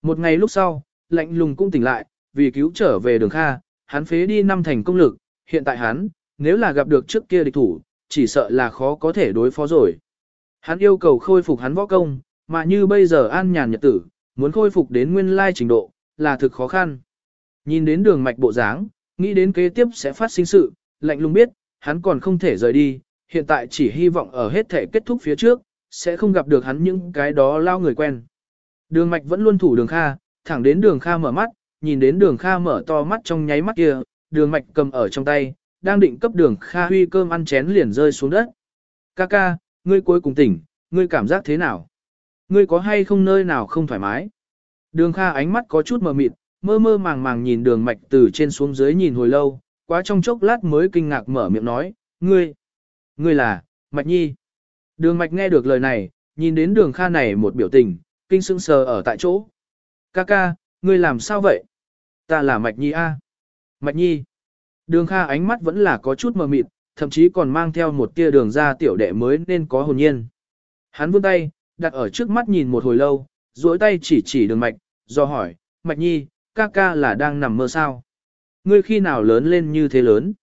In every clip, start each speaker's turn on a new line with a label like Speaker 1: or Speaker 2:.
Speaker 1: Một ngày lúc sau, lạnh lùng cũng tỉnh lại, vì cứu trở về đường Kha, hắn phế đi 5 thành công lực, hiện tại hắn, nếu là gặp được trước kia địch thủ, chỉ sợ là khó có thể đối phó rồi. Hắn yêu cầu khôi phục hắn võ công, mà như bây giờ an nhàn nhật tử, muốn khôi phục đến nguyên lai trình độ, là thực khó khăn. Nhìn đến đường mạch bộ dáng, nghĩ đến kế tiếp sẽ phát sinh sự, lạnh lùng biết, hắn còn không thể rời đi, hiện tại chỉ hy vọng ở hết thể kết thúc phía trước, sẽ không gặp được hắn những cái đó lao người quen. Đường mạch vẫn luôn thủ đường Kha, thẳng đến đường Kha mở mắt, nhìn đến đường Kha mở to mắt trong nháy mắt kia, đường mạch cầm ở trong tay, đang định cấp đường Kha huy cơm ăn chén liền rơi xuống đất. Ca, ngươi cuối cùng tỉnh, ngươi cảm giác thế nào? Ngươi có hay không nơi nào không thoải mái? Đường Kha ánh mắt có chút mờ mịt, mơ mơ màng màng nhìn đường mạch từ trên xuống dưới nhìn hồi lâu, quá trong chốc lát mới kinh ngạc mở miệng nói, ngươi là, Mạch Nhi. Đường mạch nghe được lời này, nhìn đến đường Kha này một biểu tình, kinh sững sờ ở tại chỗ. Ca, ngươi làm sao vậy? Ta là Mạch Nhi a. Mạch Nhi. Đường Kha ánh mắt vẫn là có chút mờ mịt, thậm chí còn mang theo một tia đường ra tiểu đệ mới nên có hồn nhiên. Hắn vươn tay, đặt ở trước mắt nhìn một hồi lâu, duỗi tay chỉ đường mạch, do hỏi, Mạch Nhi, ca là đang nằm mơ sao? Ngươi khi nào lớn lên như thế lớn?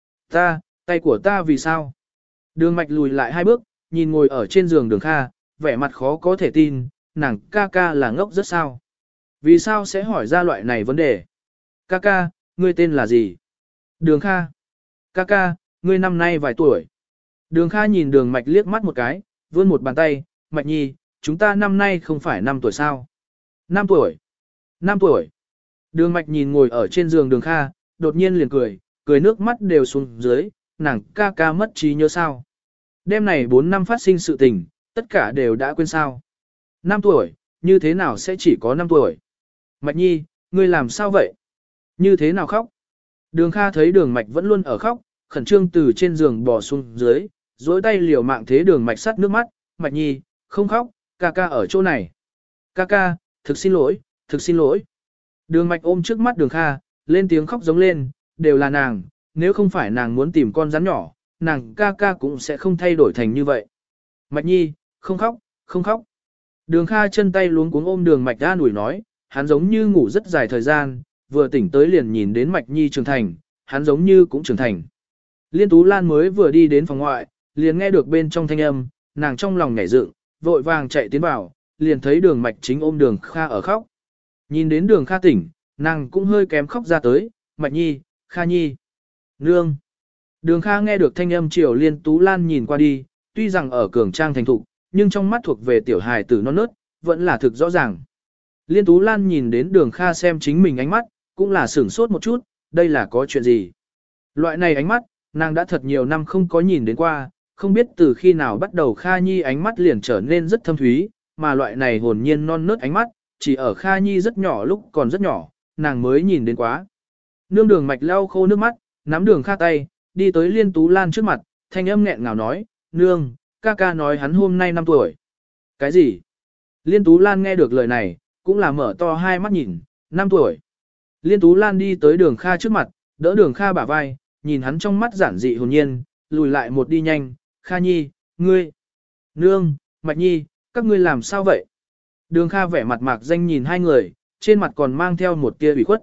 Speaker 1: Tay của ta vì sao? Đường mạch lùi lại 2 bước, nhìn ngồi ở trên giường đường Kha, vẻ mặt khó có thể tin, nàng ca là ngốc rất sao? Vì sao sẽ hỏi ra loại này vấn đề? Ca, ngươi tên là gì? Đường Kha. Ca, ngươi năm nay vài tuổi? Đường Kha nhìn đường mạch liếc mắt một cái, vươn một bàn tay, Mạch Nhi, chúng ta năm nay không phải 5 tuổi sao? 5 tuổi. 5 tuổi. Đường mạch nhìn ngồi ở trên giường đường Kha, đột nhiên liền cười nước mắt đều xuống dưới, nàng ca mất trí nhớ sao? Đêm này 4 năm phát sinh sự tình, tất cả đều đã quên sao? 5 tuổi, như thế nào sẽ chỉ có 5 tuổi? Mạch Nhi, ngươi làm sao vậy? Như thế nào khóc? Đường Kha thấy đường mạch vẫn luôn ở khóc, khẩn trương từ trên giường bò xuống dưới, duỗi tay liều mạng thế đường mạch sắt nước mắt, Mạch Nhi, không khóc, ca ở chỗ này. Ca, thực xin lỗi. Đường mạch ôm trước mắt đường Kha, lên tiếng khóc giống lên, đều là nàng, nếu không phải nàng muốn tìm con rắn nhỏ, nàng ca cũng sẽ không thay đổi thành như vậy. Mạch Nhi, không khóc. Đường Kha chân tay luống cuống ôm đường mạch an ủi nói, hắn giống như ngủ rất dài thời gian, vừa tỉnh tới liền nhìn đến Mạch Nhi trưởng thành, hắn giống như cũng trưởng thành. Liên Tú Lan mới vừa đi đến phòng ngoại, liền nghe được bên trong thanh âm, nàng trong lòng nhảy dựng, vội vàng chạy tiến vào, liền thấy đường mạch chính ôm đường Kha ở khóc. Nhìn đến đường Kha tỉnh, nàng cũng hơi kém khóc ra tới, Mạch Nhi, Kha Nhi. Nương. Đường Kha nghe được thanh âm chiều Liên Tú Lan nhìn qua đi, tuy rằng ở cường trang thành thục, nhưng trong mắt thuộc về tiểu hài tử non nớt, vẫn là thực rõ ràng. Liên Tú Lan nhìn đến đường Kha xem chính mình ánh mắt, cũng là sửng sốt một chút, đây là có chuyện gì. Loại này ánh mắt, nàng đã thật nhiều năm không có nhìn đến qua, không biết từ khi nào bắt đầu Kha Nhi ánh mắt liền trở nên rất thâm thúy, mà loại này hồn nhiên non nớt ánh mắt, chỉ ở Kha Nhi rất nhỏ lúc còn rất nhỏ, nàng mới nhìn đến quá. Nương đường mạch lau khô nước mắt, nắm đường Kha tay, đi tới Liên Tú Lan trước mặt, thanh âm nghẹn ngào nói, nương, ca nói hắn hôm nay 5 tuổi. Cái gì? Liên Tú Lan nghe được lời này, cũng là mở to hai mắt nhìn, 5 tuổi. Liên Tú Lan đi tới đường Kha trước mặt, đỡ đường Kha bả vai, nhìn hắn trong mắt giản dị hồn nhiên, lùi lại một đi nhanh, Kha Nhi, ngươi, nương, Mạch Nhi, các ngươi làm sao vậy? Đường Kha vẻ mặt mạc danh nhìn hai người, trên mặt còn mang theo một tia ủy khuất.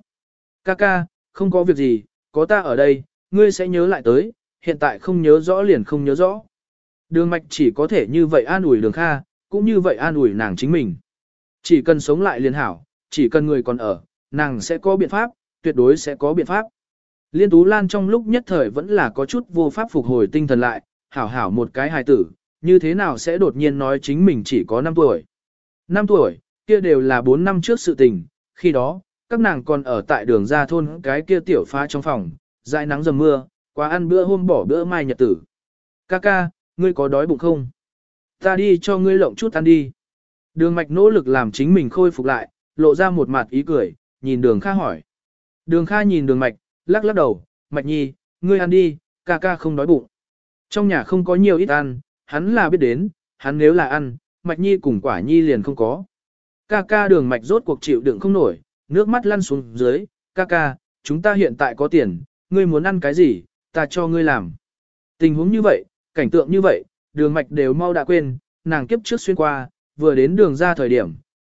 Speaker 1: Ca, không có việc gì, có ta ở đây, ngươi sẽ nhớ lại tới, hiện tại không nhớ rõ liền không nhớ rõ. Đường Mạch chỉ có thể như vậy an ủi đường Kha, cũng như vậy an ủi nàng chính mình. Chỉ cần sống lại liền hảo, chỉ cần người còn ở, nàng sẽ có biện pháp, tuyệt đối sẽ có biện pháp. Liên Tú Lan trong lúc nhất thời vẫn là có chút vô pháp phục hồi tinh thần lại, hảo một cái hài tử, như thế nào sẽ đột nhiên nói chính mình chỉ có 5 tuổi. 5 tuổi, kia đều là 4 năm trước sự tình, khi đó, các nàng còn ở tại đường ra thôn cái kia tiểu phá trong phòng, dãi nắng dầm mưa, qua ăn bữa hôm bỏ bữa mai nhật tử. Ca, ngươi có đói bụng không? Ta đi cho ngươi lộng chút ăn đi. Đường Mạch nỗ lực làm chính mình khôi phục lại, lộ ra một mặt ý cười, nhìn đường Kha hỏi. Đường Kha nhìn đường Mạch, lắc đầu, Mạch Nhi, ngươi ăn đi, ca không đói bụng. Trong nhà không có nhiều ít ăn, hắn là biết đến, hắn nếu là ăn, Mạch Nhi cùng Quả Nhi liền không có. Ca đường Mạch rốt cuộc chịu đựng không nổi, nước mắt lăn xuống dưới, ca, chúng ta hiện tại có tiền, ngươi muốn ăn cái gì, ta cho ngươi làm. Tình huống như vậy, cảnh tượng như vậy, đường Mạch đều mau đã quên, nàng kiếp trước xuyên qua, vừa đến đường ra thời điểm,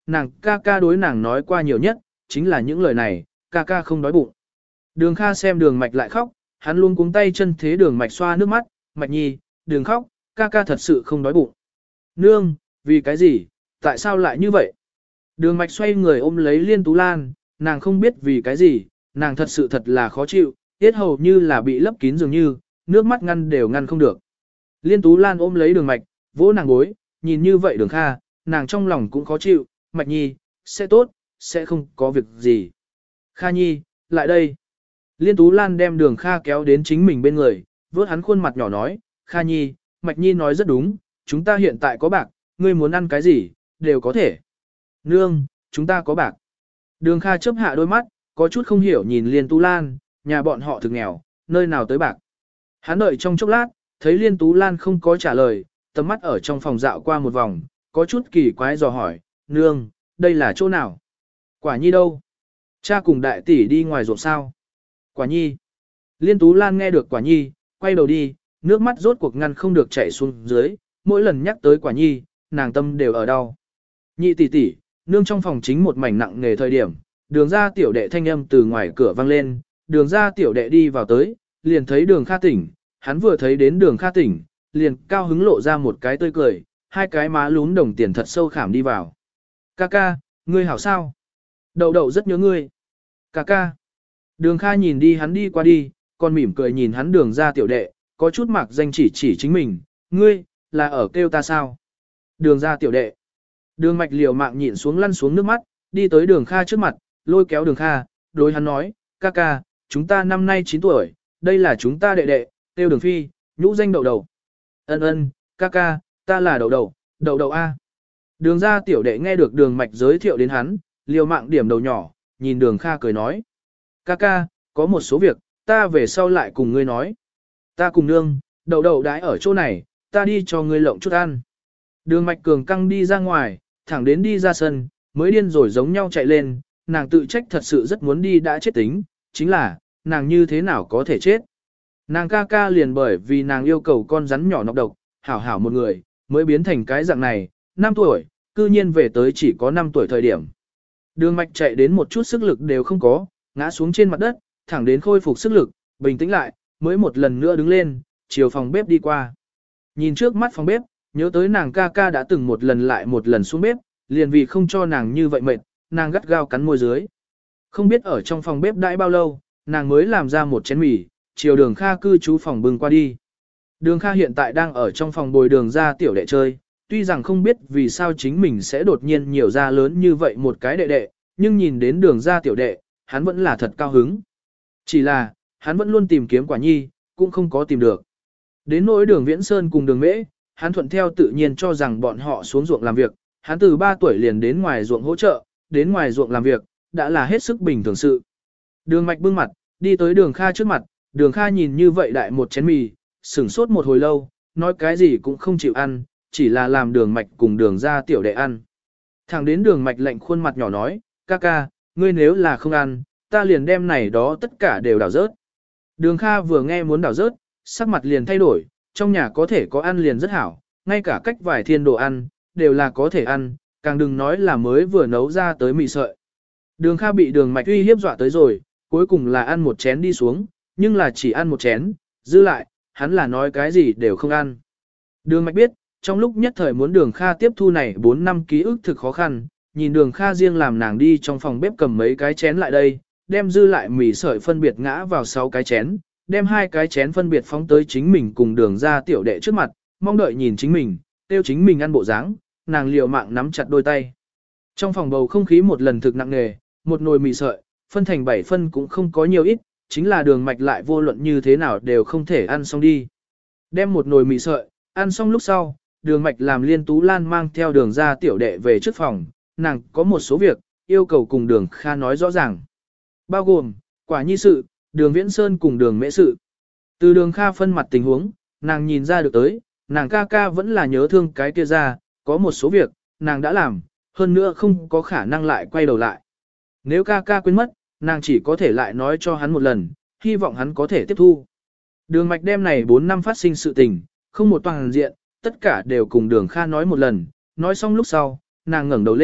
Speaker 1: nàng ca ca đối nàng nói qua nhiều nhất, chính là những lời này, ca ca không đói bụng. Đường Kha xem Đường Mạch lại khóc, hắn luôn cuống tay chân thế Đường Mạch xoa nước mắt, Mạch nhi, đừng khóc, ca ca thật sự không đói bụng. Nương, vì cái gì, tại sao lại như vậy? Đường Mạch xoay người ôm lấy Liên Tú Lan, nàng không biết vì cái gì, nàng thật sự thật là khó chịu, tiết hầu như là bị lấp kín dường như, nước mắt ngăn đều ngăn không được. Liên Tú Lan ôm lấy Đường Mạch, vỗ nàng gối, nhìn như vậy Đường Kha, nàng trong lòng cũng khó chịu, Mạch nhi, sẽ tốt, sẽ không có việc gì. Kha nhi, lại đây. Liên Tú Lan đem Đường Kha kéo đến chính mình bên người, vớt hắn khuôn mặt nhỏ nói, Kha nhi, Mạch nhi nói rất đúng, chúng ta hiện tại có bạc, ngươi muốn ăn cái gì, đều có thể. Nương, chúng ta có bạc. Đường Kha chớp hạ đôi mắt, có chút không hiểu nhìn Liên Tú Lan, nhà bọn họ thực nghèo, nơi nào tới bạc. Hắn đợi trong chốc lát, thấy Liên Tú Lan không có trả lời, tầm mắt ở trong phòng dạo qua một vòng, có chút kỳ quái dò hỏi, nương, đây là chỗ nào? Quả nhi đâu? Cha cùng đại tỷ đi ngoài ruộng sao? Quả nhi. Liên Tú Lan nghe được quả nhi, quay đầu đi, nước mắt rốt cuộc ngăn không được chảy xuống dưới, mỗi lần nhắc tới quả nhi, nàng tâm đều ở đau. Nhị tỷ tỷ, nương trong phòng chính một mảnh nặng nề thời điểm, Đường ra tiểu đệ thanh âm từ ngoài cửa vang lên, Đường ra tiểu đệ đi vào tới, liền thấy Đường Kha tỉnh, hắn vừa thấy đến Đường Kha tỉnh, liền cao hứng lộ ra một cái tươi cười, hai cái má lún đồng tiền thật sâu khảm đi vào. Ca ca, ngươi hảo sao? Đậu đậu rất nhớ ngươi. Ca ca. Đường Kha nhìn đi hắn đi qua đi, còn mỉm cười nhìn hắn Đường ra tiểu đệ, có chút mặc danh chỉ chính mình, ngươi, là ở kêu ta sao? Đường ra tiểu đệ. Đường Mạch liều mạng nhịn xuống lăn xuống nước mắt, đi tới Đường Kha trước mặt, lôi kéo Đường Kha, đối hắn nói, ca ca, chúng ta năm nay 9 tuổi, đây là chúng ta đệ đệ, tiêu Đường Phi, nhũ danh đậu đậu. Ân ân, ca ca, ta là đậu đậu, đậu đậu A. Đường ra tiểu đệ nghe được Đường Mạch giới thiệu đến hắn, liều mạng điểm đầu nhỏ, nhìn Đường Kha cười nói. Ca ca, có một số việc, ta về sau lại cùng ngươi nói. Ta cùng nương, đậu đậu đãi ở chỗ này, ta đi cho ngươi lộng chút ăn. Đường Mạch cường căng đi ra ngoài, thẳng đến đi ra sân, mới điên rồi giống nhau chạy lên, nàng tự trách thật sự rất muốn đi đã chết tính, chính là, nàng như thế nào có thể chết. Nàng ca ca liền bởi vì nàng yêu cầu con rắn nhỏ nọc độc, hảo hảo một người, mới biến thành cái dạng này, 5 tuổi, cư nhiên về tới chỉ có 5 tuổi thời điểm. Đường Mạch chạy đến một chút sức lực đều không có, ngã xuống trên mặt đất, thẳng đến khôi phục sức lực, bình tĩnh lại, mới một lần nữa đứng lên, chiều phòng bếp đi qua. Nhìn trước mắt phòng bếp, nhớ tới nàng ca ca đã từng một lần lại một lần xuống bếp, liền vì không cho nàng như vậy mệt, nàng gắt gao cắn môi dưới. Không biết ở trong phòng bếp đãi bao lâu, nàng mới làm ra một chén mì, chiều Đường Kha cư trú phòng bưng qua đi. Đường Kha hiện tại đang ở trong phòng bồi Đường ra tiểu đệ chơi, tuy rằng không biết vì sao chính mình sẽ đột nhiên nhiều ra lớn như vậy một cái đệ đệ, nhưng nhìn đến Đường ra tiểu đệ, hắn vẫn là thật cao hứng. Chỉ là, hắn vẫn luôn tìm kiếm quả nhi, cũng không có tìm được. Đến nỗi Đường Viễn Sơn cùng Đường Mễ, hắn thuận theo tự nhiên cho rằng bọn họ xuống ruộng làm việc, hắn từ 3 tuổi liền đến ngoài ruộng hỗ trợ, đến ngoài ruộng làm việc, đã là hết sức bình thường sự. Đường Mạch bưng mặt, đi tới Đường Kha trước mặt, Đường Kha nhìn như vậy đại một chén mì, sửng sốt một hồi lâu, nói cái gì cũng không chịu ăn, chỉ là làm Đường Mạch cùng Đường ra tiểu đệ ăn. Thẳng đến Đường Mạch lạnh khuôn mặt nhỏ nói, ca ca, ngươi nếu là không ăn, ta liền đem này đó tất cả đều đảo rớt. Đường Kha vừa nghe muốn đảo rớt, sắc mặt liền thay đổi, trong nhà có thể có ăn liền rất hảo, ngay cả cách vài thiên đồ ăn, đều là có thể ăn, càng đừng nói là mới vừa nấu ra tới mì sợi. Đường Kha bị Đường Mạch uy hiếp dọa tới rồi, cuối cùng là ăn một chén đi xuống, nhưng là chỉ ăn một chén, dư lại, hắn là nói cái gì đều không ăn. Đường Mạch biết, trong lúc nhất thời muốn Đường Kha tiếp thu này 4 năm ký ức thực khó khăn, nhìn Đường Kha riêng làm nàng đi trong phòng bếp cầm mấy cái chén lại đây, đem dư lại mì sợi phân biệt ngã vào 6 cái chén, đem 2 cái chén phân biệt phóng tới chính mình cùng Đường ra tiểu đệ trước mặt, mong đợi nhìn chính mình, tiêu chính mình ăn bộ dáng, nàng liều mạng nắm chặt đôi tay. Trong phòng bầu không khí một lần thực nặng nề, một nồi mì sợi, phân thành 7 phân cũng không có nhiều ít, chính là Đường Mạch lại vô luận như thế nào đều không thể ăn xong đi. Đem một nồi mì sợi, ăn xong lúc sau, Đường Mạch làm Liên Tú Lan mang theo Đường ra tiểu đệ về trước phòng, nàng có một số việc, yêu cầu cùng Đường Kha nói rõ ràng. Bao gồm, quả nhi sự, Đường Viễn Sơn cùng Đường Mễ sự. Từ Đường Kha phân mặt tình huống, nàng nhìn ra được tới, nàng ca ca vẫn là nhớ thương cái kia ra, có một số việc, nàng đã làm, hơn nữa không có khả năng lại quay đầu lại. Nếu ca ca quên mất, nàng chỉ có thể lại nói cho hắn một lần, hy vọng hắn có thể tiếp thu. Đường Mạch đem này 4 năm phát sinh sự tình, không một toàn diện, tất cả đều cùng Đường Kha nói một lần, nói xong lúc sau, nàng ngẩng đầu lên,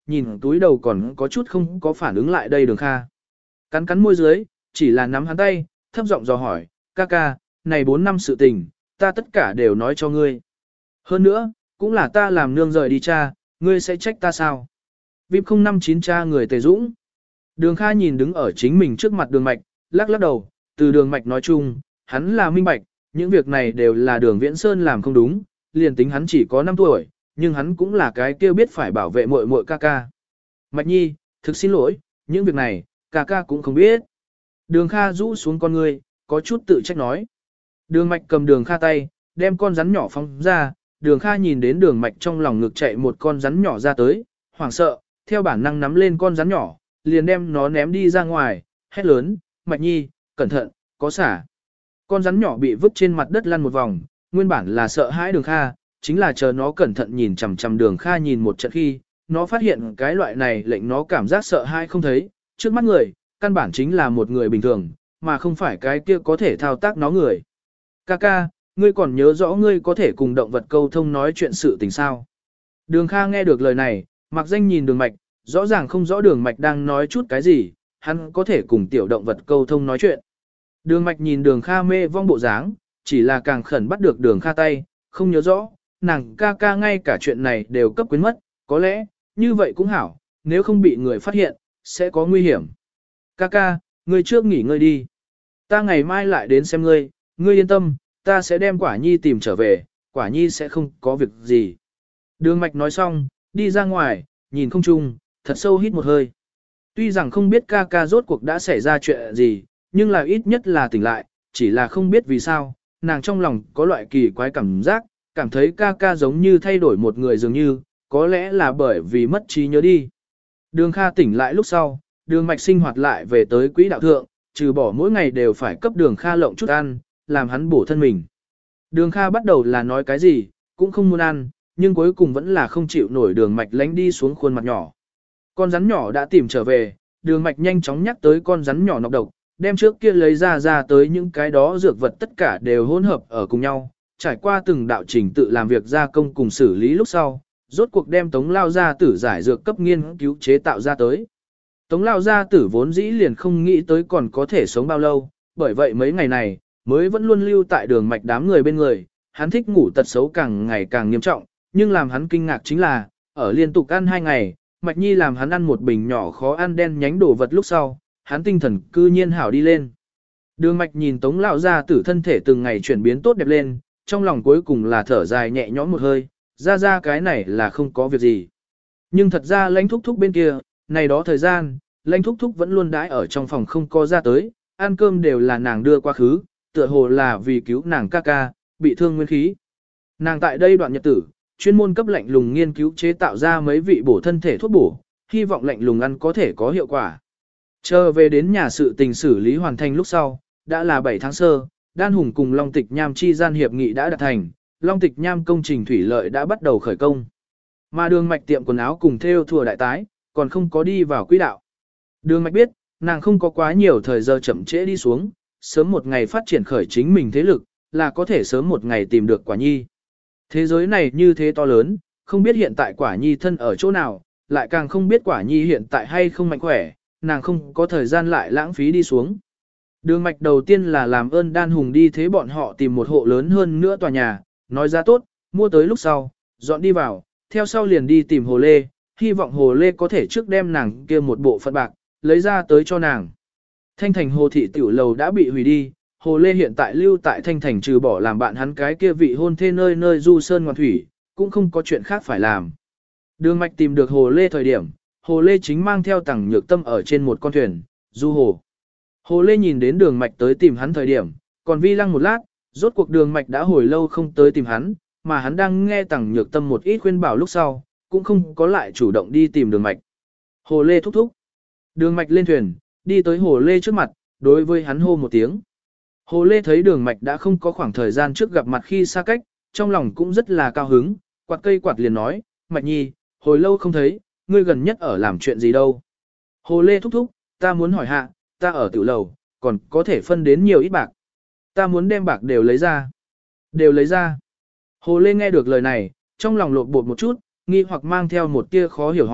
Speaker 1: nhìn túi đầu còn có chút không có phản ứng lại đây Đường Kha. Cắn cắn môi dưới, chỉ là nắm hắn tay, thấp giọng dò hỏi, ca ca, này 4 năm sự tình, ta tất cả đều nói cho ngươi. Hơn nữa, cũng là ta làm nương rời đi cha, ngươi sẽ trách ta sao? VIP 059 cha người Tề Dũng. Đường Kha nhìn đứng ở chính mình trước mặt Đường Mạch, lắc lắc đầu, từ Đường Mạch nói chung, hắn là minh bạch, những việc này đều là Đường Viễn Sơn làm không đúng, liền tính hắn chỉ có 5 tuổi, nhưng hắn cũng là cái kia biết phải bảo vệ muội muội ca ca. Mạch Nhi, thực xin lỗi, những việc này, ca ca cũng không biết. Đường Kha rũ xuống con ngươi, có chút tự trách nói. Đường Mạch cầm Đường Kha tay, đem con rắn nhỏ phóng ra, Đường Kha nhìn đến Đường Mạch trong lòng ngực chạy một con rắn nhỏ ra tới, hoảng sợ, theo bản năng nắm lên con rắn nhỏ, liền đem nó ném đi ra ngoài, hét lớn, Mạch Nhi, cẩn thận, có xả. Con rắn nhỏ bị vứt trên mặt đất lăn một vòng, nguyên bản là sợ hãi Đường Kha, chính là chờ nó cẩn thận nhìn chằm chằm Đường Kha nhìn một trận khi, nó phát hiện cái loại này lệnh nó cảm giác sợ hãi không thấy, trước mắt người, căn bản chính là một người bình thường, mà không phải cái kia có thể thao tác nó người. Kaka, ngươi còn nhớ rõ ngươi có thể cùng động vật câu thông nói chuyện sự tình sao? Đường Kha nghe được lời này, mặc danh nhìn Đường Mạch, rõ ràng không rõ Đường Mạch đang nói chút cái gì, hắn có thể cùng tiểu động vật câu thông nói chuyện. Đường Mạch nhìn Đường Kha mê vong bộ dáng, chỉ là càng khẩn bắt được Đường Kha tay, không nhớ rõ, nàng ca ca ngay cả chuyện này đều cấp quyến mất, có lẽ, như vậy cũng hảo, nếu không bị người phát hiện, sẽ có nguy hiểm. Ca ca, ngươi trước nghỉ ngơi đi. Ta ngày mai lại đến xem ngươi, ngươi yên tâm, ta sẽ đem Quả Nhi tìm trở về, Quả Nhi sẽ không có việc gì. Đường Mạch nói xong, đi ra ngoài, nhìn không chung, thật sâu hít một hơi. Tuy rằng không biết ca ca rốt cuộc đã xảy ra chuyện gì, nhưng là ít nhất là tỉnh lại, chỉ là không biết vì sao, nàng trong lòng có loại kỳ quái cảm giác, cảm thấy ca ca giống như thay đổi một người dường như, có lẽ là bởi vì mất trí nhớ đi. Đường Kha tỉnh lại lúc sau, Đường Mạch sinh hoạt lại về tới quỹ đạo thượng, trừ bỏ mỗi ngày đều phải cấp Đường Kha lộng chút ăn, làm hắn bổ thân mình. Đường Kha bắt đầu là nói cái gì, cũng không muốn ăn, nhưng cuối cùng vẫn là không chịu nổi Đường Mạch lánh đi xuống khuôn mặt nhỏ. Con rắn nhỏ đã tìm trở về, Đường Mạch nhanh chóng nhắc tới con rắn nhỏ nọc độc, đem trước kia lấy ra tới những cái đó dược vật tất cả đều hỗn hợp ở cùng nhau, trải qua từng đạo trình tự làm việc gia công cùng xử lý lúc sau, rốt cuộc đem Tống Lao Gia Tử giải dược cấp nghiên cứu chế tạo ra tới. Tống Lao Gia Tử vốn dĩ liền không nghĩ tới còn có thể sống bao lâu, bởi vậy mấy ngày này, mới vẫn luôn lưu tại Đường Mạch đám người bên người, hắn thích ngủ tật xấu càng ngày càng nghiêm trọng, nhưng làm hắn kinh ngạc chính là, ở liên tục ăn 2 ngày, Mạch Nhi làm hắn ăn một bình nhỏ khó ăn đen nhánh đồ vật lúc sau, hắn tinh thần cư nhiên hảo đi lên. Đường Mạch nhìn Tống Lão Gia Tử thân thể từng ngày chuyển biến tốt đẹp lên, trong lòng cuối cùng là thở dài nhẹ nhõm một hơi, ra cái này là không có việc gì. Nhưng thật ra Lãnh Thúc Thúc bên kia, này đó thời gian, Lãnh Thúc Thúc vẫn luôn đãi ở trong phòng không có ra tới, ăn cơm đều là nàng đưa qua khứ, tựa hồ là vì cứu nàng ca ca, bị thương nguyên khí. Nàng tại đây đoạn nhật tử, chuyên môn cấp lạnh lùng nghiên cứu chế tạo ra mấy vị bổ thân thể thuốc bổ, hy vọng lạnh lùng ăn có thể có hiệu quả. Chờ về đến nhà sự tình xử lý hoàn thành lúc sau, đã là 7 tháng sơ, Đan Hùng cùng Long Tịch Nham chi gian hiệp nghị đã đạt thành, Long Tịch Nham công trình thủy lợi đã bắt đầu khởi công. Mà Đường Mạch tiệm quần áo cùng theo thùa đại tái, còn không có đi vào quỹ đạo. Đường Mạch biết, nàng không có quá nhiều thời giờ chậm trễ đi xuống, sớm một ngày phát triển khởi chính mình thế lực, là có thể sớm một ngày tìm được Quả Nhi. Thế giới này như thế to lớn, không biết hiện tại Quả Nhi thân ở chỗ nào, lại càng không biết Quả Nhi hiện tại hay không mạnh khỏe, nàng không có thời gian lại lãng phí đi xuống. Đường Mạch đầu tiên là làm ơn Đan Hùng đi thế bọn họ tìm một hộ lớn hơn nữa tòa nhà, nói giá tốt, mua tới lúc sau, dọn đi vào, theo sau liền đi tìm Hồ Lê, hy vọng Hồ Lê có thể trước đem nàng kia một bộ phận bạc, lấy ra tới cho nàng. Thanh Thành Hồ Thị Tiểu Lầu đã bị hủy đi, Hồ Lê hiện tại lưu tại Thanh Thành trừ bỏ làm bạn hắn cái kia vị hôn thê nơi nơi du sơn ngoạn thủy, cũng không có chuyện khác phải làm. Đường Mạch tìm được Hồ Lê thời điểm, Hồ Lê chính mang theo Tằng Nhược Tâm ở trên một con thuyền, du hồ. Hồ Lê nhìn đến Đường Mạch tới tìm hắn thời điểm, còn vi lăng một lát, rốt cuộc Đường Mạch đã hồi lâu không tới tìm hắn, mà hắn đang nghe Tằng Nhược Tâm một ít khuyên bảo lúc sau, cũng không có lại chủ động đi tìm Đường Mạch. Hồ Lê thúc thúc. Đường Mạch lên thuyền, đi tới Hồ Lê trước mặt, đối với hắn hô một tiếng. Hồ Lê thấy Đường Mạch đã không có khoảng thời gian trước gặp mặt khi xa cách, trong lòng cũng rất là cao hứng, quạt cây quạt liền nói, Mạch Nhi, hồi lâu không thấy, ngươi gần nhất ở làm chuyện gì đâu. Hồ Lê thúc thúc, ta muốn hỏi hạ, ta ở tiểu lầu, còn có thể phân đến nhiều ít bạc. Ta muốn đem bạc đều lấy ra. Đều lấy ra. Hồ Lê nghe được lời này, trong lòng lộn bột một chút, nghi hoặc mang theo một tia khó hiểu hỏi,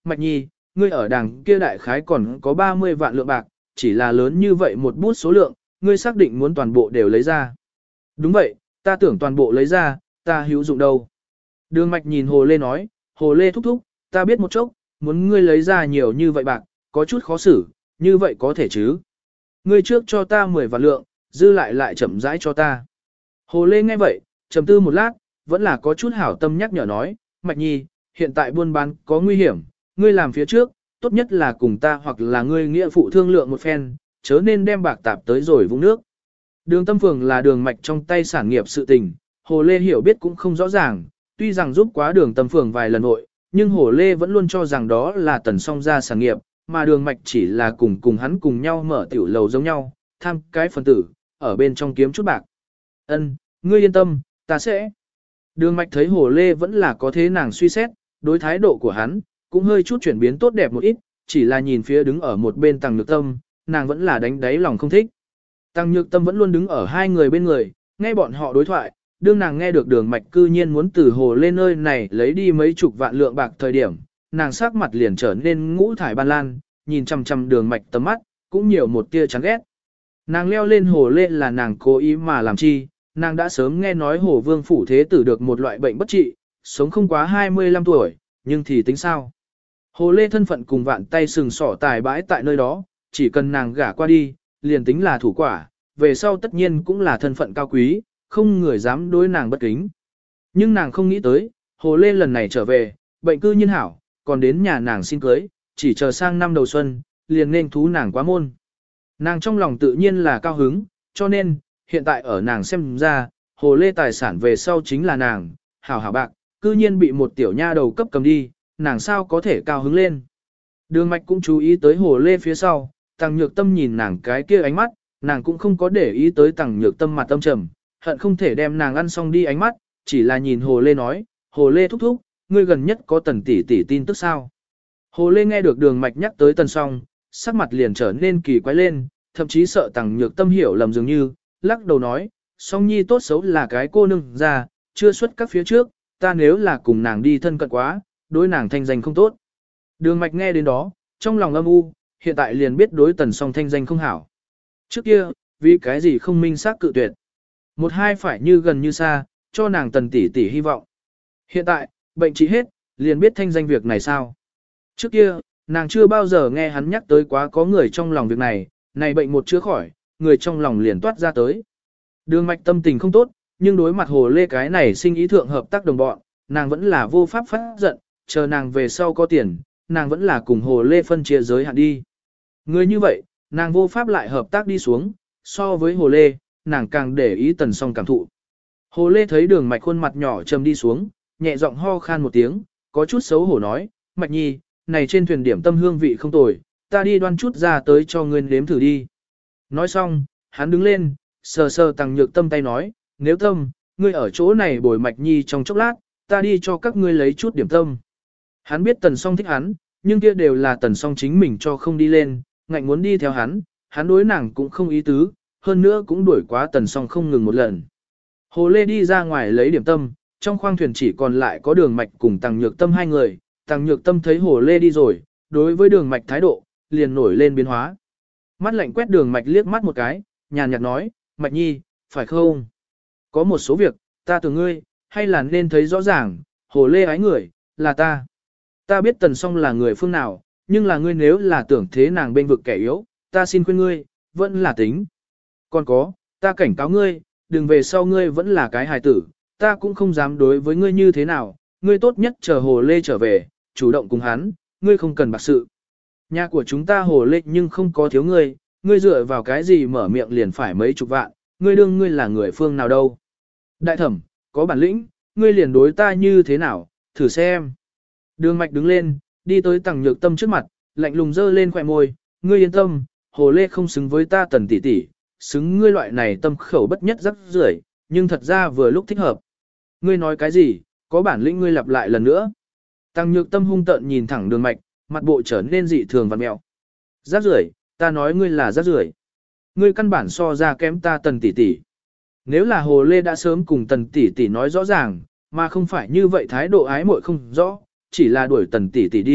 Speaker 1: Mạch Nhi, ngươi ở đằng kia đại khái còn có 30 vạn lượng bạc, chỉ là lớn như vậy một bút số lượng, ngươi xác định muốn toàn bộ đều lấy ra. Đúng vậy, ta tưởng toàn bộ lấy ra, ta hữu dụng đâu. Đường Mạch nhìn Hồ Lê nói, Hồ Lê thúc thúc, ta biết một chốc, muốn ngươi lấy ra nhiều như vậy bạc, có chút khó xử, như vậy có thể chứ. Ngươi trước cho ta 10 vạn lượng, dư lại chậm rãi cho ta. Hồ Lê nghe vậy, trầm tư một lát, vẫn là có chút hảo tâm nhắc nhở nói, Mạch Nhi, hiện tại buôn bán có nguy hiểm, ngươi làm phía trước, tốt nhất là cùng ta hoặc là ngươi nghĩa phụ thương lượng một phen, chớ nên đem bạc tạp tới rồi vũng nước. Đường Tâm Phường là Đường Mạch trong tay sản nghiệp sự tình, Hồ Lê hiểu biết cũng không rõ ràng, tuy rằng giúp quá Đường Tâm Phường vài lần hội, nhưng Hồ Lê vẫn luôn cho rằng đó là Tần Song gia sản nghiệp, mà Đường Mạch chỉ là cùng hắn cùng nhau mở tiểu lầu giống nhau, tham cái phần tử, ở bên trong kiếm chút bạc. Ân, ngươi yên tâm, ta sẽ. Đường Mạch thấy Hồ Lê vẫn là có thế nàng suy xét, đối thái độ của hắn, cũng hơi chút chuyển biến tốt đẹp một ít, chỉ là nhìn phía đứng ở một bên Tăng Nhược Tâm, nàng vẫn là đánh đáy lòng không thích. Tăng Nhược Tâm vẫn luôn đứng ở hai người bên người, nghe bọn họ đối thoại, đương nàng nghe được Đường Mạch cư nhiên muốn từ Hồ Lê nơi này lấy đi mấy chục vạn lượng bạc thời điểm, nàng sắc mặt liền trở nên ngũ thải ban lan, nhìn chằm chằm Đường Mạch tầm mắt, cũng nhiều một tia chán ghét. Nàng leo lên Hồ Lê là nàng cố ý mà làm chi, nàng đã sớm nghe nói Hồ Vương phủ thế tử được một loại bệnh bất trị, sống không quá 25 tuổi, nhưng thì tính sao? Hồ Lê thân phận cùng vạn tay sừng sỏ tài bãi tại nơi đó, chỉ cần nàng gả qua đi, liền tính là thủ quả, về sau tất nhiên cũng là thân phận cao quý, không người dám đối nàng bất kính. Nhưng nàng không nghĩ tới, Hồ Lê lần này trở về, bệnh cư nhiên hảo, còn đến nhà nàng xin cưới, chỉ chờ sang năm đầu xuân, liền nên thú nàng quá môn. Nàng trong lòng tự nhiên là cao hứng, cho nên, hiện tại ở nàng xem ra, Hồ Lê tài sản về sau chính là nàng, hảo hảo bạc, cư nhiên bị một tiểu nha đầu cấp cầm đi, nàng sao có thể cao hứng lên. Đường Mạch cũng chú ý tới Hồ Lê phía sau, Tăng Nhược Tâm nhìn nàng cái kia ánh mắt, nàng cũng không có để ý tới Tăng Nhược Tâm mặt tâm trầm, hận không thể đem nàng ăn xong đi ánh mắt, chỉ là nhìn Hồ Lê nói, Hồ Lê thúc thúc, ngươi gần nhất có Tần tỷ tỷ tin tức sao? Hồ Lê nghe được Đường Mạch nhắc tới Tần Song, sắc mặt liền trở nên kỳ quái lên, thậm chí sợ Tăng Nhược Tâm hiểu lầm dường như, lắc đầu nói, Song Nhi tốt xấu là cái cô nương già, chưa xuất các phía trước, ta nếu là cùng nàng đi thân cận quá, đối nàng thanh danh không tốt. Đường Mạch nghe đến đó, trong lòng âm u, hiện tại liền biết đối Tần Song thanh danh không hảo. Trước kia, vì cái gì không minh xác cự tuyệt. Một hai phải như gần như xa, cho nàng Tần tỷ tỷ hy vọng. Hiện tại, bệnh trị hết, liền biết thanh danh việc này sao. Trước kia, nàng chưa bao giờ nghe hắn nhắc tới quá có người trong lòng việc này bệnh một chữa khỏi, người trong lòng liền toát ra tới. Đường Mạch tâm tình không tốt, nhưng đối mặt Hồ Lê cái này sinh ý thượng hợp tác đồng bọn, nàng vẫn là vô pháp phát giận, chờ nàng về sau có tiền, nàng vẫn là cùng Hồ Lê phân chia giới hạn đi. Người như vậy, nàng vô pháp lại hợp tác đi xuống, so với Hồ Lê, nàng càng để ý Tần Song cảm thụ. Hồ Lê thấy Đường Mạch khuôn mặt nhỏ trầm đi xuống, nhẹ giọng ho khan một tiếng, có chút xấu hổ nói, Mạch Nhi, này trên thuyền điểm tâm hương vị không tồi, ta đi đoan chút ra tới cho ngươi nếm thử đi. Nói xong, hắn đứng lên, sờ sờ Tăng Nhược Tâm tay nói, nếu Tâm, ngươi ở chỗ này bồi Mạch Nhi trong chốc lát, ta đi cho các ngươi lấy chút điểm tâm. Hắn biết Tần Song thích hắn, nhưng kia đều là Tần Song chính mình cho không đi lên, ngạnh muốn đi theo hắn đối nàng cũng không ý tứ, hơn nữa cũng đuổi quá Tần Song không ngừng một lần. Hồ Lê đi ra ngoài lấy điểm tâm, trong khoang thuyền chỉ còn lại có Đường Mạch cùng Tăng Nhược Tâm hai người, Tăng Nhược Tâm thấy Hồ Lê đi rồi, đối với Đường Mạch thái độ, liền nổi lên biến hóa. Mắt lạnh quét Đường Mạch liếc mắt một cái, nhàn nhạt nói, Mạch Nhi, phải không? Có một số việc, ta tưởng ngươi, hay là nên thấy rõ ràng, Hồ Lê ái người, là ta. Ta biết Tần Song là người phương nào, nhưng là ngươi nếu là tưởng thế nàng bên vực kẻ yếu, ta xin khuyên ngươi, vẫn là tính. Còn có, ta cảnh cáo ngươi, đừng về sau ngươi vẫn là cái hài tử, ta cũng không dám đối với ngươi như thế nào, ngươi tốt nhất chờ Hồ Lê trở về, chủ động cùng hắn, ngươi không cần bạc sự. Nhà của chúng ta Hồ Lê nhưng không có thiếu ngươi, ngươi dựa vào cái gì mở miệng liền phải mấy chục vạn, ngươi đương ngươi là người phương nào đâu. Đại thẩm, có bản lĩnh, ngươi liền đối ta như thế nào, thử xem. Đường Mạch đứng lên, đi tới Tăng Nhược Tâm trước mặt, lạnh lùng dơ lên khóe môi, ngươi yên tâm, Hồ Lê không xứng với ta Tần tỷ tỷ, xứng ngươi loại này tâm khẩu bất nhất rắc rưởi, nhưng thật ra vừa lúc thích hợp. Ngươi nói cái gì, có bản lĩnh ngươi lặp lại lần nữa. Tăng Nhược Tâm hung tợn nhìn thẳng Đường Mạch, mặt bộ trở nên dị thường vặn mèo. Rắc rưởi, ta nói ngươi là rắc rưởi. Ngươi căn bản so ra kém ta Tần tỷ tỷ. Nếu là Hồ Lê đã sớm cùng Tần tỷ tỷ nói rõ ràng, mà không phải như vậy thái độ ái muội không rõ, chỉ là đuổi Tần tỷ tỷ đi,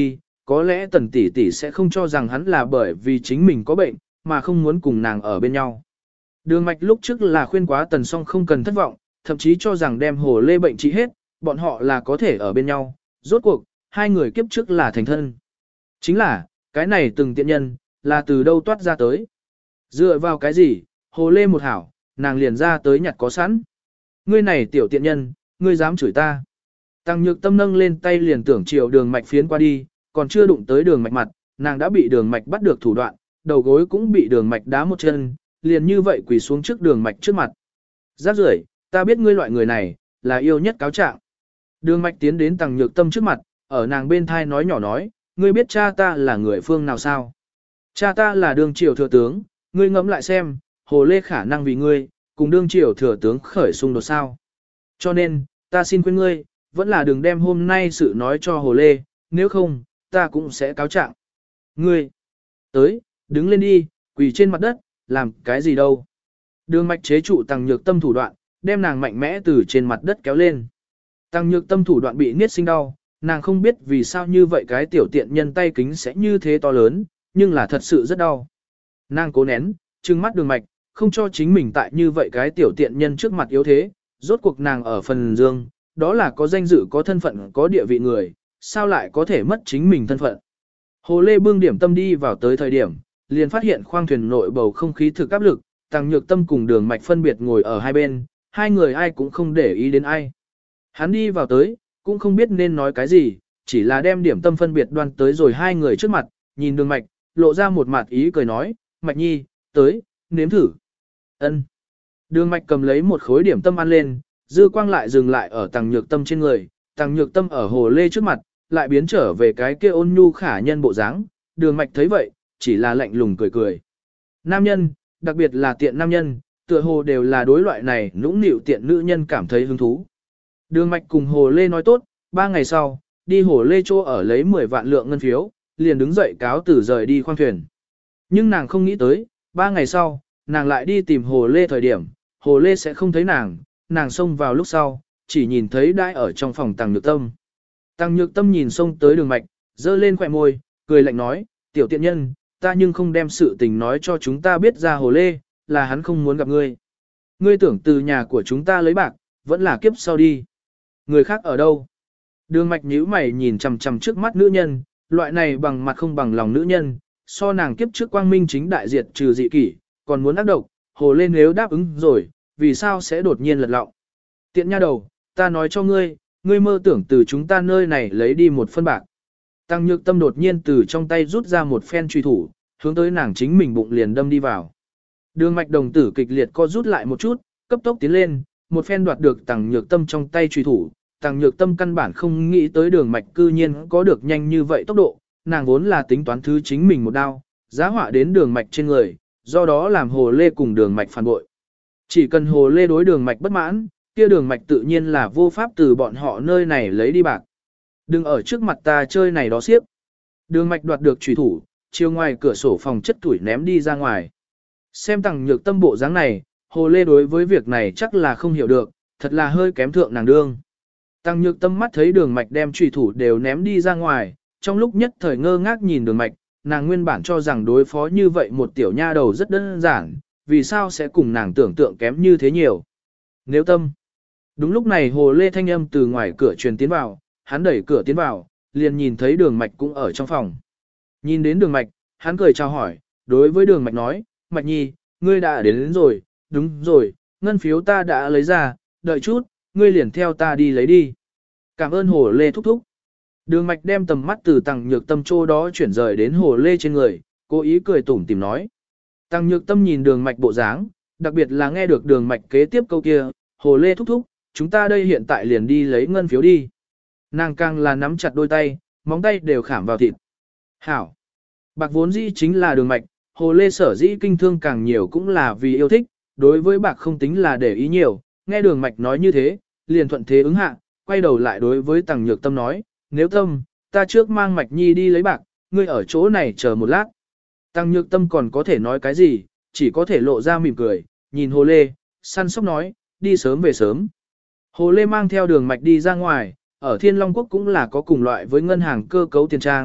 Speaker 1: có lẽ tần tỷ tỷ sẽ không cho rằng hắn là bởi vì chính mình có bệnh, mà không muốn cùng nàng ở bên nhau. Đường mạch lúc trước là khuyên quá tần song không cần thất vọng, thậm chí cho rằng đem hồ lê bệnh trị hết, bọn họ là có thể ở bên nhau. Rốt cuộc, hai người kiếp trước là thành thân. Chính là, cái này từng tiện nhân, là từ đâu toát ra tới. Dựa vào cái gì, hồ lê một hảo, nàng liền ra tới nhặt có sẵn. Ngươi này tiểu tiện nhân, ngươi dám chửi ta. Tăng Nhược Tâm nâng lên tay liền tưởng chiều đường mạch phiến qua đi, còn chưa đụng tới đường mạch mặt, nàng đã bị đường mạch bắt được thủ đoạn, đầu gối cũng bị đường mạch đá một chân, liền như vậy quỳ xuống trước đường mạch trước mặt. Rác rưởi, ta biết ngươi loại người này, là yêu nhất cáo trạng. Đường mạch tiến đến Tăng Nhược Tâm trước mặt, ở nàng bên thai nói nhỏ nói, ngươi biết cha ta là người phương nào sao? Cha ta là đương triều thừa tướng, ngươi ngẫm lại xem, hồ lê khả năng vì ngươi, cùng đương triều thừa tướng khởi xung đột sao. Cho nên, ta xin khuyên ngươi, vẫn là đừng đem hôm nay sự nói cho hồ lê, nếu không, ta cũng sẽ cáo trạng. Ngươi, tới, đứng lên đi, quỳ trên mặt đất, làm cái gì đâu. Đường mạch chế trụ Tăng Nhược Tâm thủ đoạn, đem nàng mạnh mẽ từ trên mặt đất kéo lên. Tăng Nhược Tâm thủ đoạn bị niết sinh đau, nàng không biết vì sao như vậy cái tiểu tiện nhân tay kính sẽ như thế to lớn, nhưng là thật sự rất đau. Nàng cố nén, trừng mắt đường mạch, không cho chính mình tại như vậy cái tiểu tiện nhân trước mặt yếu thế, rốt cuộc nàng ở phần dương, đó là có danh dự có thân phận có địa vị người, sao lại có thể mất chính mình thân phận. Hồ Lê bưng điểm tâm đi vào tới thời điểm, liền phát hiện khoang thuyền nội bầu không khí thực áp lực, Tăng Nhược Tâm cùng đường mạch phân biệt ngồi ở hai bên, hai người ai cũng không để ý đến ai. Hắn đi vào tới, cũng không biết nên nói cái gì, chỉ là đem điểm tâm phân biệt đoan tới rồi hai người trước mặt, nhìn đường mạch, lộ ra một mặt ý cười nói, Mạch Nhi, tới, nếm thử. Ân. Đường mạch cầm lấy một khối điểm tâm ăn lên, dư quang lại dừng lại ở Tăng Nhược Tâm trên người, Tăng Nhược Tâm ở hồ lê trước mặt, lại biến trở về cái kia ôn nhu khả nhân bộ dáng. Đường mạch thấy vậy, chỉ là lạnh lùng cười cười. Nam nhân, đặc biệt là tiện nam nhân, tựa hồ đều là đối loại này nũng nịu tiện nữ nhân cảm thấy hứng thú. Đường mạch cùng hồ lê nói tốt, 3 ngày sau, đi hồ lê chỗ ở lấy 10 vạn lượng ngân phiếu, liền đứng dậy cáo từ rời đi khoang thuyền. Nhưng nàng không nghĩ tới, 3 ngày sau, nàng lại đi tìm hồ lê thời điểm, hồ lê sẽ không thấy nàng xông vào lúc sau, chỉ nhìn thấy đãi ở trong phòng Tăng Nhược Tâm. Tăng Nhược Tâm nhìn xông tới đường mạch, dơ lên khỏe môi, cười lạnh nói, tiểu tiện nhân, ta nhưng không đem sự tình nói cho chúng ta biết ra hồ lê, là hắn không muốn gặp ngươi. Ngươi tưởng từ nhà của chúng ta lấy bạc, vẫn là kiếp sau đi. Người khác ở đâu? Đường mạch nhíu mày nhìn chằm chằm trước mắt nữ nhân, loại này bằng mặt không bằng lòng nữ nhân, so nàng kiếp trước quang minh chính đại diệt trừ dị kỷ, còn muốn ác độc, hồ lên nếu đáp ứng rồi, vì sao sẽ đột nhiên lật lọng. Tiện nha đầu, ta nói cho ngươi, ngươi mơ tưởng từ chúng ta nơi này lấy đi một phân bạc. Tăng Nhược Tâm đột nhiên từ trong tay rút ra một phen truy thủ, hướng tới nàng chính mình bụng liền đâm đi vào. Đường mạch đồng tử kịch liệt co rút lại một chút, cấp tốc tiến lên, một phen đoạt được Tăng Nhược Tâm trong tay truy thủ. Tăng Nhược Tâm căn bản không nghĩ tới đường mạch cư nhiên có được nhanh như vậy tốc độ, nàng vốn là tính toán thứ chính mình một đao, giá họa đến đường mạch trên người, do đó làm hồ lê cùng đường mạch phản bội. Chỉ cần hồ lê đối đường mạch bất mãn, kia đường mạch tự nhiên là vô pháp từ bọn họ nơi này lấy đi bạc. Đừng ở trước mặt ta chơi này đó xiếc. Đường mạch đoạt được chủy thủ, chiều ngoài cửa sổ phòng chất tuổi ném đi ra ngoài. Xem Tăng Nhược Tâm bộ dáng này, hồ lê đối với việc này chắc là không hiểu được, thật là hơi kém thượng nàng đương. Tăng Nhược Tâm mắt thấy đường mạch đem chủy thủ đều ném đi ra ngoài, trong lúc nhất thời ngơ ngác nhìn đường mạch, nàng nguyên bản cho rằng đối phó như vậy một tiểu nha đầu rất đơn giản, vì sao sẽ cùng nàng tưởng tượng kém như thế nhiều. Nếu Tâm. Đúng lúc này hồ lê thanh âm từ ngoài cửa truyền tiến vào, hắn đẩy cửa tiến vào, liền nhìn thấy đường mạch cũng ở trong phòng. Nhìn đến đường mạch, hắn cười chào hỏi, đối với đường mạch nói, Mạch Nhi, ngươi đã đến rồi, đúng rồi, ngân phiếu ta đã lấy ra, đợi chút, ngươi liền theo ta đi lấy đi. Cảm ơn hồ lê thúc thúc. Đường mạch đem tầm mắt từ Tăng Nhược Tâm chỗ đó chuyển rời đến hồ lê trên người, cố ý cười tủm tỉm nói. Tăng Nhược Tâm nhìn đường mạch bộ dáng, đặc biệt là nghe được đường mạch kế tiếp câu kia, hồ lê thúc thúc, chúng ta đây hiện tại liền đi lấy ngân phiếu đi. Nàng càng là nắm chặt đôi tay, móng tay đều khảm vào thịt. Hảo. Bạc vốn dĩ chính là đường mạch, hồ lê sở dĩ kinh thương càng nhiều cũng là vì yêu thích, đối với bạc không tính là để ý nhiều, nghe đường mạch nói như thế, liền thuận thế ứng hạ, quay đầu lại đối với Tăng Nhược Tâm nói, nếu Tâm, ta trước mang Mạch Nhi đi lấy bạc, ngươi ở chỗ này chờ một lát. Tăng Nhược Tâm còn có thể nói cái gì, chỉ có thể lộ ra mỉm cười, nhìn hồ lê, săn sóc nói, đi sớm về sớm. Hồ lê mang theo đường mạch đi ra ngoài, ở Thiên Long Quốc cũng là có cùng loại với ngân hàng cơ cấu tiền trang,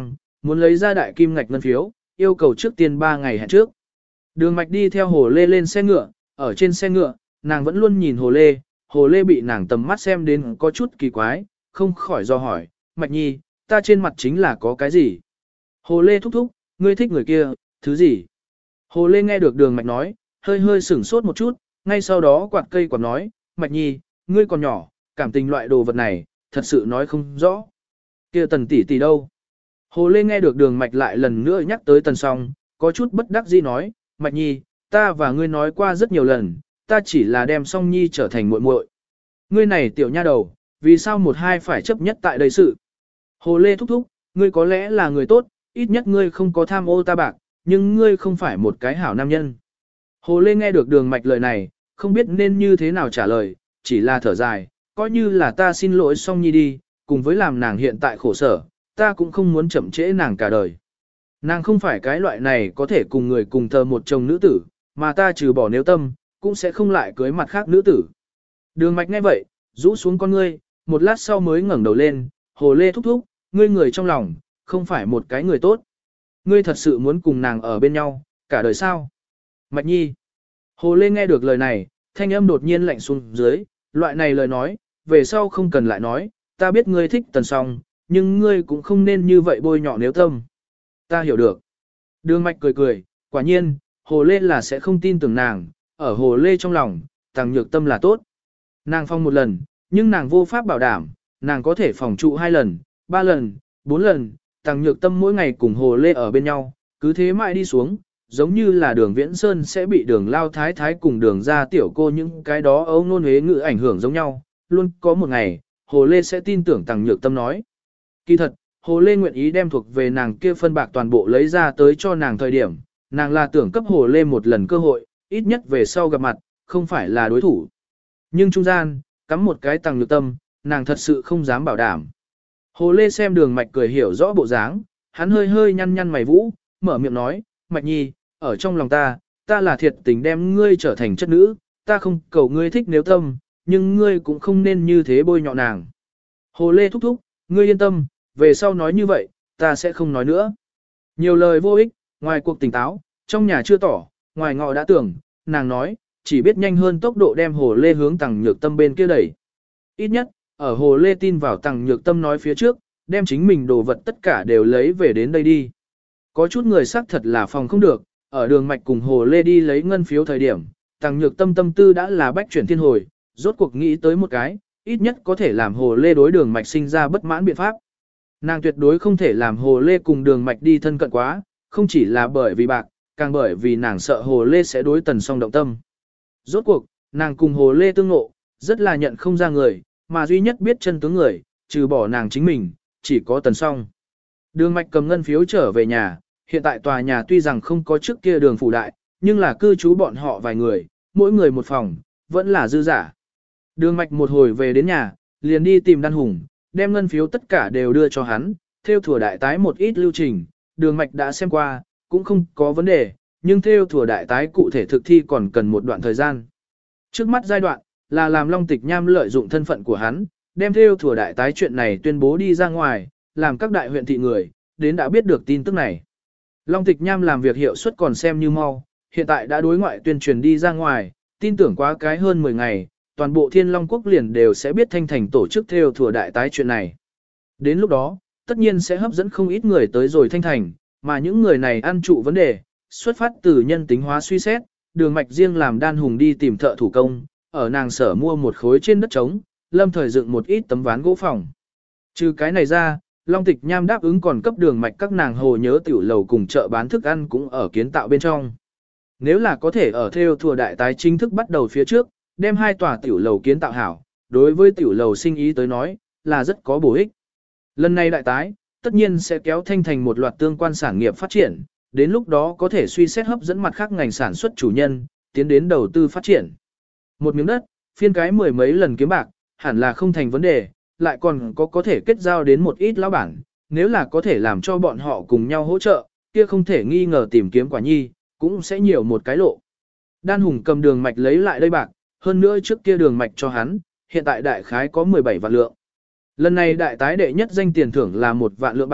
Speaker 1: muốn lấy ra đại kim ngạch ngân phiếu, yêu cầu trước tiên 3 ngày hẹn trước. Đường Mạch đi theo Hồ Lê lên xe ngựa, ở trên xe ngựa, nàng vẫn luôn nhìn Hồ Lê bị nàng tầm mắt xem đến có chút kỳ quái, không khỏi do hỏi, Mạch Nhi, ta trên mặt chính là có cái gì? Hồ Lê thúc thúc, ngươi thích người kia, thứ gì? Hồ Lê nghe được Đường Mạch nói, hơi hơi sửng sốt một chút, ngay sau đó quạt cây quạt nói, Mạch Nhi, ngươi còn nhỏ, cảm tình loại đồ vật này, thật sự nói không rõ. Kia Tần tỷ tỷ đâu? Hồ Lê nghe được Đường Mạch lại lần nữa nhắc tới Tần Song, có chút bất đắc dĩ nói, Mạch Nhi, ta và ngươi nói qua rất nhiều lần, ta chỉ là đem Song Nhi trở thành muội muội. Ngươi này tiểu nha đầu, vì sao một hai phải chấp nhất tại đây sự? Hồ Lê thúc thúc, ngươi có lẽ là người tốt, ít nhất ngươi không có tham ô ta bạc, nhưng ngươi không phải một cái hảo nam nhân. Hồ Lê nghe được Đường Mạch lời này, không biết nên như thế nào trả lời, chỉ là thở dài, coi như là ta xin lỗi Song Nhi đi, cùng với làm nàng hiện tại khổ sở, ta cũng không muốn chậm trễ nàng cả đời. Nàng không phải cái loại này có thể cùng người cùng thờ một chồng nữ tử, mà ta trừ bỏ nếu tâm, cũng sẽ không lại cưới mặt khác nữ tử. Đường Mạch nghe vậy, rũ xuống con ngươi, một lát sau mới ngẩng đầu lên, Hồ Lê thúc thúc, ngươi người trong lòng, không phải một cái người tốt. Ngươi thật sự muốn cùng nàng ở bên nhau, cả đời sao? Mạch Nhi. Hồ Lê nghe được lời này, thanh âm đột nhiên lạnh xuống dưới, loại này lời nói, về sau không cần lại nói, ta biết ngươi thích Tần Song, nhưng ngươi cũng không nên như vậy bôi nhọ nếu tâm. Ta hiểu được. Đường Mạch cười cười, quả nhiên, Hồ Lê là sẽ không tin tưởng nàng, ở Hồ Lê trong lòng, Tằng Nhược Tâm là tốt. Nàng phong một lần, nhưng nàng vô pháp bảo đảm, nàng có thể phòng trụ 2 lần, 3 lần, 4 lần, Tằng Nhược Tâm mỗi ngày cùng Hồ Lê ở bên nhau, cứ thế mãi đi xuống, giống như là Đường Viễn Sơn sẽ bị Đường Lao Thái Thái cùng Đường gia tiểu cô những cái đó ấu nôn huế ngữ ảnh hưởng giống nhau, luôn có một ngày, Hồ Lê sẽ tin tưởng Tằng Nhược Tâm nói. Kỳ thật, Hồ Lê nguyện ý đem thuộc về nàng kia phân bạc toàn bộ lấy ra tới cho nàng thời điểm, nàng là tưởng cấp Hồ Lê một lần cơ hội, ít nhất về sau gặp mặt, không phải là đối thủ. Nhưng trung gian, cắm một cái Tằng Nhược Tâm, nàng thật sự không dám bảo đảm. Hồ Lê xem Đường Mạch cười hiểu rõ bộ dáng, hắn hơi hơi nhăn nhăn mày vũ, mở miệng nói, Mạch Nhi, ở trong lòng ta là thiệt tình đem ngươi trở thành chất nữ, ta không cầu ngươi thích nếu tâm, nhưng ngươi cũng không nên như thế bôi nhọ nàng. Hồ Lê thúc thúc, ngươi yên tâm, về sau nói như vậy, ta sẽ không nói nữa. Nhiều lời vô ích, ngoài cuộc tỉnh táo, trong nhà chưa tỏ, ngoài ngọ đã tưởng, nàng nói, chỉ biết nhanh hơn tốc độ đem Hồ Lê hướng Tằng Nhược Tâm bên kia đẩy. Ít nhất, ở Hồ Lê tin vào Tằng Nhược Tâm nói phía trước, đem chính mình đồ vật tất cả đều lấy về đến đây đi. Có chút người xác thật là phòng không được, ở Đường Mạch cùng Hồ Lê đi lấy ngân phiếu thời điểm, Tằng Nhược Tâm tâm tư đã là bách chuyển thiên hồi, rốt cuộc nghĩ tới một cái, ít nhất có thể làm Hồ Lê đối Đường Mạch sinh ra bất mãn biện pháp. Nàng tuyệt đối không thể làm Hồ Lê cùng Đường Mạch đi thân cận quá, không chỉ là bởi vì bạc, càng bởi vì nàng sợ Hồ Lê sẽ đối Tần Song động tâm. Rốt cuộc, nàng cùng Hồ Lê tương ngộ, rất là nhận không ra người, mà duy nhất biết chân tướng người, trừ bỏ nàng chính mình, chỉ có Tần Song. Đường Mạch cầm ngân phiếu trở về nhà, hiện tại tòa nhà tuy rằng không có trước kia đường phủ đại, nhưng là cư trú bọn họ vài người, mỗi người một phòng, vẫn là dư giả. Đường Mạch một hồi về đến nhà, liền đi tìm Đan Hùng, đem ngân phiếu tất cả đều đưa cho hắn, theo thủa đại tái một ít lưu trình, Đường Mạch đã xem qua, cũng không có vấn đề, nhưng theo thủa đại tái cụ thể thực thi còn cần một đoạn thời gian. Trước mắt giai đoạn, là làm Long Tịch Nham lợi dụng thân phận của hắn, đem theo thủa đại tái chuyện này tuyên bố đi ra ngoài, làm các đại huyện thị người, đến đã biết được tin tức này. Long Tịch Nham làm việc hiệu suất còn xem như mau, hiện tại đã đối ngoại tuyên truyền đi ra ngoài, tin tưởng quá cái hơn 10 ngày, toàn bộ Thiên Long Quốc liền đều sẽ biết Thanh Thành tổ chức theo thủa đại tái chuyện này. Đến lúc đó, tất nhiên sẽ hấp dẫn không ít người tới rồi Thanh Thành, mà những người này ăn trụ vấn đề, xuất phát từ nhân tính hóa suy xét, Đường Mạch riêng làm Đan Hùng đi tìm thợ thủ công, ở nàng sở mua một khối trên đất trống, lâm thời dựng một ít tấm ván gỗ phòng. Trừ cái này ra, Long Tịch Nham đáp ứng còn cấp Đường Mạch các nàng hồ nhớ tiểu lầu cùng chợ bán thức ăn cũng ở kiến tạo bên trong. Nếu là có thể ở theo thùa đại tái chính thức bắt đầu phía trước, đem 2 tòa tiểu lầu kiến tạo hảo, đối với tiểu lầu sinh ý tới nói, là rất có bổ ích. Lần này đại tái, tất nhiên sẽ kéo Thanh Thành một loạt tương quan sản nghiệp phát triển, đến lúc đó có thể suy xét hấp dẫn mặt khác ngành sản xuất chủ nhân, tiến đến đầu tư phát triển. Một miếng đất, phiên cái 10 mấy lần kiếm bạc, hẳn là không thành vấn đề, lại còn có thể kết giao đến một ít lão bản, nếu là có thể làm cho bọn họ cùng nhau hỗ trợ, kia không thể nghi ngờ tìm kiếm quả nhi, cũng sẽ nhiều một cái lộ. Đan Hùng cầm Đường Mạch lấy lại đây bạc, hơn nữa trước kia Đường Mạch cho hắn, hiện tại đại khái có 17 vạn lượng. Lần này đại tái đệ nhất danh tiền thưởng là 1 vạn lượng bạc,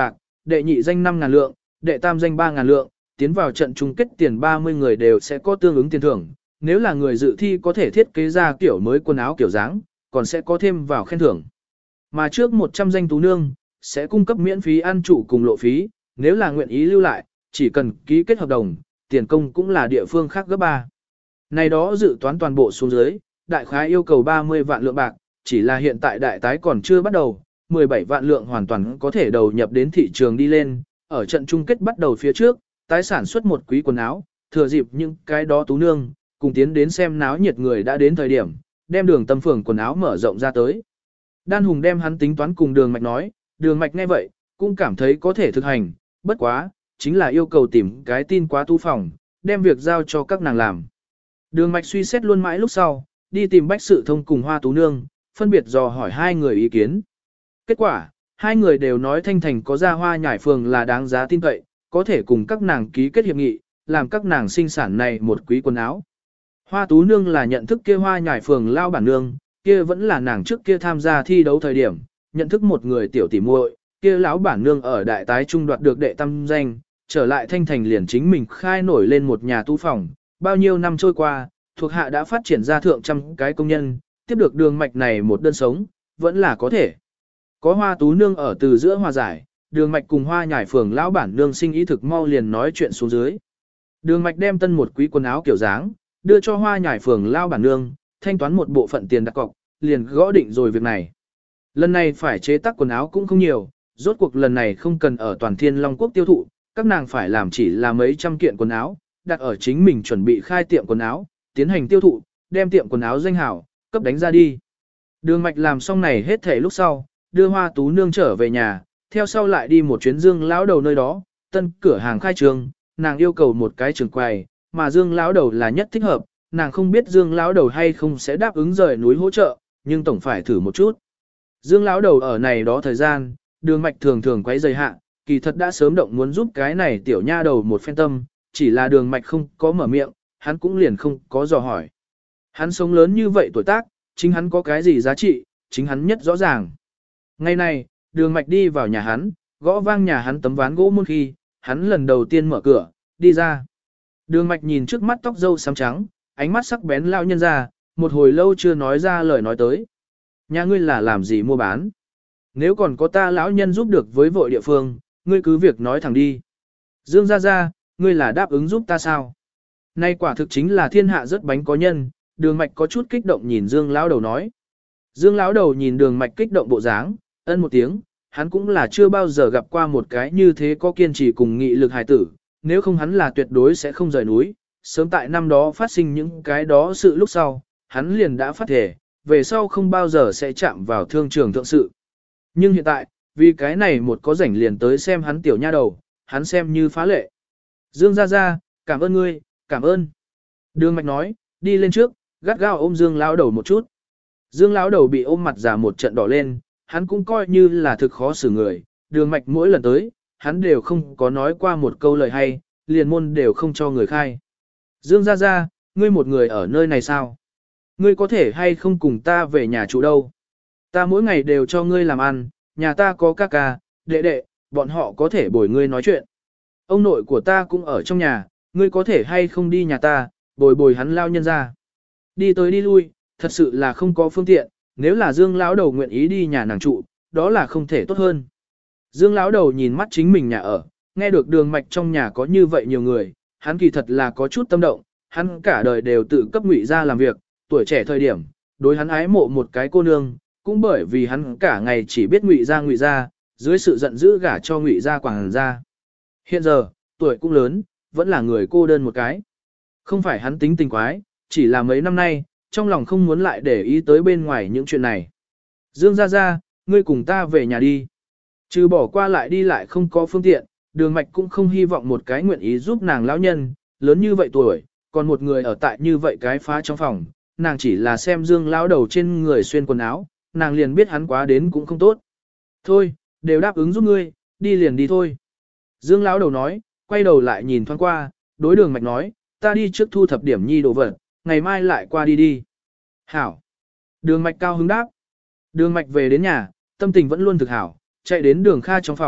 Speaker 1: đệ nhị danh 5.000 lượng, đệ tam danh 3.000 lượng, tiến vào trận chung kết tiền 30 người đều sẽ có tương ứng tiền thưởng. Nếu là người dự thi có thể thiết kế ra kiểu mới quần áo kiểu dáng, còn sẽ có thêm vào khen thưởng. Mà trước 100 danh tú nương, sẽ cung cấp miễn phí ăn trụ cùng lộ phí, nếu là nguyện ý lưu lại, chỉ cần ký kết hợp đồng, tiền công cũng là địa phương khác gấp 3. Này đó dự toán toàn bộ xuống dưới, đại khái yêu cầu 30 vạn lượng bạc, chỉ là hiện tại đại tái còn chưa bắt đầu, 17 vạn lượng hoàn toàn có thể đầu nhập đến thị trường đi lên, ở trận chung kết bắt đầu phía trước, tái sản xuất một quý quần áo, thừa dịp những cái đó tú nương, cùng tiến đến xem náo nhiệt người đã đến thời điểm, đem Đường Tâm Phường quần áo mở rộng ra tới. Đan Hùng đem hắn tính toán cùng Đường Mạch nói, Đường Mạch nghe vậy, cũng cảm thấy có thể thực hành, bất quá, chính là yêu cầu tìm cái tin quá tu phòng, đem việc giao cho các nàng làm. Đường Mạch suy xét luôn mãi lúc sau, đi tìm Bách Sự Thông cùng Hoa Tú Nương, phân biệt dò hỏi hai người ý kiến. Kết quả, hai người đều nói Thanh Thành có ra Hoa Nhải Phường là đáng giá tin cậy, có thể cùng các nàng ký kết hiệp nghị, làm các nàng sinh sản này một quý quần áo. Hoa Tú Nương là nhận thức kia Hoa Nhải Phường lao bản nương, kia vẫn là nàng trước kia tham gia thi đấu thời điểm, nhận thức một người tiểu tỷ muội, kia lão bản nương ở đại tái trung đoạt được đệ tam danh, trở lại Thanh Thành liền chính mình khai nổi lên một nhà tu phòng, bao nhiêu năm trôi qua, thuộc hạ đã phát triển ra thượng trăm cái công nhân, tiếp được Đường Mạch này một đơn sống, vẫn là có thể. Có Hoa Tú Nương ở từ giữa hòa giải, Đường Mạch cùng Hoa Nhải Phường lão bản nương sinh ý thực mau liền nói chuyện xuống dưới. Đường Mạch đem tân một quý quần áo kiểu dáng, đưa cho Hoa Nhải Phường lão bản nương, thanh toán một bộ phận tiền đặt cọc, liền gõ định rồi việc này. Lần này phải chế tác quần áo cũng không nhiều, rốt cuộc lần này không cần ở toàn Thiên Long Quốc tiêu thụ, các nàng phải làm chỉ là mấy trăm kiện quần áo, đặt ở chính mình chuẩn bị khai tiệm quần áo, tiến hành tiêu thụ, đem tiệm quần áo danh hảo, cấp đánh ra đi. Đường Mạch làm xong này hết thể lúc sau, đưa Hoa Tú Nương trở về nhà, theo sau lại đi một chuyến Dương lão đầu nơi đó, tân cửa hàng khai trương, nàng yêu cầu một cái trường quầy, mà Dương lão đầu là nhất thích hợp, nàng không biết Dương lão đầu hay không sẽ đáp ứng rời núi hỗ trợ, nhưng tổng phải thử một chút. Dương lão đầu ở này đó thời gian, Đường Mạch thường thường quấy rầy hạ, kỳ thật đã sớm động muốn giúp cái này tiểu nha đầu một phen tâm, chỉ là Đường Mạch không có mở miệng, hắn cũng liền không có dò hỏi. Hắn sống lớn như vậy tuổi tác, chính hắn có cái gì giá trị, chính hắn nhất rõ ràng. Ngày này, Đường Mạch đi vào nhà hắn, gõ vang nhà hắn tấm ván gỗ môn khi, hắn lần đầu tiên mở cửa, đi ra. Đường Mạch nhìn trước mắt tóc râu xám trắng, ánh mắt sắc bén lão nhân ra, một hồi lâu chưa nói ra lời nói tới. Nhà ngươi là làm gì mua bán? Nếu còn có ta lão nhân giúp được với vội địa phương, ngươi cứ việc nói thẳng đi. Dương gia gia, ngươi là đáp ứng giúp ta sao? Nay quả thực chính là thiên hạ rất bánh có nhân, Đường Mạch có chút kích động nhìn Dương lão đầu nói. Dương lão đầu nhìn Đường Mạch kích động bộ dáng, ân một tiếng, hắn cũng là chưa bao giờ gặp qua một cái như thế có kiên trì cùng nghị lực hài tử, nếu không hắn là tuyệt đối sẽ không rời núi. Sớm tại năm đó phát sinh những cái đó sự lúc sau, hắn liền đã phát thể, về sau không bao giờ sẽ chạm vào thương trường thượng sự. Nhưng hiện tại, vì cái này một có rảnh liền tới xem hắn tiểu nha đầu, hắn xem như phá lệ. Dương gia gia, cảm ơn ngươi, cảm ơn. Đường Mạch nói, đi lên trước, gắt gao ôm Dương lão đầu một chút. Dương lão đầu bị ôm mặt giả một trận đỏ lên, hắn cũng coi như là thực khó xử người, Đường Mạch mỗi lần tới, hắn đều không có nói qua một câu lời hay, liền môn đều không cho người khai. Dương gia gia, ngươi một người ở nơi này sao? Ngươi có thể hay không cùng ta về nhà trụ đâu? Ta mỗi ngày đều cho ngươi làm ăn, nhà ta có ca ca, đệ đệ, bọn họ có thể bồi ngươi nói chuyện. Ông nội của ta cũng ở trong nhà, ngươi có thể hay không đi nhà ta, bồi hắn lao nhân ra. Đi tới đi lui, thật sự là không có phương tiện, nếu là Dương lão đầu nguyện ý đi nhà nàng trụ, đó là không thể tốt hơn. Dương lão đầu nhìn mắt chính mình nhà ở, nghe được Đường Mạch trong nhà có như vậy nhiều người, hắn kỳ thật là có chút tâm động, hắn cả đời đều tự cấp Ngụy gia làm việc, tuổi trẻ thời điểm, đối hắn ái mộ một cái cô nương, cũng bởi vì hắn cả ngày chỉ biết Ngụy gia, dưới sự giận dữ gả cho Ngụy gia quảng gia. Hiện giờ, tuổi cũng lớn, vẫn là người cô đơn một cái. Không phải hắn tính tình quái, chỉ là mấy năm nay, trong lòng không muốn lại để ý tới bên ngoài những chuyện này. Dương gia gia, ngươi cùng ta về nhà đi. Trừ bỏ qua lại đi lại không có phương tiện, Đường Mạch cũng không hy vọng một cái nguyện ý giúp nàng lão nhân, lớn như vậy tuổi, còn một người ở tại như vậy cái phá trong phòng, nàng chỉ là xem Dương lão đầu trên người xuyên quần áo, nàng liền biết hắn quá đến cũng không tốt. Thôi, đều đáp ứng giúp ngươi, đi liền đi thôi. Dương lão đầu nói, quay đầu lại nhìn thoáng qua, đối Đường Mạch nói, ta đi trước thu thập điểm nhi đồ vật, ngày mai lại qua đi đi. Hảo. Đường Mạch cao hứng đáp. Đường Mạch về đến nhà, tâm tình vẫn luôn thực hảo, chạy đến Đường Kha trong phòng,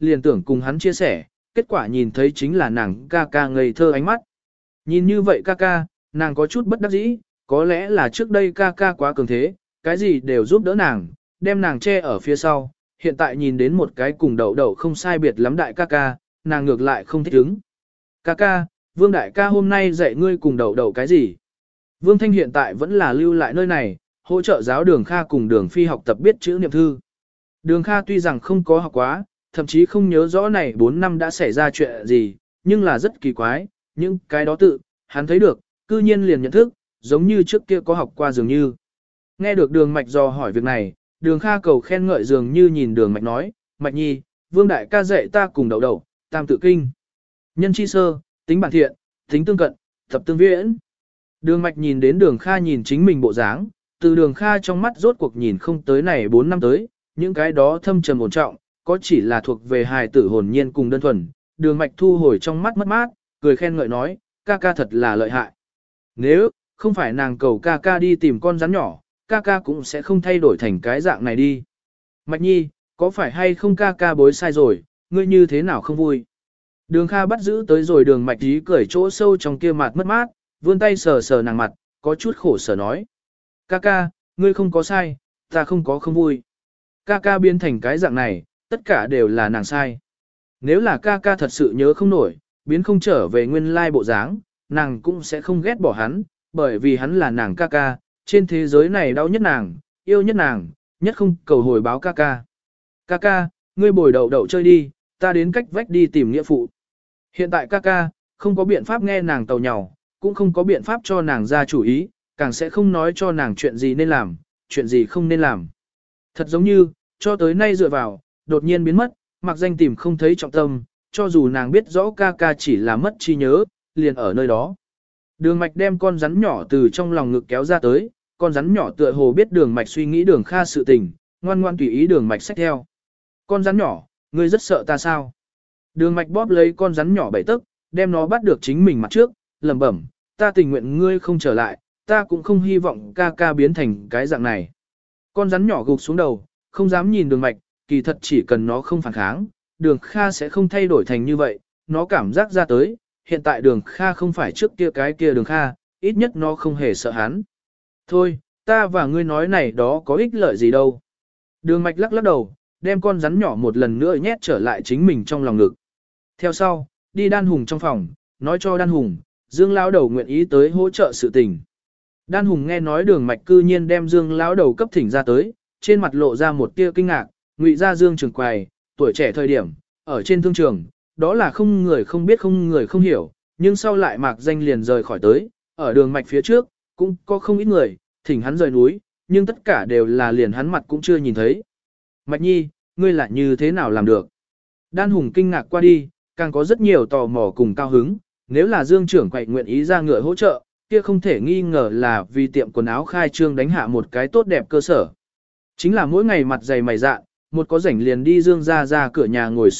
Speaker 1: liền tưởng cùng hắn chia sẻ, kết quả nhìn thấy chính là nàng ca ca ngây thơ ánh mắt. Nhìn như vậy ca ca, nàng có chút bất đắc dĩ, có lẽ là trước đây ca ca quá cường thế, cái gì đều giúp đỡ nàng, đem nàng che ở phía sau, hiện tại nhìn đến một cái cùng đậu đậu không sai biệt lắm đại ca ca, nàng ngược lại không thích ứng. Ca ca, Vương đại ca hôm nay dạy ngươi cùng đậu đậu cái gì? Vương Thanh hiện tại vẫn là lưu lại nơi này, hỗ trợ giáo Đường Kha cùng Đường Phi học tập biết chữ niệm thư. Đường Kha tuy rằng không có học quá, thậm chí không nhớ rõ này 4 năm đã xảy ra chuyện gì, nhưng là rất kỳ quái, những cái đó tự, hắn thấy được, cư nhiên liền nhận thức, giống như trước kia có học qua dường như. Nghe được Đường Mạch dò hỏi việc này, Đường Kha cầu khen ngợi dường như nhìn Đường Mạch nói, Mạch nhi, Vương đại ca dạy ta cùng đậu đậu, tam tự kinh. Nhân chi sơ, tính bản thiện, tính tương cận, thập tương viễn. Đường Mạch nhìn đến Đường Kha nhìn chính mình bộ dáng, từ Đường Kha trong mắt rốt cuộc nhìn không tới này 4 năm tới, những cái đó thâm trầm ổn trọng, có chỉ là thuộc về hài tử hồn nhiên cùng đơn thuần. Đường Mạch thu hồi trong mắt mất mát, cười khen ngợi nói, ca ca thật là lợi hại. Nếu không phải nàng cầu ca ca đi tìm con rắn nhỏ, ca ca cũng sẽ không thay đổi thành cái dạng này đi. Mạch nhi, có phải hay không ca ca bối sai rồi, ngươi như thế nào không vui? Đường Kha bắt giữ tới rồi Đường Mạch ý cười chỗ sâu trong kia mặt mất mát, vươn tay sờ sờ nàng mặt, có chút khổ sở nói. Ca ca, ngươi không có sai, ta không có không vui. Ca ca biến thành cái dạng này, tất cả đều là nàng sai. Nếu là ca ca thật sự nhớ không nổi, biến không trở về nguyên lai bộ dáng, nàng cũng sẽ không ghét bỏ hắn, bởi vì hắn là nàng ca ca, trên thế giới này đau nhất nàng, yêu nhất nàng, nhất không cầu hồi báo ca ca. Ca ca, ngươi bồi đậu đậu chơi đi, ta đến cách vách đi tìm nghĩa phụ. Hiện tại ca ca, không có biện pháp nghe nàng tàu nhào, cũng không có biện pháp cho nàng ra chủ ý, càng sẽ không nói cho nàng chuyện gì nên làm, chuyện gì không nên làm. Thật giống như, cho tới nay dựa vào, đột nhiên biến mất, mặc danh tìm không thấy trọng tâm, cho dù nàng biết rõ ca ca chỉ là mất trí nhớ, liền ở nơi đó. Đường Mạch đem con rắn nhỏ từ trong lòng ngực kéo ra tới, con rắn nhỏ tựa hồ biết Đường Mạch suy nghĩ Đường Kha sự tình, ngoan ngoan tùy ý Đường Mạch xách theo. Con rắn nhỏ, ngươi rất sợ ta sao? Đường Mạch bóp lấy con rắn nhỏ 7 tấc, đem nó bắt được chính mình mặt trước, lẩm bẩm, ta tình nguyện ngươi không trở lại, ta cũng không hy vọng ca ca biến thành cái dạng này. Con rắn nhỏ gục xuống đầu, không dám nhìn Đường Mạch, kỳ thật chỉ cần nó không phản kháng, Đường Kha sẽ không thay đổi thành như vậy, nó cảm giác ra tới, hiện tại Đường Kha không phải trước kia cái kia Đường Kha, ít nhất nó không hề sợ hắn. Thôi, ta và ngươi nói này đó có ích lợi gì đâu. Đường Mạch lắc lắc đầu, đem con rắn nhỏ một lần nữa nhét trở lại chính mình trong lòng ngực. Theo sau, đi Đan Hùng trong phòng, nói cho Đan Hùng, Dương Lão Đầu nguyện ý tới hỗ trợ sự tình. Đan Hùng nghe nói Đường Mạch cư nhiên đem Dương Lão Đầu cấp thỉnh ra tới, trên mặt lộ ra một tia kinh ngạc, ngụy ra Dương Trường Quầy, tuổi trẻ thời điểm, ở trên thương trường, đó là không người không biết không người không hiểu, nhưng sau lại mạc danh liền rời khỏi tới, ở Đường Mạch phía trước, cũng có không ít người, thỉnh hắn rời núi, nhưng tất cả đều là liền hắn mặt cũng chưa nhìn thấy. Mạch nhi, ngươi lại như thế nào làm được? Đan Hùng kinh ngạc qua đi, càng có rất nhiều tò mò cùng cao hứng, nếu là Dương trưởng quậy nguyện ý ra ngựa hỗ trợ, kia không thể nghi ngờ là vì tiệm quần áo khai trương đánh hạ một cái tốt đẹp cơ sở. Chính là mỗi ngày mặt dày mày dạn, một có rảnh liền đi Dương ra cửa nhà ngồi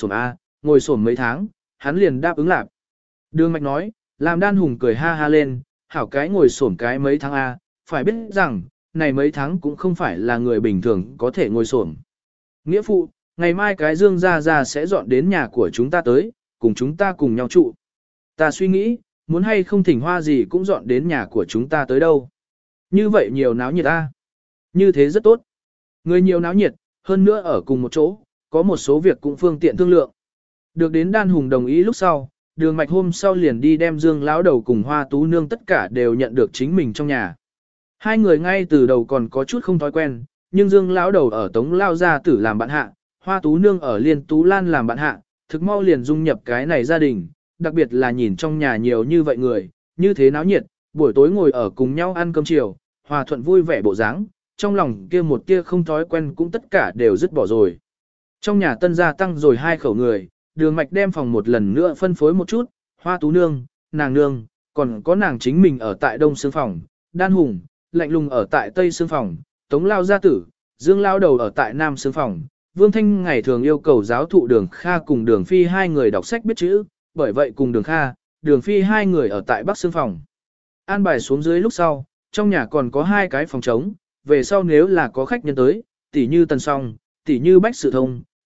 Speaker 1: xổm mấy tháng, hắn liền đáp ứng làm. Đường Mạch nói, làm Đan Hùng cười ha ha lên, hảo cái ngồi xổm cái mấy tháng A, phải biết rằng, này mấy tháng cũng không phải là người bình thường có thể ngồi xổm. Nghĩa phụ, ngày mai cái Dương ra sẽ dọn đến nhà của chúng ta tới, cùng chúng ta cùng nhau trụ. Ta suy nghĩ, muốn hay không thỉnh Hoa gì cũng dọn đến nhà của chúng ta tới đâu. Như vậy nhiều náo nhiệt ta. Như thế rất tốt. Người nhiều náo nhiệt, hơn nữa ở cùng một chỗ, có một số việc cũng phương tiện thương lượng. Được đến Đan Hùng đồng ý lúc sau, Đường Mạch hôm sau liền đi đem Dương Lão Đầu cùng Hoa Tú Nương tất cả đều nhận được chính mình trong nhà. Hai người ngay từ đầu còn có chút không thói quen, nhưng Dương Lão Đầu ở Tống Lao Gia Tử làm bạn hạ, Hoa Tú Nương ở Liên Tú Lan làm bạn hạ, thực mau liền dung nhập cái này gia đình, đặc biệt là nhìn trong nhà nhiều như vậy người, như thế náo nhiệt, buổi tối ngồi ở cùng nhau ăn cơm chiều, hòa thuận vui vẻ bộ dáng, trong lòng kia một tia không thói quen cũng tất cả đều dứt bỏ rồi. Trong nhà tân gia tăng rồi 2 khẩu người, Đường Mạch đem phòng một lần nữa phân phối một chút, Hoa Tú Nương, nàng nương, còn có nàng chính mình ở tại Đông Sương phòng, Đan Hùng, lạnh lùng ở tại Tây Sương phòng, Tống Lao Gia Tử, Dương Lao Đầu ở tại Nam Sương phòng. Vương Thanh ngày thường yêu cầu giáo thụ Đường Kha cùng Đường Phi hai người đọc sách biết chữ, bởi vậy cùng Đường Kha, Đường Phi hai người ở tại Bắc Sương phòng. An bài xuống dưới lúc sau, trong nhà còn có 2 cái phòng trống, về sau nếu là có khách nhân tới, tỉ như Tần Song, tỉ như Bách Sự Thông,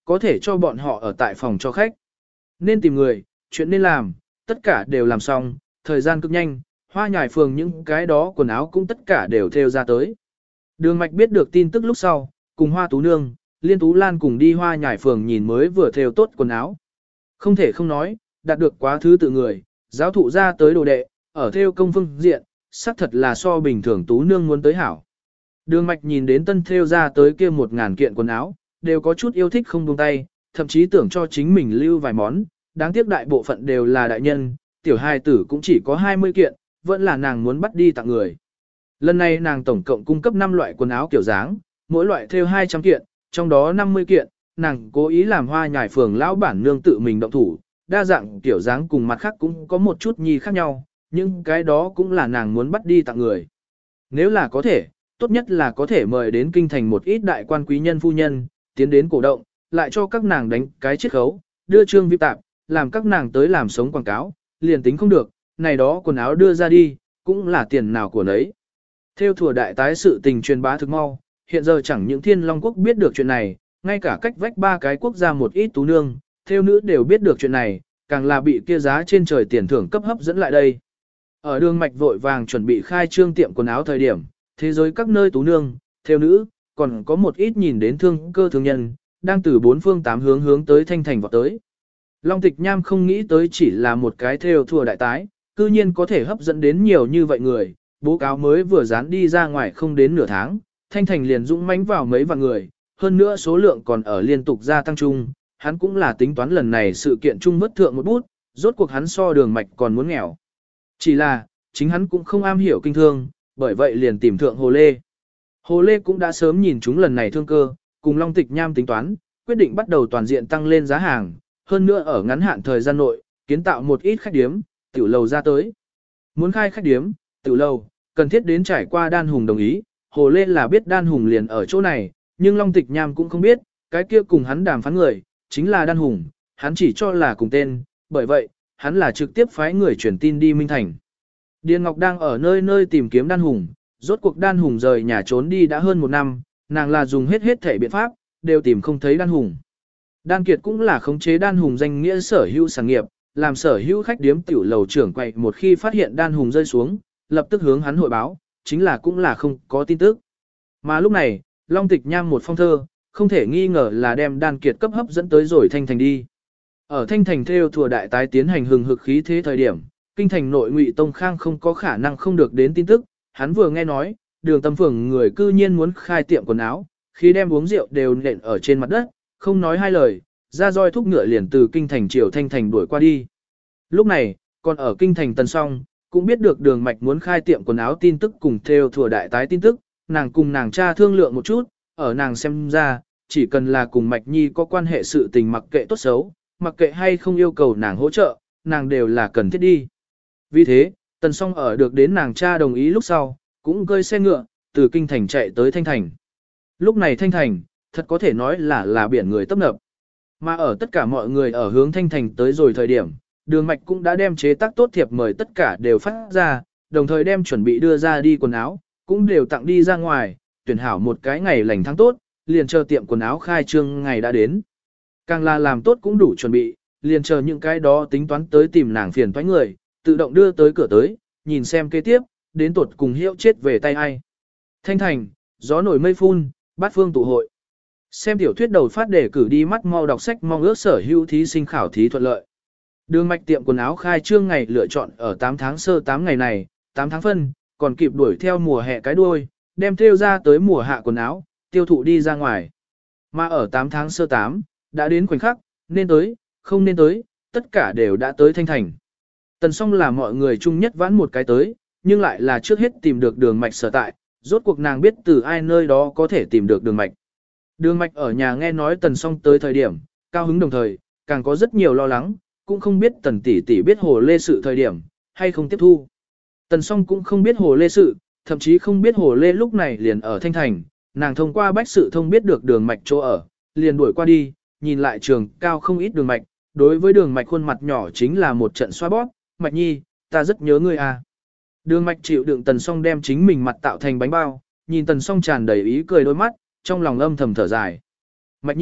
Speaker 1: có thể cho bọn họ ở tại phòng cho khách. Nên tìm người, chuyện nên làm, tất cả đều làm xong, thời gian cực nhanh, Hoa Nhài phường những cái đó quần áo cũng tất cả đều theo ra tới. Đường Mạch biết được tin tức lúc sau, cùng Hoa Tú Nương, Liên Tú Lan cùng đi Hoa Nhài phường nhìn mới vừa theo tốt quần áo. Không thể không nói, đạt được quá thứ tự người, giáo thụ ra tới đồ đệ, ở theo công phương diện, xác thật là so bình thường Tú Nương muốn tới hảo. Đường Mạch nhìn đến tân theo ra tới kia 1000 kiện quần áo, đều có chút yêu thích không buông tay, thậm chí tưởng cho chính mình lưu vài món, đáng tiếc đại bộ phận đều là đại nhân, tiểu hài tử cũng chỉ có 20 kiện, vẫn là nàng muốn bắt đi tặng người. Lần này nàng tổng cộng cung cấp 5 loại quần áo kiểu dáng, mỗi loại theo 200 kiện, trong đó 50 kiện, nàng cố ý làm Hoa Nhài phường lão bản nương tự mình động thủ, đa dạng kiểu dáng cùng mặt khác cũng có một chút nhi khác nhau, nhưng cái đó cũng là nàng muốn bắt đi tặng người. Nếu là có thể, tốt nhất là có thể mời đến kinh thành một ít đại quan quý nhân phu nhân, tiến đến cổ động, lại cho các nàng đánh cái chiết khấu, đưa trương vi tạp, làm các nàng tới làm sống quảng cáo, liền tính không được, này đó quần áo đưa ra đi, cũng là tiền nào của nấy. Theo thùa đại tái sự tình truyền bá thực mau, hiện giờ chẳng những Thiên Long Quốc biết được chuyện này, ngay cả cách vách 3 cái quốc gia một ít tú nương, theo nữ đều biết được chuyện này, càng là bị kia giá trên trời tiền thưởng cấp hấp dẫn lại đây. Ở đường mạch vội vàng chuẩn bị khai trương tiệm quần áo thời điểm, thế giới các nơi tú nương, theo nữ, còn có một ít nhìn đến thương cơ thương nhân, đang từ 4 phương 8 hướng hướng tới Thanh Thành vọt tới. Long Tịch Nham không nghĩ tới chỉ là một cái theo thùa đại tái, cư nhiên có thể hấp dẫn đến nhiều như vậy người, bố cáo mới vừa dán đi ra ngoài không đến nửa tháng, Thanh Thành liền dũng mãnh vào mấy vạn người, hơn nữa số lượng còn ở liên tục gia tăng chung, hắn cũng là tính toán lần này sự kiện chung vất thượng một bút, rốt cuộc hắn so đường mạch còn muốn nghèo. Chỉ là, chính hắn cũng không am hiểu kinh thương, bởi vậy liền tìm thượng Hồ Lê. Hồ Lê cũng đã sớm nhìn chúng lần này thương cơ, cùng Long Tịch Nham tính toán, quyết định bắt đầu toàn diện tăng lên giá hàng, hơn nữa ở ngắn hạn thời gian nội, kiến tạo một ít khách điếm, tiểu lầu ra tới. Muốn khai khách điếm, tiểu lầu, cần thiết đến trải qua Đan Hùng đồng ý, Hồ Lê là biết Đan Hùng liền ở chỗ này, nhưng Long Tịch Nham cũng không biết, cái kia cùng hắn đàm phán người, chính là Đan Hùng, hắn chỉ cho là cùng tên, bởi vậy, hắn là trực tiếp phái người truyền tin đi Minh Thành. Điền Ngọc đang ở nơi nơi tìm kiếm Đan Hùng, rốt cuộc Đan Hùng rời nhà trốn đi đã hơn 1 năm, nàng là dùng hết thể biện pháp, đều tìm không thấy Đan Hùng. Đan Kiệt cũng là khống chế Đan Hùng danh nghĩa sở hữu sản nghiệp, làm sở hữu khách điếm tiểu lầu trưởng quậy một khi phát hiện Đan Hùng rơi xuống, lập tức hướng hắn hội báo, chính là cũng là không có tin tức. Mà lúc này, Long Tịch Nham một phong thơ, không thể nghi ngờ là đem Đan Kiệt cấp hấp dẫn tới rồi Thanh Thành đi. Ở Thanh Thành theo thùa đại tái tiến hành hừng hực khí thế thời điểm, kinh thành nội Ngụy Tông Khang không có khả năng không được đến tin tức, hắn vừa nghe nói, Đường Tâm Phường người cư nhiên muốn khai tiệm quần áo, khi đem uống rượu đều nện ở trên mặt đất, không nói hai lời, ra roi thúc ngựa liền từ kinh thành triều Thanh Thành đuổi qua đi. Lúc này, còn ở kinh thành Tần Song, cũng biết được Đường Mạch muốn khai tiệm quần áo tin tức cùng theo thùa đại tái tin tức, nàng cùng nàng cha thương lượng một chút, ở nàng xem ra, chỉ cần là cùng Mạch Nhi có quan hệ sự tình mặc kệ tốt xấu, mặc kệ hay không yêu cầu nàng hỗ trợ, nàng đều là cần thiết đi. Vì thế, Tần Song ở được đến nàng cha đồng ý lúc sau, cũng cơi xe ngựa, từ kinh thành chạy tới Thanh Thành. Lúc này Thanh Thành, thật có thể nói là biển người tấp nập. Mà ở tất cả mọi người ở hướng Thanh Thành tới rồi thời điểm, Đường Mạch cũng đã đem chế tác tốt thiệp mời tất cả đều phát ra, đồng thời đem chuẩn bị đưa ra đi quần áo, cũng đều tặng đi ra ngoài, tuyển hảo một cái ngày lành tháng tốt, liền chờ tiệm quần áo khai trương ngày đã đến. Càng là làm tốt cũng đủ chuẩn bị, liền chờ những cái đó tính toán tới tìm nàng phiền toái người, tự động đưa tới cửa tới, nhìn xem kế tiếp, đến tuột cùng hiệu chết về tay ai. Thanh Thành, gió nổi mây phun, bát phương tụ hội. Xem tiểu thuyết đầu phát để cử đi mắt mau đọc sách mong ước sở hữu thí sinh khảo thí thuận lợi. Đường Mạch tiệm quần áo khai trương ngày lựa chọn ở 8 tháng sơ 8 ngày này, 8 tháng phân, còn kịp đuổi theo mùa hè cái đuôi, đem thêu ra tới mùa hạ quần áo, tiêu thụ đi ra ngoài. Mà ở 8 tháng sơ 8, đã đến khoảnh khắc, nên tới, không nên tới, tất cả đều đã tới Thanh Thành. Tần Song là mọi người chung nhất vãn một cái tới, nhưng lại là trước hết tìm được Đường Mạch sở tại, rốt cuộc nàng biết từ ai nơi đó có thể tìm được Đường Mạch. Đường Mạch ở nhà nghe nói Tần Song tới thời điểm, cao hứng đồng thời, càng có rất nhiều lo lắng, cũng không biết Tần tỷ tỷ biết Hồ Lê sự thời điểm, hay không tiếp thu. Tần Song cũng không biết Hồ Lê sự, thậm chí không biết Hồ Lê lúc này liền ở Thanh Thành, nàng thông qua bách sự thông biết được Đường Mạch chỗ ở, liền đuổi qua đi, nhìn lại trường cao không ít Đường Mạch, đối với Đường Mạch khuôn mặt nhỏ chính là một trận xoa bóp, Mạch Nhi, ta rất nhớ ngươi à. Đường Mạch chịu đựng Tần Song đem chính mình mặt tạo thành bánh bao, nhìn Tần Song tràn đầy ý cười đôi mắt, trong lòng âm thầm thở dài. Mạch Nhi,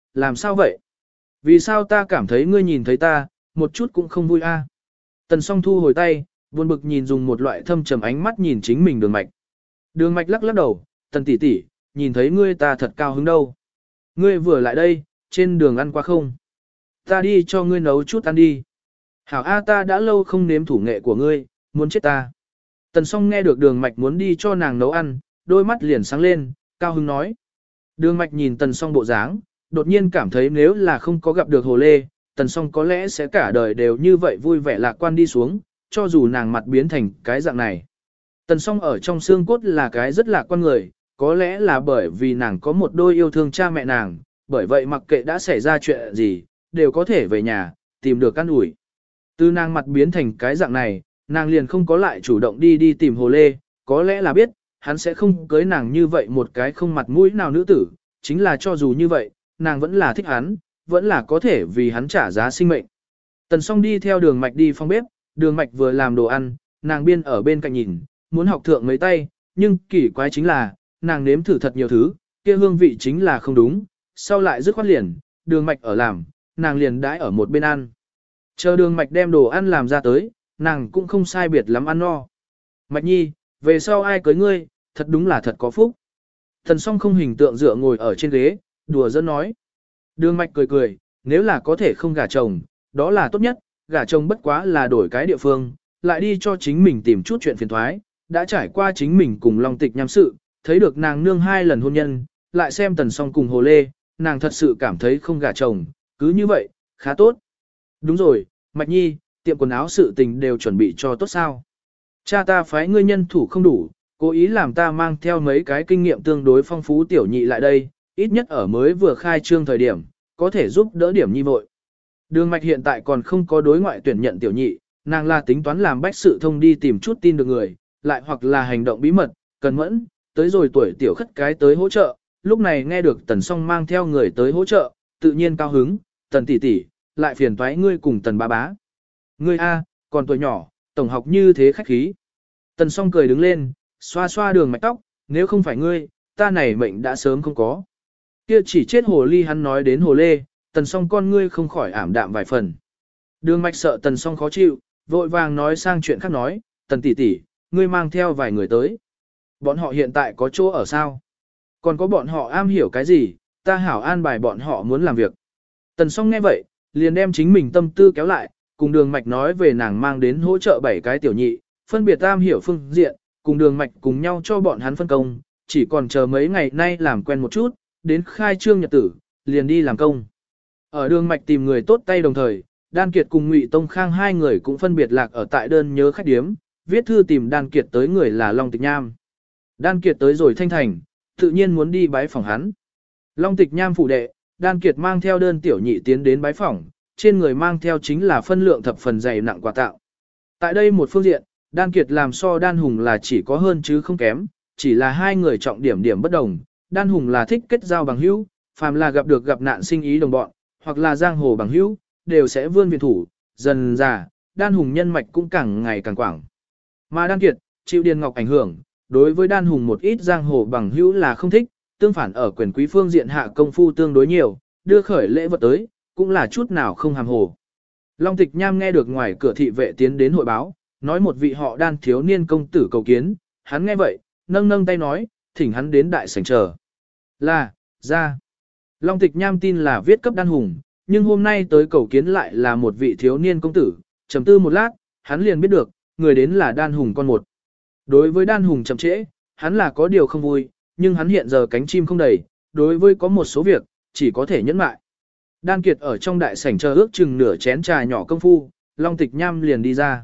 Speaker 1: làm sao vậy? Vì sao ta cảm thấy ngươi nhìn thấy ta, một chút cũng không vui a? Tần song thu hồi tay, buồn bực nhìn dùng một loại thâm trầm ánh mắt nhìn chính mình đường mạch. Đường mạch lắc lắc đầu, tần tỷ tỷ, nhìn thấy ngươi ta thật cao hứng đâu. Ngươi vừa lại đây, trên đường ăn qua không? Ta đi cho ngươi nấu chút ăn đi. Hảo A ta đã lâu không nếm thủ nghệ của ngươi, muốn chết ta. Tần song nghe được đường mạch muốn đi cho nàng nấu ăn, đôi mắt liền sáng lên, cao hứng nói. Đường mạch nhìn tần song bộ dáng, đột nhiên cảm thấy nếu là không có gặp được hồ lê, tần song có lẽ sẽ cả đời đều như vậy vui vẻ lạc quan đi xuống, cho dù nàng mặt biến thành cái dạng này. Tần song ở trong xương cốt là cái rất lạc quan người, có lẽ là bởi vì nàng có một đôi yêu thương cha mẹ nàng, bởi vậy mặc kệ đã xảy ra chuyện gì, đều có thể về nhà, tìm được căn ủi. Từ nàng mặt biến thành cái dạng này, nàng liền không có lại chủ động đi tìm hồ lê, có lẽ là biết, hắn sẽ không cưới nàng như vậy một cái không mặt mũi nào nữ tử, chính là cho dù như vậy, nàng vẫn là thích hắn, vẫn là có thể vì hắn trả giá sinh mệnh. Tần song đi theo đường mạch đi phòng bếp, đường mạch vừa làm đồ ăn, nàng biên ở bên cạnh nhìn, muốn học thượng mấy tay, nhưng kỳ quái chính là, nàng nếm thử thật nhiều thứ, kia hương vị chính là không đúng, sau lại dứt khoát liền, đường mạch ở làm, nàng liền đãi ở một bên ăn. Chờ đường mạch đem đồ ăn làm ra tới, nàng cũng không sai biệt lắm ăn no. Mạch nhi, về sau ai cưới ngươi, thật đúng là thật có phúc. Thần song không hình tượng dựa ngồi ở trên ghế, đùa giỡn nói. Đường mạch cười cười, nếu là có thể không gả chồng, đó là tốt nhất, gả chồng bất quá là đổi cái địa phương, lại đi cho chính mình tìm chút chuyện phiền toái, đã trải qua chính mình cùng Long Tịch nham sự, thấy được nàng nương 2 lần hôn nhân, lại xem tần song cùng hồ lê, nàng thật sự cảm thấy không gả chồng, cứ như vậy, khá tốt. Đúng rồi, Mạch nhi, tiệm quần áo sự tình đều chuẩn bị cho tốt sao. Cha ta phái ngươi nhân thủ không đủ, cố ý làm ta mang theo mấy cái kinh nghiệm tương đối phong phú tiểu nhị lại đây, ít nhất ở mới vừa khai trương thời điểm, có thể giúp đỡ điểm nhi vội. Đường mạch hiện tại còn không có đối ngoại tuyển nhận tiểu nhị, nàng là tính toán làm bách sự thông đi tìm chút tin được người, lại hoặc là hành động bí mật, cần mẫn, tới rồi tuổi tiểu khất cái tới hỗ trợ, lúc này nghe được tần song mang theo người tới hỗ trợ, tự nhiên cao hứng, tần tỷ tỷ, lại phiền toái ngươi cùng tần bá bá. Ngươi A, còn tuổi nhỏ, tổng học như thế khách khí. Tần song cười đứng lên, xoa xoa đường mạch tóc, nếu không phải ngươi, ta này mệnh đã sớm không có. Kia chỉ chết hồ ly hắn nói đến hồ lê, tần song con ngươi không khỏi ảm đạm vài phần. Đường mạch sợ tần song khó chịu, vội vàng nói sang chuyện khác nói, tần tỷ tỷ, ngươi mang theo vài người tới. Bọn họ hiện tại có chỗ ở sao? Còn có bọn họ am hiểu cái gì, ta hảo an bài bọn họ muốn làm việc. Tần song nghe vậy, liền đem chính mình tâm tư kéo lại, cùng đường mạch nói về nàng mang đến hỗ trợ 7 cái tiểu nhị, phân biệt am hiểu phương diện, cùng đường mạch cùng nhau cho bọn hắn phân công, chỉ còn chờ mấy ngày nay làm quen một chút, đến khai trương nhật tử, liền đi làm công. Ở đường mạch tìm người tốt tay đồng thời, Đan Kiệt cùng Ngụy Tông Khang 2 người cũng phân biệt lạc ở tại đơn nhớ khách điếm, viết thư tìm Đan Kiệt tới người là Long Tịch Nham. Đan Kiệt tới rồi Thanh Thành, tự nhiên muốn đi bái phỏng hắn. Long Tịch Nham phủ đệ, Đan Kiệt mang theo đơn tiểu nhị tiến đến bái phỏng, trên người mang theo chính là phân lượng thập phần dày nặng quà tặng. Tại đây một phương diện, Đan Kiệt làm so Đan Hùng là chỉ có hơn chứ không kém, chỉ là 2 người trọng điểm bất đồng. Đan Hùng là thích kết giao bằng hữu, phàm là gặp nạn sinh ý đồng bọn, hoặc là giang hồ bằng hữu, đều sẽ vươn viện thủ, dần dà, Đan Hùng nhân mạch cũng càng ngày càng quảng. Mà Đan Kiệt, chịu Điền Ngọc ảnh hưởng, đối với Đan Hùng một ít giang hồ bằng hữu là không thích, tương phản ở quyền quý phương diện hạ công phu tương đối nhiều, đưa khởi lễ vật tới, cũng là chút nào không hàm hồ. Long Tịch Nham nghe được ngoài cửa thị vệ tiến đến hội báo, nói một vị họ Đan thiếu niên công tử cầu kiến, hắn nghe vậy, nâng tay nói, thỉnh hắn đến đại sảnh chờ. Là, ra. Long Tịch Nham tin là viết cấp Đan Hùng, nhưng hôm nay tới cầu kiến lại là một vị thiếu niên công tử, trầm tư một lát, hắn liền biết được, người đến là Đan Hùng con một. Đối với Đan Hùng chậm trễ, hắn là có điều không vui, nhưng hắn hiện giờ cánh chim không đầy, đối với có một số việc, chỉ có thể nhẫn mại. Đan Kiệt ở trong đại sảnh chờ ước chừng nửa chén trà nhỏ công phu, Long Tịch Nham liền đi ra.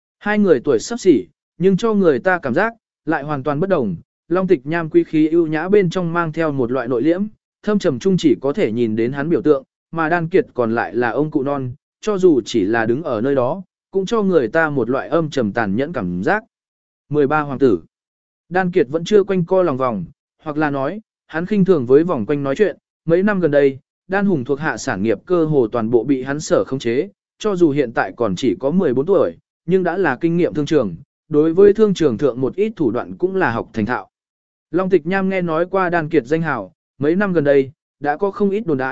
Speaker 1: 2 người tuổi sắp xỉ, nhưng cho người ta cảm giác, lại hoàn toàn bất đồng. Long Tịch Nham quý khí ưu nhã bên trong mang theo một loại nội liễm, thâm trầm trung chỉ có thể nhìn đến hắn biểu tượng, mà Đan Kiệt còn lại là ông cụ non, cho dù chỉ là đứng ở nơi đó, cũng cho người ta một loại âm trầm tàn nhẫn cảm giác. 13 hoàng tử. Đan Kiệt vẫn chưa quanh co lòng vòng, hoặc là nói, hắn khinh thường với vòng quanh nói chuyện, mấy năm gần đây, Đan Hùng thuộc hạ sản nghiệp cơ hồ toàn bộ bị hắn sở khống chế, cho dù hiện tại còn chỉ có 14 tuổi, nhưng đã là kinh nghiệm thương trường, đối với thương trường thượng một ít thủ đoạn cũng là học thành thạo. Long Tịch Nham nghe nói qua Đan Kiệt danh hào, mấy năm gần đây, đã có không ít đồn đãi,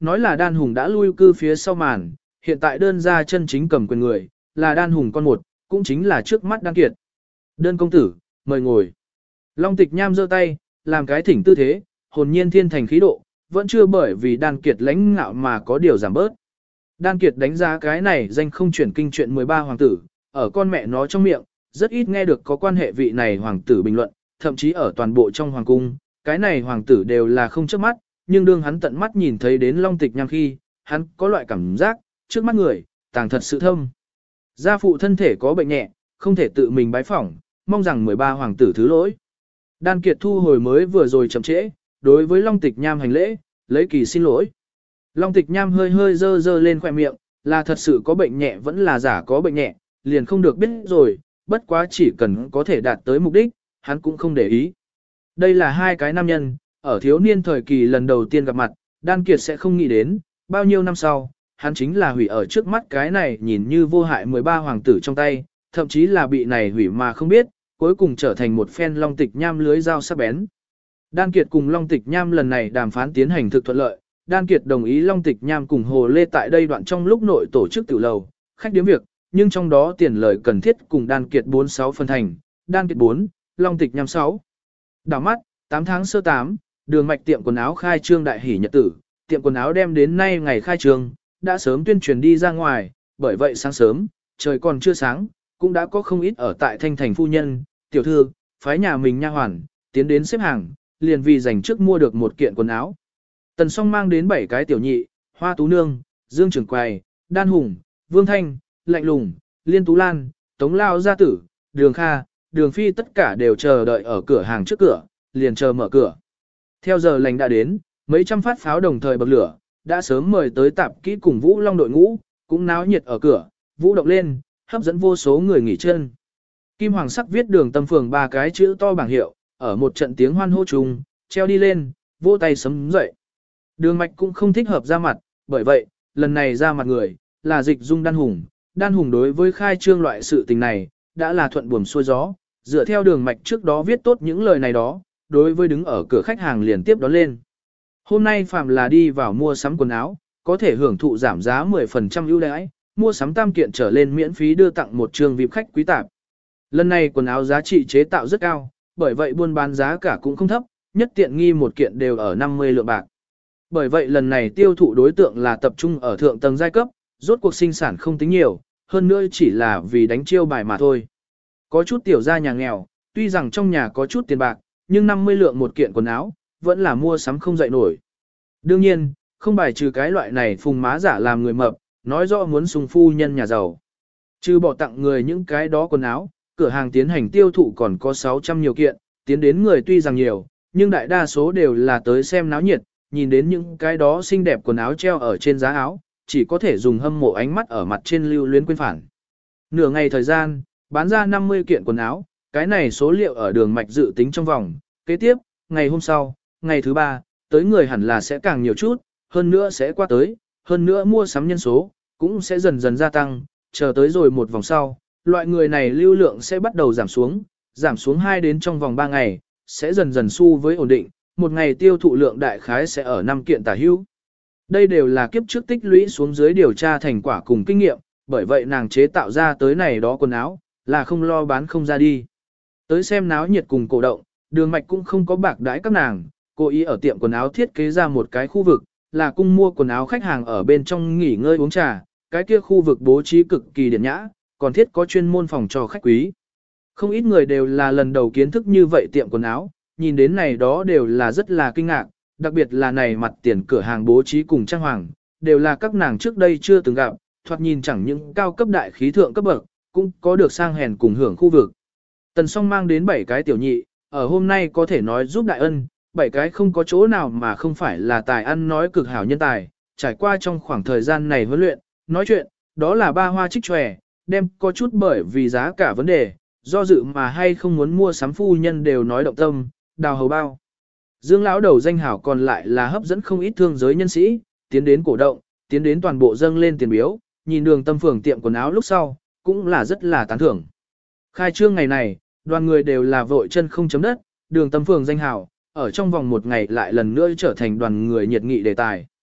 Speaker 1: nói là Đan Hùng đã lui cư phía sau màn, hiện tại đơn ra chân chính cầm quyền người, là Đan Hùng con một, cũng chính là trước mắt Đan Kiệt. Đơn công tử, mời ngồi. Long Tịch Nham giơ tay, làm cái thỉnh tư thế, hồn nhiên thiên thành khí độ, vẫn chưa bởi vì Đan Kiệt lãnh ngạo mà có điều giảm bớt. Đan Kiệt đánh giá cái này danh không chuyển kinh chuyện 13 hoàng tử, ở con mẹ nó trong miệng, rất ít nghe được có quan hệ vị này hoàng tử bình luận, thậm chí ở toàn bộ trong hoàng cung, cái này hoàng tử đều là không chớp mắt, nhưng đương hắn tận mắt nhìn thấy đến Long Tịch Nham khi, hắn có loại cảm giác, trước mắt người, tàng thật sự thâm. Gia phụ thân thể có bệnh nhẹ, không thể tự mình bái phỏng, mong rằng 13 hoàng tử thứ lỗi. Đan Kiệt thu hồi mới vừa rồi chậm trễ, đối với Long Tịch Nham hành lễ, lấy kỳ xin lỗi. Long Tịch Nham hơi hơi dơ dơ lên khỏe miệng, là thật sự có bệnh nhẹ vẫn là giả có bệnh nhẹ, liền không được biết rồi, bất quá chỉ cần có thể đạt tới mục đích, hắn cũng không để ý. Đây là hai cái nam nhân, ở thiếu niên thời kỳ lần đầu tiên gặp mặt, Đan Kiệt sẽ không nghĩ đến, bao nhiêu năm sau, hắn chính là hủy ở trước mắt cái này nhìn như vô hại 13 hoàng tử trong tay, thậm chí là bị này hủy mà không biết, cuối cùng trở thành một phen Long Tịch Nham lưới dao sắc bén. Đan Kiệt cùng Long Tịch Nham lần này đàm phán tiến hành thực thuận lợi, Đan Kiệt đồng ý Long Tịch Nham cùng Hồ Lê tại đây đoạn trong lúc nội tổ chức tiểu lầu, khách điếm việc, nhưng trong đó tiền lời cần thiết cùng Đan Kiệt 46 phân thành, Đan Kiệt 4, Long Tịch Nham 6. Đảo mắt, 8 tháng sơ 8, Đường Mạch tiệm quần áo khai trương đại hỷ nhật tử, tiệm quần áo đem đến nay ngày khai trương, đã sớm tuyên truyền đi ra ngoài, bởi vậy sáng sớm, trời còn chưa sáng, cũng đã có không ít ở tại Thanh Thành phu nhân, tiểu thư, phái nhà mình nha hoàn, tiến đến xếp hàng, liền vì dành trước mua được một kiện quần áo. Tần Song mang đến 7 cái tiểu nhị, Hoa Tú Nương, Dương Trường Quầy, Đan Hùng, Vương Thanh, Lạnh Lùng, Liên Tú Lan, Tống Lao Gia Tử, Đường Kha, Đường Phi tất cả đều chờ đợi ở cửa hàng trước cửa, liền chờ mở cửa. Theo giờ lành đã đến, mấy trăm phát pháo đồng thời bậc lửa, đã sớm mời tới tạp kỹ cùng Vũ Long đội ngũ, cũng náo nhiệt ở cửa, vũ động lên, hấp dẫn vô số người nghỉ chân. Kim Hoàng sắc viết Đường Tâm Phường 3 cái chữ to bảng hiệu, ở một trận tiếng hoan hô trùng, treo đi lên, vỗ tay sấm dậy. Đường Mạch cũng không thích hợp ra mặt, bởi vậy, lần này ra mặt người, là Dịch Dung Đan Hùng. Đan Hùng đối với khai trương loại sự tình này, đã là thuận buồm xuôi gió, dựa theo Đường Mạch trước đó viết tốt những lời này đó, đối với đứng ở cửa khách hàng liền tiếp đón lên. Hôm nay phạm là đi vào mua sắm quần áo, có thể hưởng thụ giảm giá 10% ưu đãi, mua sắm tam kiện trở lên miễn phí đưa tặng một trường VIP khách quý tạp. Lần này quần áo giá trị chế tạo rất cao, bởi vậy buôn bán giá cả cũng không thấp, nhất tiện nghi một kiện đều ở 50 lượng bạc. Bởi vậy lần này tiêu thụ đối tượng là tập trung ở thượng tầng giai cấp, rốt cuộc sinh sản không tính nhiều, hơn nữa chỉ là vì đánh chiêu bài mà thôi. Có chút tiểu gia nhà nghèo, tuy rằng trong nhà có chút tiền bạc, nhưng 50 lượng một kiện quần áo, vẫn là mua sắm không dậy nổi. Đương nhiên, không bài trừ cái loại này phùng má giả làm người mập, nói rõ muốn sung phu nhân nhà giàu. Trừ bỏ tặng người những cái đó quần áo, cửa hàng tiến hành tiêu thụ còn có 600 nhiều kiện, tiến đến người tuy rằng nhiều, nhưng đại đa số đều là tới xem náo nhiệt, nhìn đến những cái đó xinh đẹp quần áo treo ở trên giá áo, chỉ có thể dùng hâm mộ ánh mắt ở mặt trên lưu luyến quên phản. Nửa ngày thời gian, bán ra 50 kiện quần áo, cái này số liệu ở Đường Mạch dự tính trong vòng. Kế tiếp, ngày hôm sau, ngày thứ 3, tới người hẳn là sẽ càng nhiều chút, hơn nữa sẽ qua tới, hơn nữa mua sắm nhân số, cũng sẽ dần dần gia tăng, chờ tới rồi một vòng sau, loại người này lưu lượng sẽ bắt đầu giảm xuống 2 đến trong vòng 3 ngày, sẽ dần dần xu với ổn định, một ngày tiêu thụ lượng đại khái sẽ ở 5 kiện tả hữu. Đây đều là kiếp trước tích lũy xuống dưới điều tra thành quả cùng kinh nghiệm, bởi vậy nàng chế tạo ra tới này đó quần áo, là không lo bán không ra đi. Tới xem náo nhiệt cùng cổ động, Đường Mạch cũng không có bạc đãi các nàng, cố ý ở tiệm quần áo thiết kế ra một cái khu vực, là cung mua quần áo khách hàng ở bên trong nghỉ ngơi uống trà, cái kia khu vực bố trí cực kỳ điển nhã, còn thiết có chuyên môn phòng cho khách quý. Không ít người đều là lần đầu kiến thức như vậy tiệm quần áo, nhìn đến này đó đều là rất là kinh ngạc, đặc biệt là này mặt tiền cửa hàng bố trí cùng trang hoàng, đều là các nàng trước đây chưa từng gặp, thoạt nhìn chẳng những cao cấp đại khí thượng cấp bậc, cũng có được sang hèn cùng hưởng khu vực. Tần Song mang đến 7 cái tiểu nhị, ở hôm nay có thể nói giúp đại ân, 7 cái không có chỗ nào mà không phải là tài ăn nói cực hảo nhân tài, trải qua trong khoảng thời gian này huấn luyện, nói chuyện, đó là ba hoa trích tròe, đem có chút bởi vì giá cả vấn đề, do dự mà hay không muốn mua sắm phu nhân đều nói động tâm, đào hầu bao. Dương lão đầu danh hảo còn lại là hấp dẫn không ít thương giới nhân sĩ, tiến đến cổ động, tiến đến toàn bộ dâng lên tiền biếu, nhìn Đường Tâm Phường tiệm quần áo lúc sau, cũng là rất là tán thưởng. Khai trương ngày này, đoàn người đều là vội chân không chấm đất, Đường Tâm Phường danh hảo, ở trong vòng một ngày lại lần nữa trở thành đoàn người nhiệt nghị đề tài.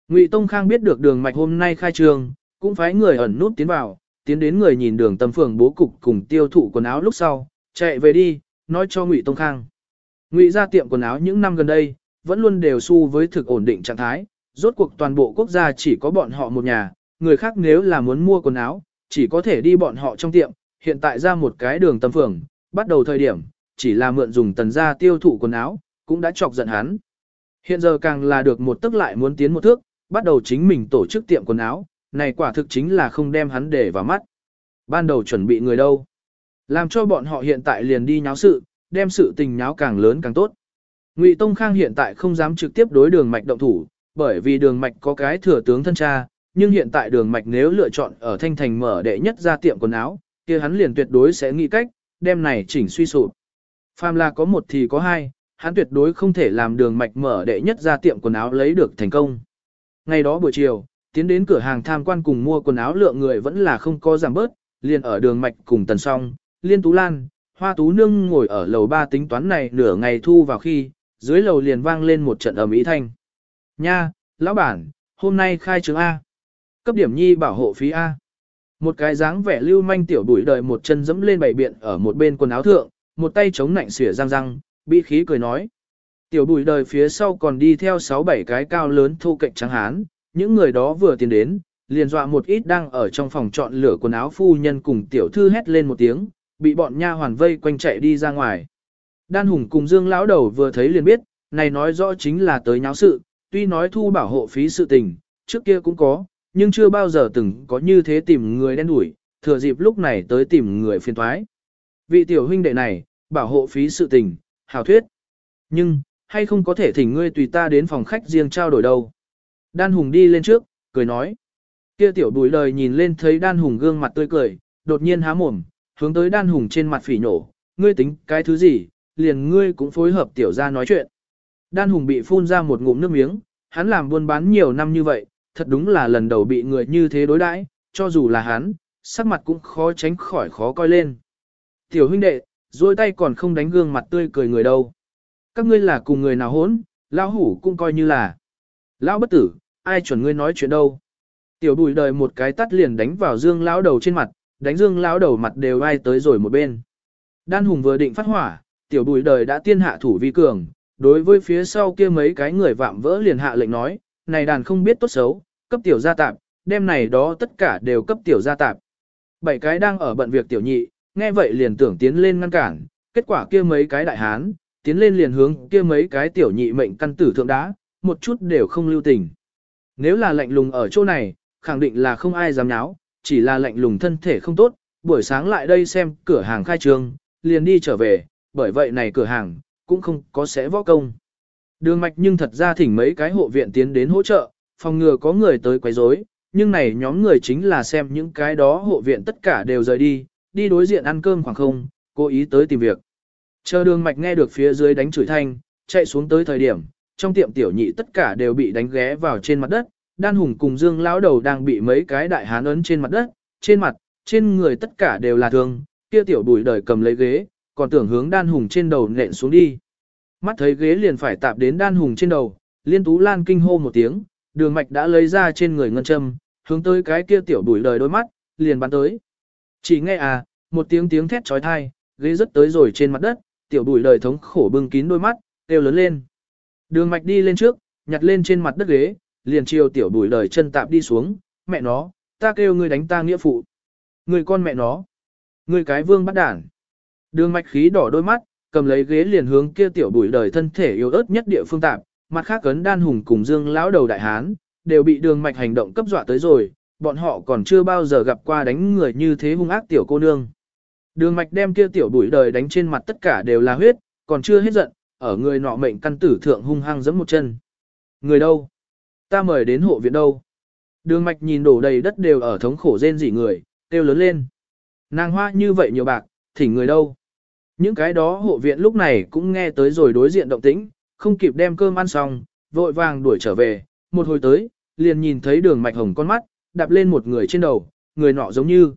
Speaker 1: Ngụy Tông Khang biết được đường mạch hôm nay khai trương, cũng phái người ẩn nút tiến vào, tiến đến người nhìn đường Tâm Phường bố cục cùng tiêu thụ quần áo lúc sau, chạy về đi, nói cho Ngụy Tông Khang. Ngụy ra tiệm quần áo những năm gần đây, vẫn luôn đều xu với thực ổn định trạng thái, rốt cuộc toàn bộ quốc gia chỉ có bọn họ một nhà, người khác nếu là muốn mua quần áo, chỉ có thể đi bọn họ trong tiệm, hiện tại ra một cái đường Tâm Phường, bắt đầu thời điểm, chỉ là mượn dùng Tần gia tiêu thụ quần áo, cũng đã chọc giận hắn. Hiện giờ càng là được một tức lại muốn tiến một thước, bắt đầu chính mình tổ chức tiệm quần áo, này quả thực chính là không đem hắn để vào mắt. Ban đầu chuẩn bị người đâu? Làm cho bọn họ hiện tại liền đi nháo sự, đem sự tình nháo càng lớn càng tốt. Ngụy Tông Khang hiện tại không dám trực tiếp đối đường mạch động thủ, bởi vì đường mạch có cái thừa tướng thân cha, nhưng hiện tại đường mạch nếu lựa chọn ở Thanh Thành mở đệ nhất ra tiệm quần áo, kia hắn liền tuyệt đối sẽ nghĩ cách, đem này chỉnh suy sụp. Phàm là có một thì có hai, hắn tuyệt đối không thể làm đường mạch mở đệ nhất ra tiệm quần áo lấy được thành công. Ngày đó buổi chiều, tiến đến cửa hàng tham quan cùng mua quần áo lượng người vẫn là không có giảm bớt, liền ở đường mạch cùng Tần Song, Liên Tú Lan, Hoa Tú Nương ngồi ở lầu 3 tính toán này nửa ngày thu vào khi, dưới lầu liền vang lên một trận ầm ĩ thanh. Nha, lão bản, hôm nay khai trương A. Cấp điểm nhi bảo hộ phí A. Một cái dáng vẻ lưu manh tiểu bụi đời một chân dẫm lên bày biện ở một bên quần áo thượng, một tay chống nạnh xỉa răng răng, bị khí cười nói. Tiểu bụi đời phía sau còn đi theo 6-7 cái cao lớn thu cạnh trắng hán, những người đó vừa tiến đến, liền dọa một ít đang ở trong phòng chọn lửa quần áo phu nhân cùng tiểu thư hét lên một tiếng, bị bọn nha hoàn vây quanh chạy đi ra ngoài. Đan Hùng cùng Dương lão đầu vừa thấy liền biết, này nói rõ chính là tới nháo sự, tuy nói thu bảo hộ phí sự tình, trước kia cũng có, nhưng chưa bao giờ từng có như thế tìm người đen đuổi, thừa dịp lúc này tới tìm người phiền toái. Vị tiểu huynh đệ này, bảo hộ phí sự tình, hảo thuyết. Nhưng, hay không có thể thỉnh ngươi tùy ta đến phòng khách riêng trao đổi đâu. Đan Hùng đi lên trước, cười nói. Kia tiểu bùi lời nhìn lên thấy Đan Hùng gương mặt tươi cười, đột nhiên há mồm, hướng tới Đan Hùng trên mặt phỉ nổ, ngươi tính cái thứ gì, liền ngươi cũng phối hợp tiểu ra nói chuyện. Đan Hùng bị phun ra một ngụm nước miếng, hắn làm buôn bán nhiều năm như vậy, thật đúng là lần đầu bị người như thế đối đãi, cho dù là hắn, sắc mặt cũng khó tránh khỏi khó coi lên. Tiểu huynh đệ, duỗi tay còn không đánh gương mặt tươi cười người đâu. Các ngươi là cùng người nào hỗn, lão hủ cũng coi như là. Lão bất tử, ai chuẩn ngươi nói chuyện đâu. Tiểu bùi đời một cái tắt liền đánh vào Dương lão đầu trên mặt, đánh Dương lão đầu mặt đều ai tới rồi một bên. Đan Hùng vừa định phát hỏa, tiểu bùi đời đã tiên hạ thủ vi cường, đối với phía sau kia mấy cái người vạm vỡ liền hạ lệnh nói, này đàn không biết tốt xấu, cấp tiểu gia tạp, đêm này đó tất cả đều cấp tiểu gia tạp. 7 cái đang ở bận việc tiểu nhị, nghe vậy liền tưởng tiến lên ngăn cản, kết quả kia mấy cái đại hán, tiến lên liền hướng kia mấy cái tiểu nhị mệnh căn tử thượng đá, một chút đều không lưu tình. Nếu là lạnh lùng ở chỗ này, khẳng định là không ai dám nháo, chỉ là lạnh lùng thân thể không tốt, buổi sáng lại đây xem cửa hàng khai trương, liền đi trở về, bởi vậy này cửa hàng, cũng không có sẽ võ công. Đường mạch nhưng thật ra thỉnh mấy cái hộ viện tiến đến hỗ trợ, phòng ngừa có người tới quấy rối, nhưng này nhóm người chính là xem những cái đó hộ viện tất cả đều rời đi, đi đối diện ăn cơm khoảng không, cố ý tới tìm việc. Chờ đường mạch nghe được phía dưới đánh chửi thanh, chạy xuống tới thời điểm, trong tiệm tiểu nhị tất cả đều bị đánh ghé vào trên mặt đất, Đan Hùng cùng Dương lão đầu đang bị mấy cái đại hán ấn trên mặt đất, trên mặt, trên người tất cả đều là thương, kia tiểu bùi đời cầm lấy ghế, còn tưởng hướng Đan Hùng trên đầu nện xuống đi. Mắt thấy ghế liền phải tạp đến Đan Hùng trên đầu, Liên Tú Lan kinh hô một tiếng, đường mạch đã lấy ra trên người ngân châm, hướng tới cái kia tiểu bùi đời đôi mắt, liền bắn tới. Chỉ nghe một tiếng tiếng thét chói tai, ghế rất tới rồi trên mặt đất, tiểu bùi đời thống khổ bưng kín đôi mắt, kêu lớn lên. Đường mạch đi lên trước, nhặt lên trên mặt đất ghế, liền chiều tiểu bùi đời chân tạp đi xuống, mẹ nó, ta kêu ngươi đánh ta nghĩa phụ. Ngươi con mẹ nó. Ngươi cái vương bắt đản. Đường mạch khí đỏ đôi mắt, cầm lấy ghế liền hướng kia tiểu bùi đời thân thể yếu ớt nhất địa phương tạp, mặt khác cấn Đan Hùng cùng Dương lão đầu đại hán, đều bị đường mạch hành động cấp dọa tới rồi, bọn họ còn chưa bao giờ gặp qua đánh người như thế hung ác tiểu cô nương. Đường mạch đem kia tiểu bùi đời đánh trên mặt tất cả đều là huyết, còn chưa hết giận, ở người nọ mệnh căn tử thượng hung hăng giẫm một chân. Người đâu? Ta mời đến hộ viện đâu? Đường mạch nhìn đổ đầy đất đều ở thống khổ rên rỉ người, kêu lớn lên. Nàng hoa như vậy nhiều bạc, thỉnh người đâu? Những cái đó hộ viện lúc này cũng nghe tới rồi đối diện động tĩnh, không kịp đem cơm ăn xong, vội vàng đuổi trở về, một hồi tới, liền nhìn thấy đường mạch hồng con mắt, đạp lên một người trên đầu, người nọ giống như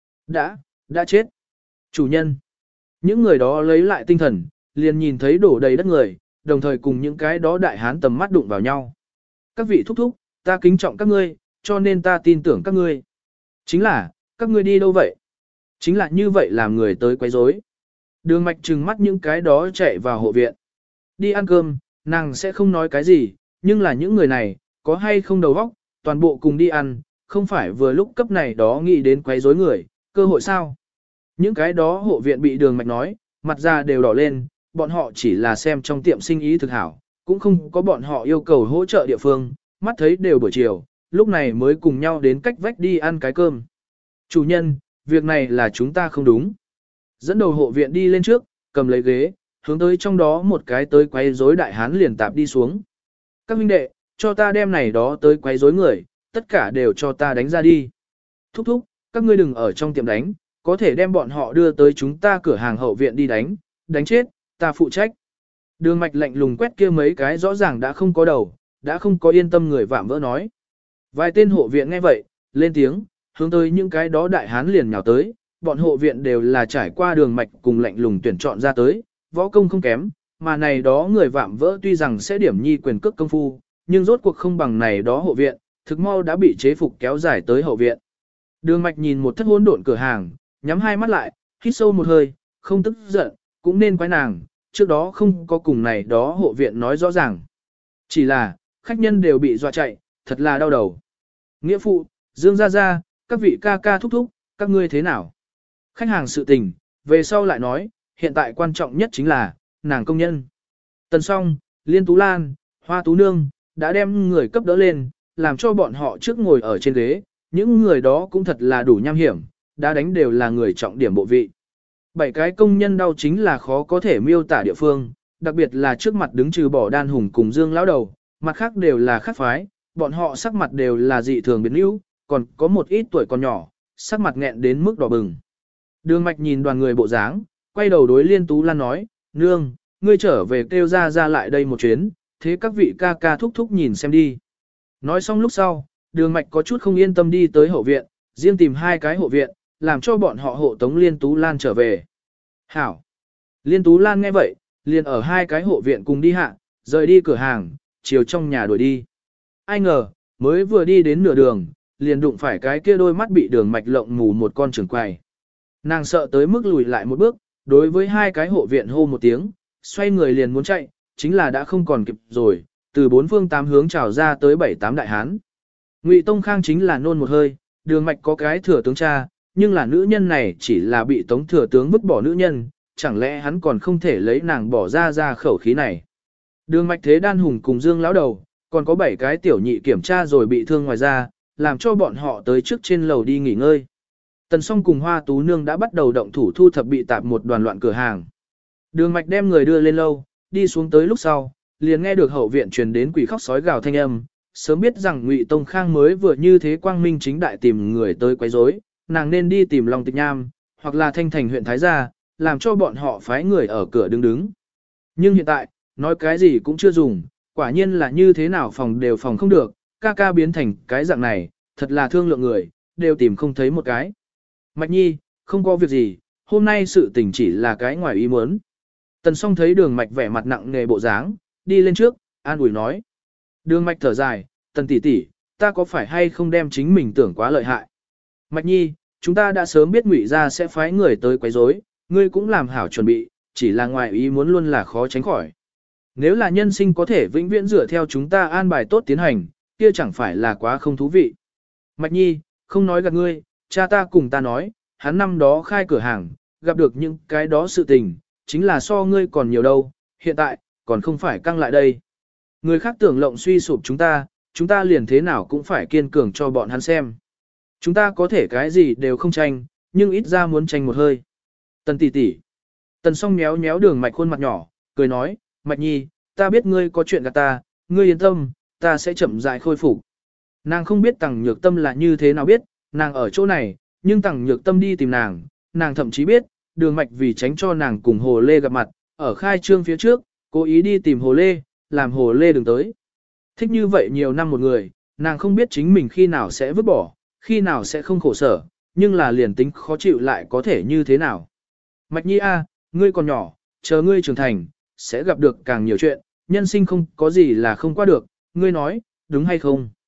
Speaker 1: đã chết. Chủ nhân. Những người đó lấy lại tinh thần, liền nhìn thấy đổ đầy đất người, đồng thời cùng những cái đó đại hán tầm mắt đụng vào nhau. Các vị thúc thúc, ta kính trọng các ngươi, cho nên ta tin tưởng các ngươi. Chính là, các ngươi đi đâu vậy? Chính là như vậy làm người tới quấy rối. Đường Mạch trừng mắt những cái đó chạy vào hộ viện. Đi ăn cơm, nàng sẽ không nói cái gì, nhưng là những người này, có hay không đầu óc, toàn bộ cùng đi ăn, không phải vừa lúc cấp này đó nghĩ đến quấy rối người, cơ hội sao? Những cái đó hộ viện bị Đường Mạch nói, mặt ra đều đỏ lên, bọn họ chỉ là xem trong tiệm sinh ý thực hảo, cũng không có bọn họ yêu cầu hỗ trợ địa phương, mắt thấy đều buổi chiều, lúc này mới cùng nhau đến cách vách đi ăn cái cơm. Chủ nhân, việc này là chúng ta không đúng. Dẫn đầu hộ viện đi lên trước, cầm lấy ghế, hướng tới trong đó một cái tới quấy rối đại hán liền tạp đi xuống. Các huynh đệ, cho ta đem này đó tới quấy rối người, tất cả đều cho ta đánh ra đi. Thúc thúc, các ngươi đừng ở trong tiệm đánh, có thể đem bọn họ đưa tới chúng ta cửa hàng hậu viện đi đánh, đánh chết, ta phụ trách. Đường Mạch lạnh lùng quét kia mấy cái rõ ràng đã không có đầu, đã không có yên tâm người vạm vỡ nói. Vài tên hộ viện nghe vậy, lên tiếng, hướng tới những cái đó đại hán liền nhào tới, bọn hộ viện đều là trải qua Đường Mạch cùng lạnh lùng tuyển chọn ra tới, võ công không kém, mà này đó người vạm vỡ tuy rằng sẽ điểm nhi quyền cước công phu, nhưng rốt cuộc không bằng này đó hộ viện, thực mau đã bị chế phục kéo dài tới hậu viện. Đường Mạch nhìn một thất hỗn độn cửa hàng, nhắm hai mắt lại, hít sâu một hơi, không tức giận, cũng nên quái nàng, trước đó không có cùng này đó hộ viện nói rõ ràng. Chỉ là, khách nhân đều bị dọa chạy, thật là đau đầu. Nghĩa phụ, Dương gia gia, các vị ca ca thúc thúc, các ngươi thế nào? Khách hàng sự tình, về sau lại nói, hiện tại quan trọng nhất chính là, nàng công nhân. Tần Song, Liên Tú Lan, Hoa Tú Nương, đã đem người cấp đỡ lên, làm cho bọn họ trước ngồi ở trên ghế, những người đó cũng thật là đủ nham hiểm, đã đánh đều là người trọng điểm bộ vị. 7 cái công nhân đau chính là khó có thể miêu tả địa phương, đặc biệt là trước mặt đứng trừ bỏ Đan Hùng cùng Dương lão đầu, mặt khác đều là khác phái, bọn họ sắc mặt đều là dị thường biến yếu, còn có một ít tuổi còn nhỏ, sắc mặt nghẹn đến mức đỏ bừng. Đường Mạch nhìn đoàn người bộ dáng, quay đầu đối Liên Tú Lan nói, nương, ngươi trở về kêu ra lại đây một chuyến, thế các vị ca ca thúc thúc nhìn xem đi. Nói xong lúc sau, Đường Mạch có chút không yên tâm đi tới hậu viện, riêng tìm 2 cái hộ viện, làm cho bọn họ hộ tống Liên Tú Lan trở về. Hảo! Liên Tú Lan nghe vậy, liền ở 2 cái hộ viện cùng đi hạ, rời đi cửa hàng, chiều trong nhà đuổi đi. Ai ngờ, mới vừa đi đến nửa đường, liền đụng phải cái kia đôi mắt bị Đường Mạch lộng mù một con trưởng quầy. Nàng sợ tới mức lùi lại một bước, đối với 2 cái hộ viện hô một tiếng, xoay người liền muốn chạy, chính là đã không còn kịp rồi, từ 4 phương 8 hướng trào ra tới 7-8 đại hán. Ngụy Tông Khang chính là nôn một hơi, Đường Mạch có cái thừa tướng cha, nhưng là nữ nhân này chỉ là bị Tống thừa tướng vứt bỏ nữ nhân, chẳng lẽ hắn còn không thể lấy nàng bỏ ra khẩu khí này. Đường Mạch thế Đan Hùng cùng Dương lão đầu, còn có 7 cái tiểu nhị kiểm tra rồi bị thương ngoài ra, làm cho bọn họ tới trước trên lầu đi nghỉ ngơi. Tần Song cùng Hoa Tú Nương đã bắt đầu động thủ thu thập bị tạp một đoàn loạn cửa hàng. Đường Mạch đem người đưa lên lâu, đi xuống tới lúc sau, liền nghe được hậu viện truyền đến quỷ khóc sói gào thanh âm, sớm biết rằng Ngụy Tông Khang mới vừa như thế quang minh chính đại tìm người tới quấy rối, nàng nên đi tìm Long Tịch Nham, hoặc là Thanh Thành huyện Thái gia, làm cho bọn họ phái người ở cửa đứng. Nhưng hiện tại, nói cái gì cũng chưa dùng, quả nhiên là như thế nào phòng đều phòng không được, ca ca biến thành cái dạng này, thật là thương lượng người, đều tìm không thấy một cái. Mạch Nhi, không có việc gì, hôm nay sự tình chỉ là cái ngoài ý muốn. Tần Song thấy Đường Mạch vẻ mặt nặng nề bộ dáng, đi lên trước, an ủi nói. Đường Mạch thở dài, Tần tỷ tỷ, ta có phải hay không đem chính mình tưởng quá lợi hại. Mạch Nhi, chúng ta đã sớm biết Ngụy gia sẽ phái người tới quấy rối, ngươi cũng làm hảo chuẩn bị, chỉ là ngoài ý muốn luôn là khó tránh khỏi. Nếu là nhân sinh có thể vĩnh viễn dựa theo chúng ta an bài tốt tiến hành, kia chẳng phải là quá không thú vị. Mạch Nhi, không nói gạt ngươi, cha ta cùng ta nói, hắn năm đó khai cửa hàng, gặp được những cái đó sự tình, chính là so ngươi còn nhiều đâu, hiện tại, còn không phải căng lại đây. Người khác tưởng lộng suy sụp chúng ta liền thế nào cũng phải kiên cường cho bọn hắn xem. Chúng ta có thể cái gì đều không tranh, nhưng ít ra muốn tranh một hơi. Tần tỷ tỷ. Tần Song méo méo Đường Mạch khuôn mặt nhỏ, cười nói, Mạch Nhi, ta biết ngươi có chuyện gạt ta, ngươi yên tâm, ta sẽ chậm rãi khôi phục. Nàng không biết Tằng Nhược Tâm là như thế nào biết, nàng ở chỗ này, nhưng Tằng Nhược Tâm đi tìm nàng thậm chí biết, Đường Mạch vì tránh cho nàng cùng Hồ Lê gặp mặt, ở khai trương phía trước, cố ý đi tìm Hồ Lê, làm Hồ Lê đừng tới. Thích như vậy nhiều năm một người, nàng không biết chính mình khi nào sẽ vứt bỏ, khi nào sẽ không khổ sở, nhưng là liền tính khó chịu lại có thể như thế nào. Mạch Nhi a, ngươi còn nhỏ, chờ ngươi trưởng thành, sẽ gặp được càng nhiều chuyện, nhân sinh không có gì là không qua được, ngươi nói, đúng hay không?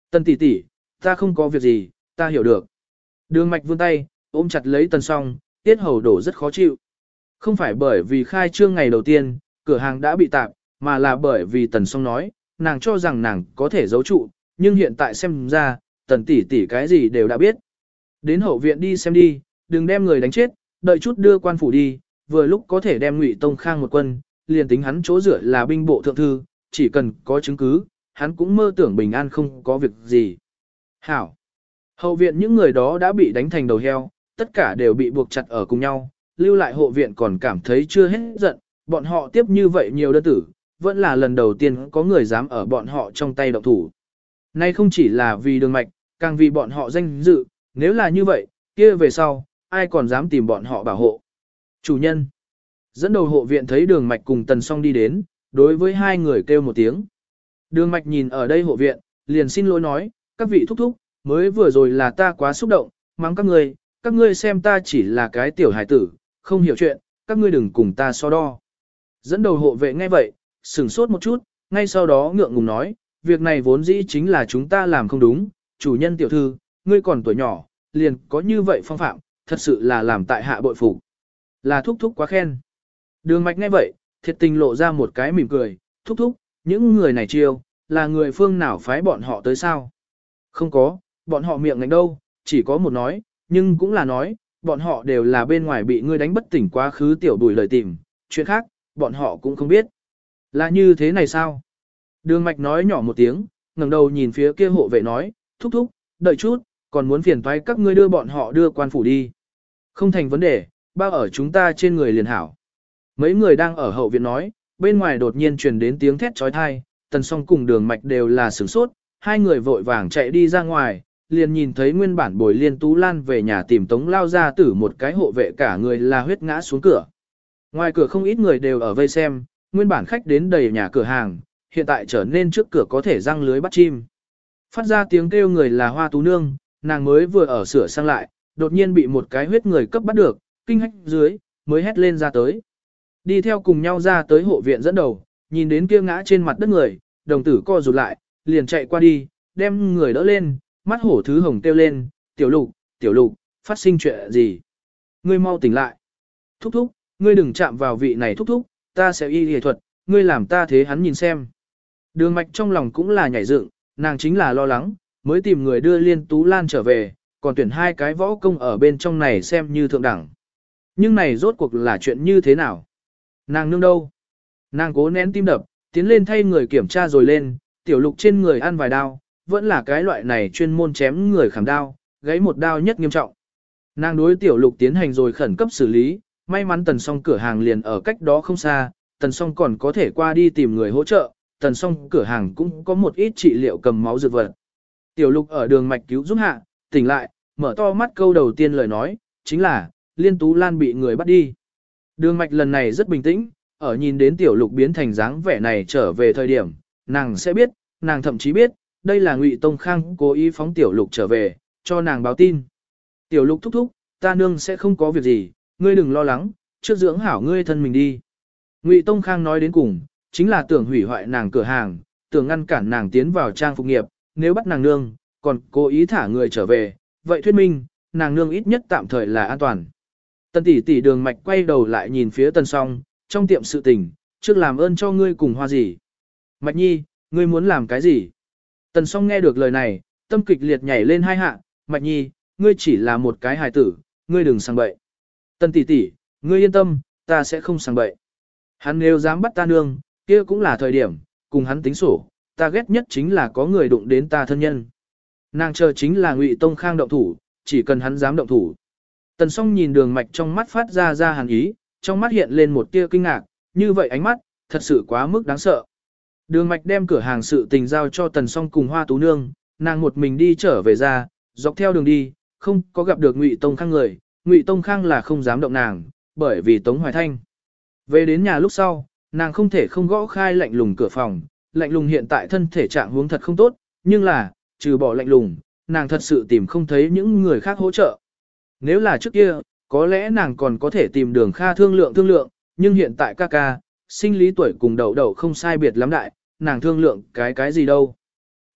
Speaker 1: Tần tỷ tỷ, ta không có việc gì, ta hiểu được. Đường mạch vươn tay, ôm chặt lấy Tần Song, tiết hầu đổ rất khó chịu. Không phải bởi vì khai trương ngày đầu tiên, cửa hàng đã bị tạp, mà là bởi vì Tần Song nói, nàng cho rằng nàng có thể giấu trụ, nhưng hiện tại xem ra, Tần tỷ tỷ cái gì đều đã biết. Đến hậu viện đi xem đi, đừng đem người đánh chết, đợi chút đưa quan phủ đi, vừa lúc có thể đem Ngụy Tông Khang một quân, liền tính hắn chỗ dựa là binh bộ thượng thư, chỉ cần có chứng cứ, hắn cũng mơ tưởng bình an không có việc gì. Hảo. Hậu viện những người đó đã bị đánh thành đầu heo, tất cả đều bị buộc chặt ở cùng nhau, lưu lại hộ viện còn cảm thấy chưa hết giận, bọn họ tiếp như vậy nhiều đơn tử, vẫn là lần đầu tiên có người dám ở bọn họ trong tay động thủ. Nay không chỉ là vì đường mạch, càng vì bọn họ danh dự, nếu là như vậy, kia về sau, ai còn dám tìm bọn họ bảo hộ. Chủ nhân. Dẫn đầu hộ viện thấy đường mạch cùng Tần Song đi đến, đối với hai người kêu một tiếng. Đường mạch nhìn ở đây hộ viện, liền xin lỗi nói, các vị thúc thúc, mới vừa rồi là ta quá xúc động, mắng các ngươi xem ta chỉ là cái tiểu hải tử, không hiểu chuyện, các ngươi đừng cùng ta so đo. Dẫn đầu hộ vệ nghe vậy, sửng sốt một chút, ngay sau đó ngượng ngùng nói, việc này vốn dĩ chính là chúng ta làm không đúng, chủ nhân tiểu thư, ngươi còn tuổi nhỏ, liền có như vậy phong phạm, thật sự là làm tại hạ bội phục. Là thúc thúc quá khen. Đường mạch nghe vậy, thiệt tình lộ ra một cái mỉm cười, thúc thúc, những người này chiêu, là người phương nào phái bọn họ tới sao? Không có, bọn họ miệng ngạnh đâu, chỉ có một nói, nhưng cũng là nói, bọn họ đều là bên ngoài bị ngươi đánh bất tỉnh quá khứ tiểu đùi lời tìm, chuyện khác, bọn họ cũng không biết. Là như thế này sao? Đường mạch nói nhỏ một tiếng, ngẩng đầu nhìn phía kia hộ vệ nói, thúc thúc, đợi chút, còn muốn phiền toái các ngươi đưa bọn họ đưa quan phủ đi. Không thành vấn đề, bao ở chúng ta trên người liền hảo. Mấy người đang ở hậu viện nói, bên ngoài đột nhiên truyền đến tiếng thét chói tai, Tần Song cùng đường mạch đều là sửng sốt, hai người vội vàng chạy đi ra ngoài, liền nhìn thấy nguyên bản Bồi Liên Tú Lan về nhà tìm Tống lao ra tử một cái hộ vệ cả người là huyết ngã xuống cửa. Ngoài cửa không ít người đều ở vây xem, nguyên bản khách đến đầy nhà cửa hàng, hiện tại trở nên trước cửa có thể răng lưới bắt chim. Phát ra tiếng kêu người là Hoa Tú Nương, nàng mới vừa ở sửa sang lại, đột nhiên bị một cái huyết người cấp bắt được, kinh hách dưới, mới hét lên ra tới. Đi theo cùng nhau ra tới hộ viện dẫn đầu, nhìn đến kia ngã trên mặt đất người, đồng tử co rụt lại, liền chạy qua đi, đem người đỡ lên, mắt hổ thứ hồng kêu lên, tiểu lục, phát sinh chuyện gì? Ngươi mau tỉnh lại. Thúc thúc, ngươi đừng chạm vào vị này thúc thúc, ta sẽ y y thuật, ngươi làm ta thế hắn nhìn xem. Đường mạch trong lòng cũng là nhảy dựng, nàng chính là lo lắng, mới tìm người đưa Liên Tú Lan trở về, còn tuyển hai cái võ công ở bên trong này xem như thượng đẳng. Nhưng này rốt cuộc là chuyện như thế nào? Nàng nương đâu? Nàng cố nén tim đập, tiến lên thay người kiểm tra rồi lên, tiểu lục trên người ăn vài đao, vẫn là cái loại này chuyên môn chém người khảm đao, gáy một đao nhất nghiêm trọng. Nàng đối tiểu lục tiến hành rồi khẩn cấp xử lý, may mắn Tần Song cửa hàng liền ở cách đó không xa, Tần Song còn có thể qua đi tìm người hỗ trợ, Tần Song cửa hàng cũng có một ít trị liệu cầm máu dược vật. Tiểu lục ở đường mạch cứu giúp hạ, tỉnh lại, mở to mắt câu đầu tiên lời nói, chính là, Liên Tú Lan bị người bắt đi. Đường mạch lần này rất bình tĩnh, ở nhìn đến tiểu lục biến thành dáng vẻ này trở về thời điểm, nàng sẽ biết, nàng thậm chí biết, đây là Ngụy Tông Khang cố ý phóng tiểu lục trở về, cho nàng báo tin. Tiểu lục thúc thúc, ta nương sẽ không có việc gì, ngươi đừng lo lắng, trước dưỡng hảo ngươi thân mình đi. Ngụy Tông Khang nói đến cùng, chính là tưởng hủy hoại nàng cửa hàng, tưởng ngăn cản nàng tiến vào trang phục nghiệp, nếu bắt nàng nương, còn cố ý thả người trở về, vậy thuyết minh, nàng nương ít nhất tạm thời là an toàn. Tần tỷ tỷ đường mạch quay đầu lại nhìn phía Tần Song, trong tiệm sự tình, trước làm ơn cho ngươi cùng hoa gì. Mạch nhi, ngươi muốn làm cái gì? Tần Song nghe được lời này, tâm kịch liệt nhảy lên hai hạ, Mạch nhi, ngươi chỉ là một cái hài tử, ngươi đừng sang bậy. Tần tỷ tỷ, ngươi yên tâm, ta sẽ không sang bậy. Hắn nếu dám bắt ta nương, kia cũng là thời điểm, cùng hắn tính sổ, ta ghét nhất chính là có người đụng đến ta thân nhân. Nàng chờ chính là Ngụy Tông Khang động thủ, chỉ cần hắn dám động thủ. Tần Song nhìn đường mạch trong mắt phát ra hàn ý, trong mắt hiện lên một tia kinh ngạc, như vậy ánh mắt, thật sự quá mức đáng sợ. Đường mạch đem cửa hàng sự tình giao cho Tần Song cùng Hoa Tú Nương, nàng một mình đi trở về ra, dọc theo đường đi, không có gặp được Ngụy Tông Khang người, Ngụy Tông Khang là không dám động nàng, bởi vì Tống Hoài Thanh. Về đến nhà lúc sau, nàng không thể không gõ khai lạnh lùng cửa phòng, lạnh lùng hiện tại thân thể trạng huống thật không tốt, nhưng là, trừ bỏ lạnh lùng, nàng thật sự tìm không thấy những người khác hỗ trợ. Nếu là trước kia, có lẽ nàng còn có thể tìm Đường Kha thương lượng, nhưng hiện tại ca ca, sinh lý tuổi cùng đầu không sai biệt lắm đại, nàng thương lượng cái gì đâu.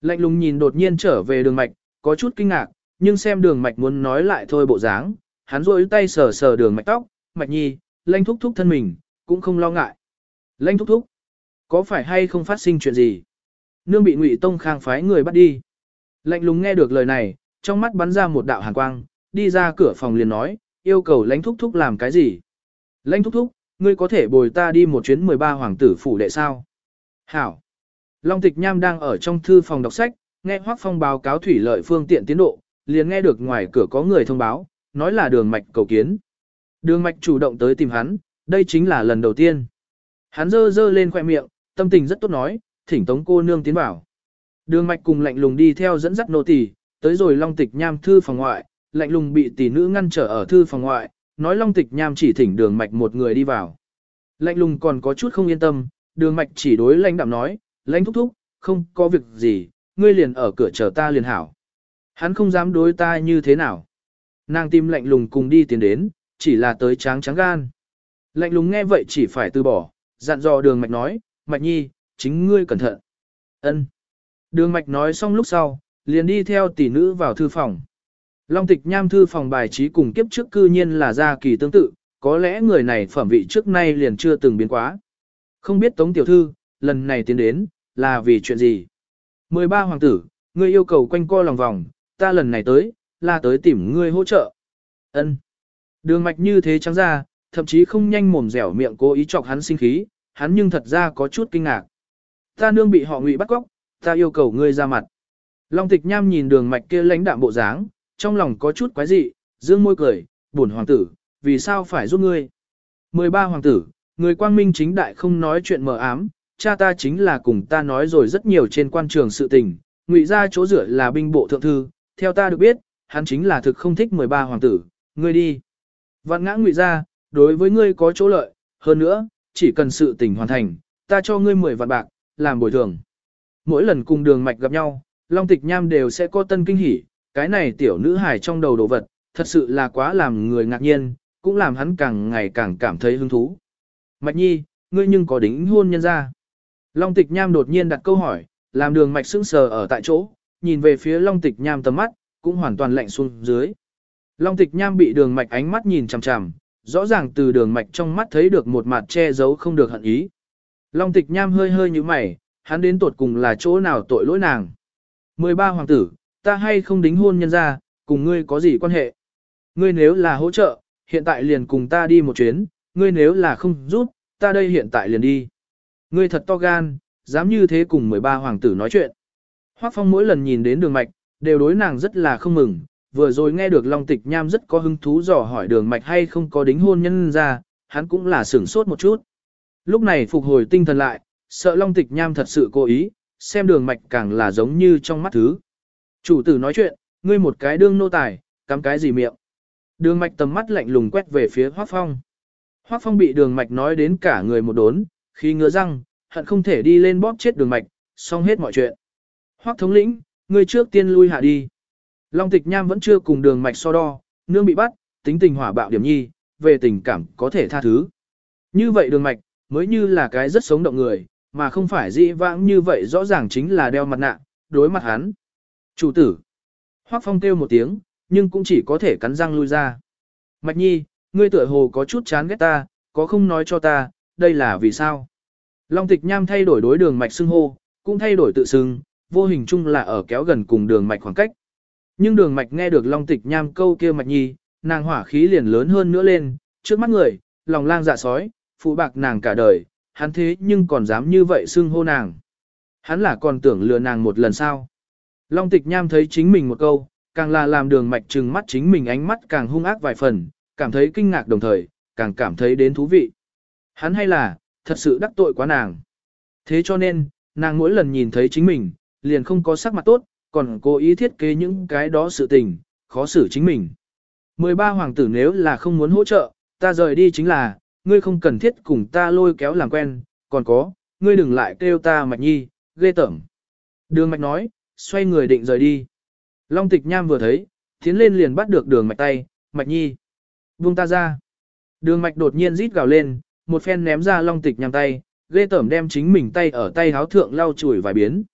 Speaker 1: Lạnh lùng nhìn đột nhiên trở về đường mạch, có chút kinh ngạc, nhưng xem đường mạch muốn nói lại thôi bộ dáng, hắn rôi tay sờ sờ đường mạch tóc, mạch nhi, Lanh thúc thúc thân mình, cũng không lo ngại. Lanh thúc thúc, có phải hay không phát sinh chuyện gì? Nương bị Ngụy Tông Khang phái người bắt đi. Lạnh lùng nghe được lời này, trong mắt bắn ra một đạo hàn quang, đi ra cửa phòng liền nói, yêu cầu Lãnh thúc thúc làm cái gì? Lãnh thúc thúc, ngươi có thể bồi ta đi một chuyến 13 hoàng tử phủ đệ sao? Hảo. Long Tịch Nham đang ở trong thư phòng đọc sách, nghe Hoắc Phong báo cáo thủy lợi phương tiện tiến độ, liền nghe được ngoài cửa có người thông báo, nói là Đường Mạch cầu kiến. Đường Mạch chủ động tới tìm hắn, đây chính là lần đầu tiên. Hắn giơ lên khoe miệng, tâm tình rất tốt nói, thỉnh Tống cô nương tiến vào. Đường Mạch cùng Lạnh Lùng đi theo dẫn dắt nô tỳ, tới rồi Long Tịch Nham thư phòng ngoại, Lạnh Lùng bị tỷ nữ ngăn trở ở thư phòng ngoại, nói Long Tịch Nham chỉ thỉnh Đường Mạch một người đi vào. Lạnh Lùng còn có chút không yên tâm, Đường Mạch chỉ đối Lãnh Đạm nói, Lãnh thúc thúc, không có việc gì, ngươi liền ở cửa chờ ta liền hảo. Hắn không dám đối ta như thế nào. Nàng tìm Lạnh Lùng cùng đi tiến đến, chỉ là tới tráng gan. Lạnh Lùng nghe vậy chỉ phải từ bỏ, dặn dò Đường Mạch nói, Mạch nhi, chính ngươi cẩn thận. Ân. Đường Mạch nói xong lúc sau, liền đi theo tỷ nữ vào thư phòng. Long Tịch Nham thư phòng bài trí cùng kiếp trước cư nhiên là gia kỳ tương tự, có lẽ người này phẩm vị trước nay liền chưa từng biến quá. Không biết Tống tiểu thư, lần này tiến đến, là vì chuyện gì? 13 hoàng tử, ngươi yêu cầu quanh co lòng vòng, ta lần này tới, là tới tìm ngươi hỗ trợ. Ân. Đường Mạch như thế trắng ra, thậm chí không nhanh mồm dẻo miệng cố ý chọc hắn sinh khí, hắn nhưng thật ra có chút kinh ngạc. Ta nương bị họ Ngụy bắt cóc, ta yêu cầu ngươi ra mặt. Long Tịch Nham nhìn Đường Mạch kia lãnh đạm bộ dáng, trong lòng có chút quái dị, dương môi cười, bổn hoàng tử, vì sao phải giúp ngươi? 13 hoàng tử, người quang minh chính đại không nói chuyện mờ ám, cha ta chính là cùng ta nói rồi rất nhiều trên quan trường sự tình, Ngụy gia chỗ rửa là binh bộ thượng thư, theo ta được biết, hắn chính là thực không thích 13 hoàng tử, ngươi đi. Vạn ngã Ngụy gia, đối với ngươi có chỗ lợi, hơn nữa, chỉ cần sự tình hoàn thành, ta cho ngươi 10 vạn bạc, làm bồi thường. Mỗi lần cùng Đường Mạch gặp nhau, Long Tịch Nham đều sẽ có tân kinh hỉ, cái này tiểu nữ hài trong đầu đồ vật, thật sự là quá làm người ngạc nhiên, cũng làm hắn càng ngày càng cảm thấy hứng thú. Mạch nhi, ngươi nhưng có đính hôn nhân ra. Long Tịch Nham đột nhiên đặt câu hỏi, làm Đường Mạch sững sờ ở tại chỗ, nhìn về phía Long Tịch Nham tầm mắt, cũng hoàn toàn lạnh xuống dưới. Long Tịch Nham bị Đường Mạch ánh mắt nhìn chằm chằm, rõ ràng từ Đường Mạch trong mắt thấy được một mặt che giấu không được hận ý. Long Tịch Nham hơi hơi như mày, hắn đến tột cùng là chỗ nào tội lỗi nàng. 13 hoàng tử, ta hay không đính hôn nhân ra, cùng ngươi có gì quan hệ? Ngươi nếu là hỗ trợ, hiện tại liền cùng ta đi một chuyến, ngươi nếu là không giúp, ta đây hiện tại liền đi. Ngươi thật to gan, dám như thế cùng 13 hoàng tử nói chuyện. Hoắc Phong mỗi lần nhìn đến Đường Mạch, đều đối nàng rất là không mừng, vừa rồi nghe được Long Tịch Nham rất có hứng thú dò hỏi Đường Mạch hay không có đính hôn nhân ra, hắn cũng là sửng sốt một chút. Lúc này phục hồi tinh thần lại, sợ Long Tịch Nham thật sự cố ý, xem Đường Mạch càng là giống như trong mắt thứ. Chủ tử nói chuyện, ngươi một cái đương nô tài, cắm cái gì miệng. Đường Mạch tầm mắt lạnh lùng quét về phía Hoắc Phong. Hoắc Phong bị Đường Mạch nói đến cả người một đốn, khi ngứa răng, hận không thể đi lên bóp chết Đường Mạch, xong hết mọi chuyện. Hoắc thống lĩnh, ngươi trước tiên lui hạ đi. Long Tịch Nham vẫn chưa cùng Đường Mạch so đo, nương bị bắt, tính tình hỏa bạo điểm nhi, về tình cảm có thể tha thứ. Như vậy Đường Mạch, mới như là cái rất sống động người, mà không phải dĩ vãng như vậy rõ ràng chính là đeo mặt nạ, đối mặt hắn. Chủ tử. Hoắc Phong kêu một tiếng, nhưng cũng chỉ có thể cắn răng lui ra. Mạch nhi, ngươi tựa hồ có chút chán ghét ta, có không nói cho ta, đây là vì sao? Long Tịch Nham thay đổi đối Đường Mạch xưng hô, cũng thay đổi tự xưng, vô hình chung là ở kéo gần cùng Đường Mạch khoảng cách. Nhưng Đường Mạch nghe được Long Tịch Nham câu kia Mạch nhi, nàng hỏa khí liền lớn hơn nữa lên, trước mắt người, lòng lang dạ sói, phụ bạc nàng cả đời, hắn thế nhưng còn dám như vậy xưng hô nàng. Hắn là còn tưởng lừa nàng một lần sao? Long Tịch Nham thấy chính mình một câu, càng là làm Đường Mạch trừng mắt chính mình ánh mắt càng hung ác vài phần, cảm thấy kinh ngạc đồng thời, càng cảm thấy đến thú vị. Hắn hay là, thật sự đắc tội quá nàng. Thế cho nên, nàng mỗi lần nhìn thấy chính mình, liền không có sắc mặt tốt, còn cố ý thiết kế những cái đó sự tình, khó xử chính mình. 13 hoàng tử nếu là không muốn hỗ trợ, ta rời đi chính là, ngươi không cần thiết cùng ta lôi kéo làm quen, còn có, ngươi đừng lại kêu ta Mạch nhi, ghê tởm. Đường Mạch nói, xoay người định rời đi. Long Tịch Nham vừa thấy, tiến lên liền bắt được Đường Mạch tay, Mạch nhi, buông ta ra. Đường Mạch đột nhiên rít gào lên, một phen ném ra Long Tịch Nham tay, ghê tởm đem chính mình tay ở tay háo thượng lau chùi vài biến.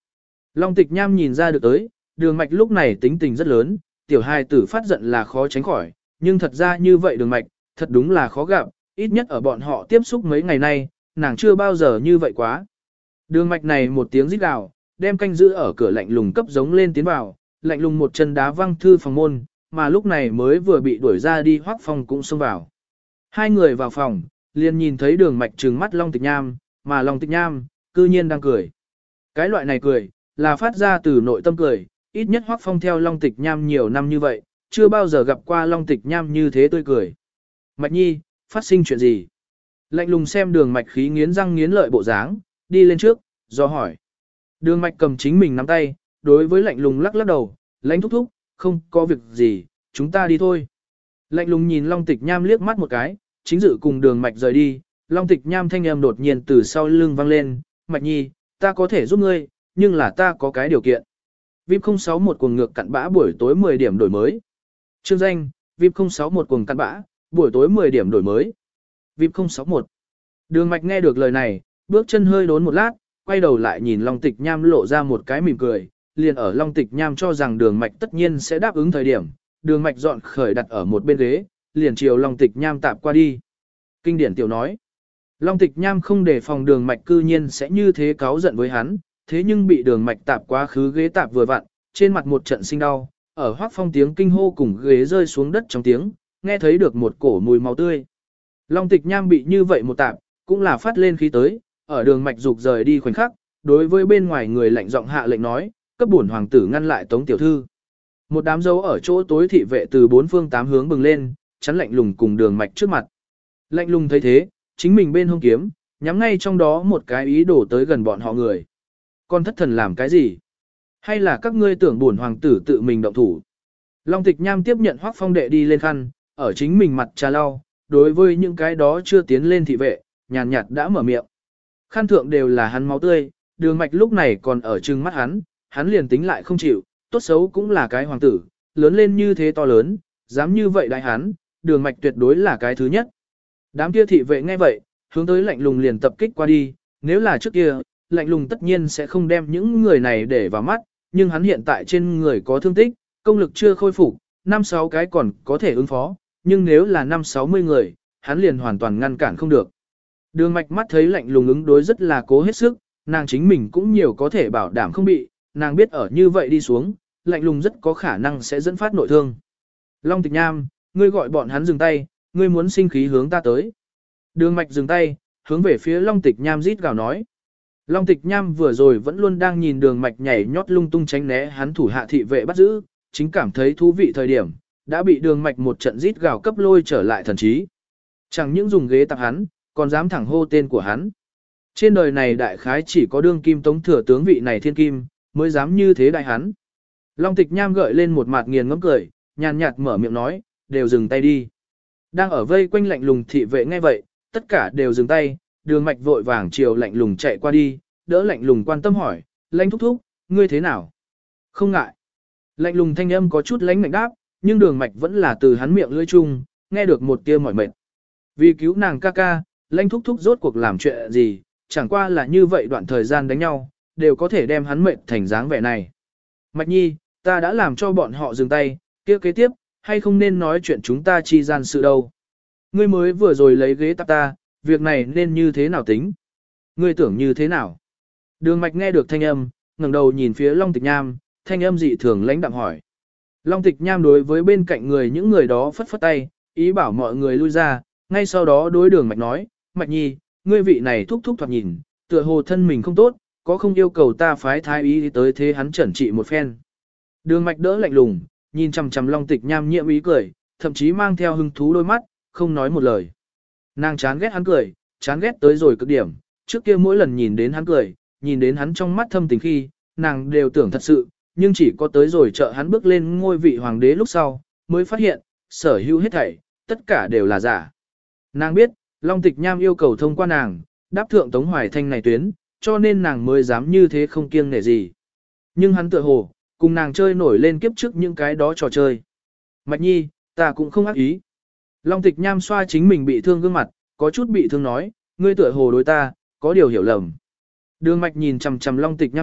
Speaker 1: Long Tịch Nham nhìn ra được tới, Đường Mạch lúc này tính tình rất lớn, tiểu hài tử phát giận là khó tránh khỏi, nhưng thật ra như vậy Đường Mạch, thật đúng là khó gặp, ít nhất ở bọn họ tiếp xúc mấy ngày nay, nàng chưa bao giờ như vậy quá. Đường Mạch này một tiếng rít gào, đem canh giữ ở cửa lạnh lùng cấp giống lên tiến vào, lạnh lùng một chân đá văng thư phòng môn, mà lúc này mới vừa bị đuổi ra đi Hoắc Phong cũng xông vào. Hai người vào phòng, liền nhìn thấy Đường Mạch trừng mắt Long Tịch Nham, mà Long Tịch Nham, cư nhiên đang cười. Cái loại này cười, là phát ra từ nội tâm cười, ít nhất Hoắc Phong theo Long Tịch Nham nhiều năm như vậy, chưa bao giờ gặp qua Long Tịch Nham như thế tươi cười. Mạch Nhi, phát sinh chuyện gì? Lạnh lùng xem Đường Mạch khí nghiến răng nghiến lợi bộ dáng, đi lên trước, do hỏi. Đường Mạch cầm chính mình nắm tay, đối với lạnh lùng lắc lắc đầu, lãnh thúc thúc, không có việc gì, chúng ta đi thôi. Lạnh lùng nhìn Long Tịch Nham liếc mắt một cái, chính dự cùng Đường Mạch rời đi, Long Tịch Nham thanh âm đột nhiên từ sau lưng vang lên, Mạch Nhi, ta có thể giúp ngươi, nhưng là ta có cái điều kiện. VIP 061 cuồng ngược cặn bã buổi tối 10 điểm đổi mới. Chương danh, VIP 061 cuồng cặn bã, buổi tối 10 điểm đổi mới. VIP 061. Đường Mạch nghe được lời này, bước chân hơi đốn một lát, quay đầu lại nhìn Long Tịch Nham lộ ra một cái mỉm cười, liền ở Long Tịch Nham cho rằng Đường Mạch tất nhiên sẽ đáp ứng thời điểm, Đường Mạch dọn khởi đặt ở một bên ghế, liền chiều Long Tịch Nham tạp qua đi. Kinh điển tiểu nói. Long Tịch Nham không để phòng Đường Mạch cư nhiên sẽ như thế cáu giận với hắn, thế nhưng bị Đường Mạch tạp quá khứ ghế tạp vừa vặn, trên mặt một trận sinh đau, ở Hoắc Phong tiếng kinh hô cùng ghế rơi xuống đất trong tiếng, nghe thấy được một cổ mùi máu tươi. Long Tịch Nham bị như vậy một tạp, cũng là phát lên khí tới, ở Đường Mạch dục rời đi khoảnh khắc, đối với bên ngoài người lạnh giọng hạ lệnh nói, cấp bổn hoàng tử ngăn lại Tống tiểu thư. Một đám dấu ở chỗ tối thị vệ từ bốn phương tám hướng bừng lên, chắn lạnh lùng cùng Đường Mạch trước mặt. Lạnh lùng thấy thế, chính mình bên hông kiếm, nhắm ngay trong đó một cái ý đồ tới gần bọn họ người. Con thất thần làm cái gì? Hay là các ngươi tưởng bổn hoàng tử tự mình động thủ? Long Tịch Nham tiếp nhận Hoắc Phong đệ đi lên khăn, ở chính mình mặt trà lau, đối với những cái đó chưa tiến lên thị vệ, nhàn nhạt đã mở miệng. Khăn thượng đều là hắn máu tươi, Đường Mạch lúc này còn ở trừng mắt hắn liền tính lại không chịu, tốt xấu cũng là cái hoàng tử, lớn lên như thế to lớn, dám như vậy đại hắn, Đường Mạch tuyệt đối là cái thứ nhất. Đám kia thị vệ nghe vậy, hướng tới lạnh lùng liền tập kích qua đi, nếu là trước kia, lạnh lùng tất nhiên sẽ không đem những người này để vào mắt, nhưng hắn hiện tại trên người có thương tích, công lực chưa khôi phục, 5-6 cái còn có thể ứng phó, nhưng nếu là 5-60 người, hắn liền hoàn toàn ngăn cản không được. Đường Mạch mắt thấy lạnh lùng ứng đối rất là cố hết sức, nàng chính mình cũng nhiều có thể bảo đảm không bị, nàng biết ở như vậy đi xuống, lạnh lùng rất có khả năng sẽ dẫn phát nội thương. Long Tịch Nham, ngươi gọi bọn hắn dừng tay, ngươi muốn sinh khí hướng ta tới. Đường Mạch dừng tay, hướng về phía Long Tịch Nham rít gào nói. Long Tịch Nham vừa rồi vẫn luôn đang nhìn Đường Mạch nhảy nhót lung tung tránh né hắn thủ hạ thị vệ bắt giữ, chính cảm thấy thú vị thời điểm, đã bị Đường Mạch một trận rít gào cấp lôi trở lại thần trí. Chẳng những dùng ghế tạp hắn, còn dám thẳng hô tên của hắn. Trên đời này đại khái chỉ có đương kim tống thừa tướng vị này thiên kim, mới dám như thế đại hắn. Long Tịch Nham gợi lên một mặt nghiền ngẫm cười, nhàn nhạt mở miệng nói, đều dừng tay đi. Đang ở vây quanh lạnh lùng thị vệ nghe vậy, tất cả đều dừng tay, Đường Mạch vội vàng chiều lạnh lùng chạy qua đi, đỡ lạnh lùng quan tâm hỏi, lãnh thúc thúc, ngươi thế nào? Không ngại. Lạnh lùng thanh âm có chút lãnh ngạnh đáp, nhưng Đường Mạch vẫn là từ hắn miệng lưỡi chung, nghe được một tia mỏi mệt. Vì cứu nàng ca ca, lãnh thúc thúc rốt cuộc làm chuyện gì, chẳng qua là như vậy đoạn thời gian đánh nhau, đều có thể đem hắn mệt thành dáng vẻ này. Mạch Nhi, ta đã làm cho bọn họ dừng tay, kia kế tiếp, hay không nên nói chuyện chúng ta chi gian sự đâu. Ngươi mới vừa rồi lấy ghế tạp ta, việc này nên như thế nào tính? Ngươi tưởng như thế nào? Đường Mạch nghe được thanh âm, ngẩng đầu nhìn phía Long Tịch Nham, thanh âm dị thường lãnh đạm hỏi. Long Tịch Nham đối với bên cạnh người những người đó phất phất tay, ý bảo mọi người lui ra, ngay sau đó đối Đường Mạch nói, Mạch Nhi, ngươi vị này thúc thúc thoạt nhìn, tựa hồ thân mình không tốt, có không yêu cầu ta phái thái y tới thế hắn chẩn trị một phen. Đường Mạch đỡ lạnh lùng, nhìn chằm chằm Long Tịch Nham nhiệm ý cười, thậm chí mang theo hứng thú đôi mắt, không nói một lời. Nàng chán ghét hắn cười, chán ghét tới rồi cực điểm, trước kia mỗi lần nhìn đến hắn cười, nhìn đến hắn trong mắt thâm tình khi, nàng đều tưởng thật sự, nhưng chỉ có tới rồi trợ hắn bước lên ngôi vị hoàng đế lúc sau, mới phát hiện, sở hữu hết thảy, tất cả đều là giả. Nàng biết, Long Tịch Nham yêu cầu thông qua nàng, đáp thượng Tống Hoài Thanh này tuyến, cho nên nàng mới dám như thế không kiêng nể gì. Nhưng hắn tựa hồ, cùng nàng chơi nổi lên kiếp trước những cái đó trò chơi. Mạch Nhi, ta cũng không ác ý. Long Tịch Nham xoa chính mình bị thương gương mặt, có chút bị thương nói, ngươi tựa hồ đối ta, có điều hiểu lầm. Đường Mạch nhìn chằm chằm Long Tịch Nham mặt,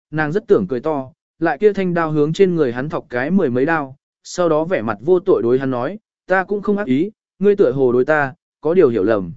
Speaker 1: nàng rất tưởng cười to, lại kia thanh đao hướng trên người hắn thọc cái mười mấy đao, sau đó vẻ mặt vô tội đối hắn nói, ta cũng không ác ý, ngươi tựa hồ đối ta, có điều hiểu lầm.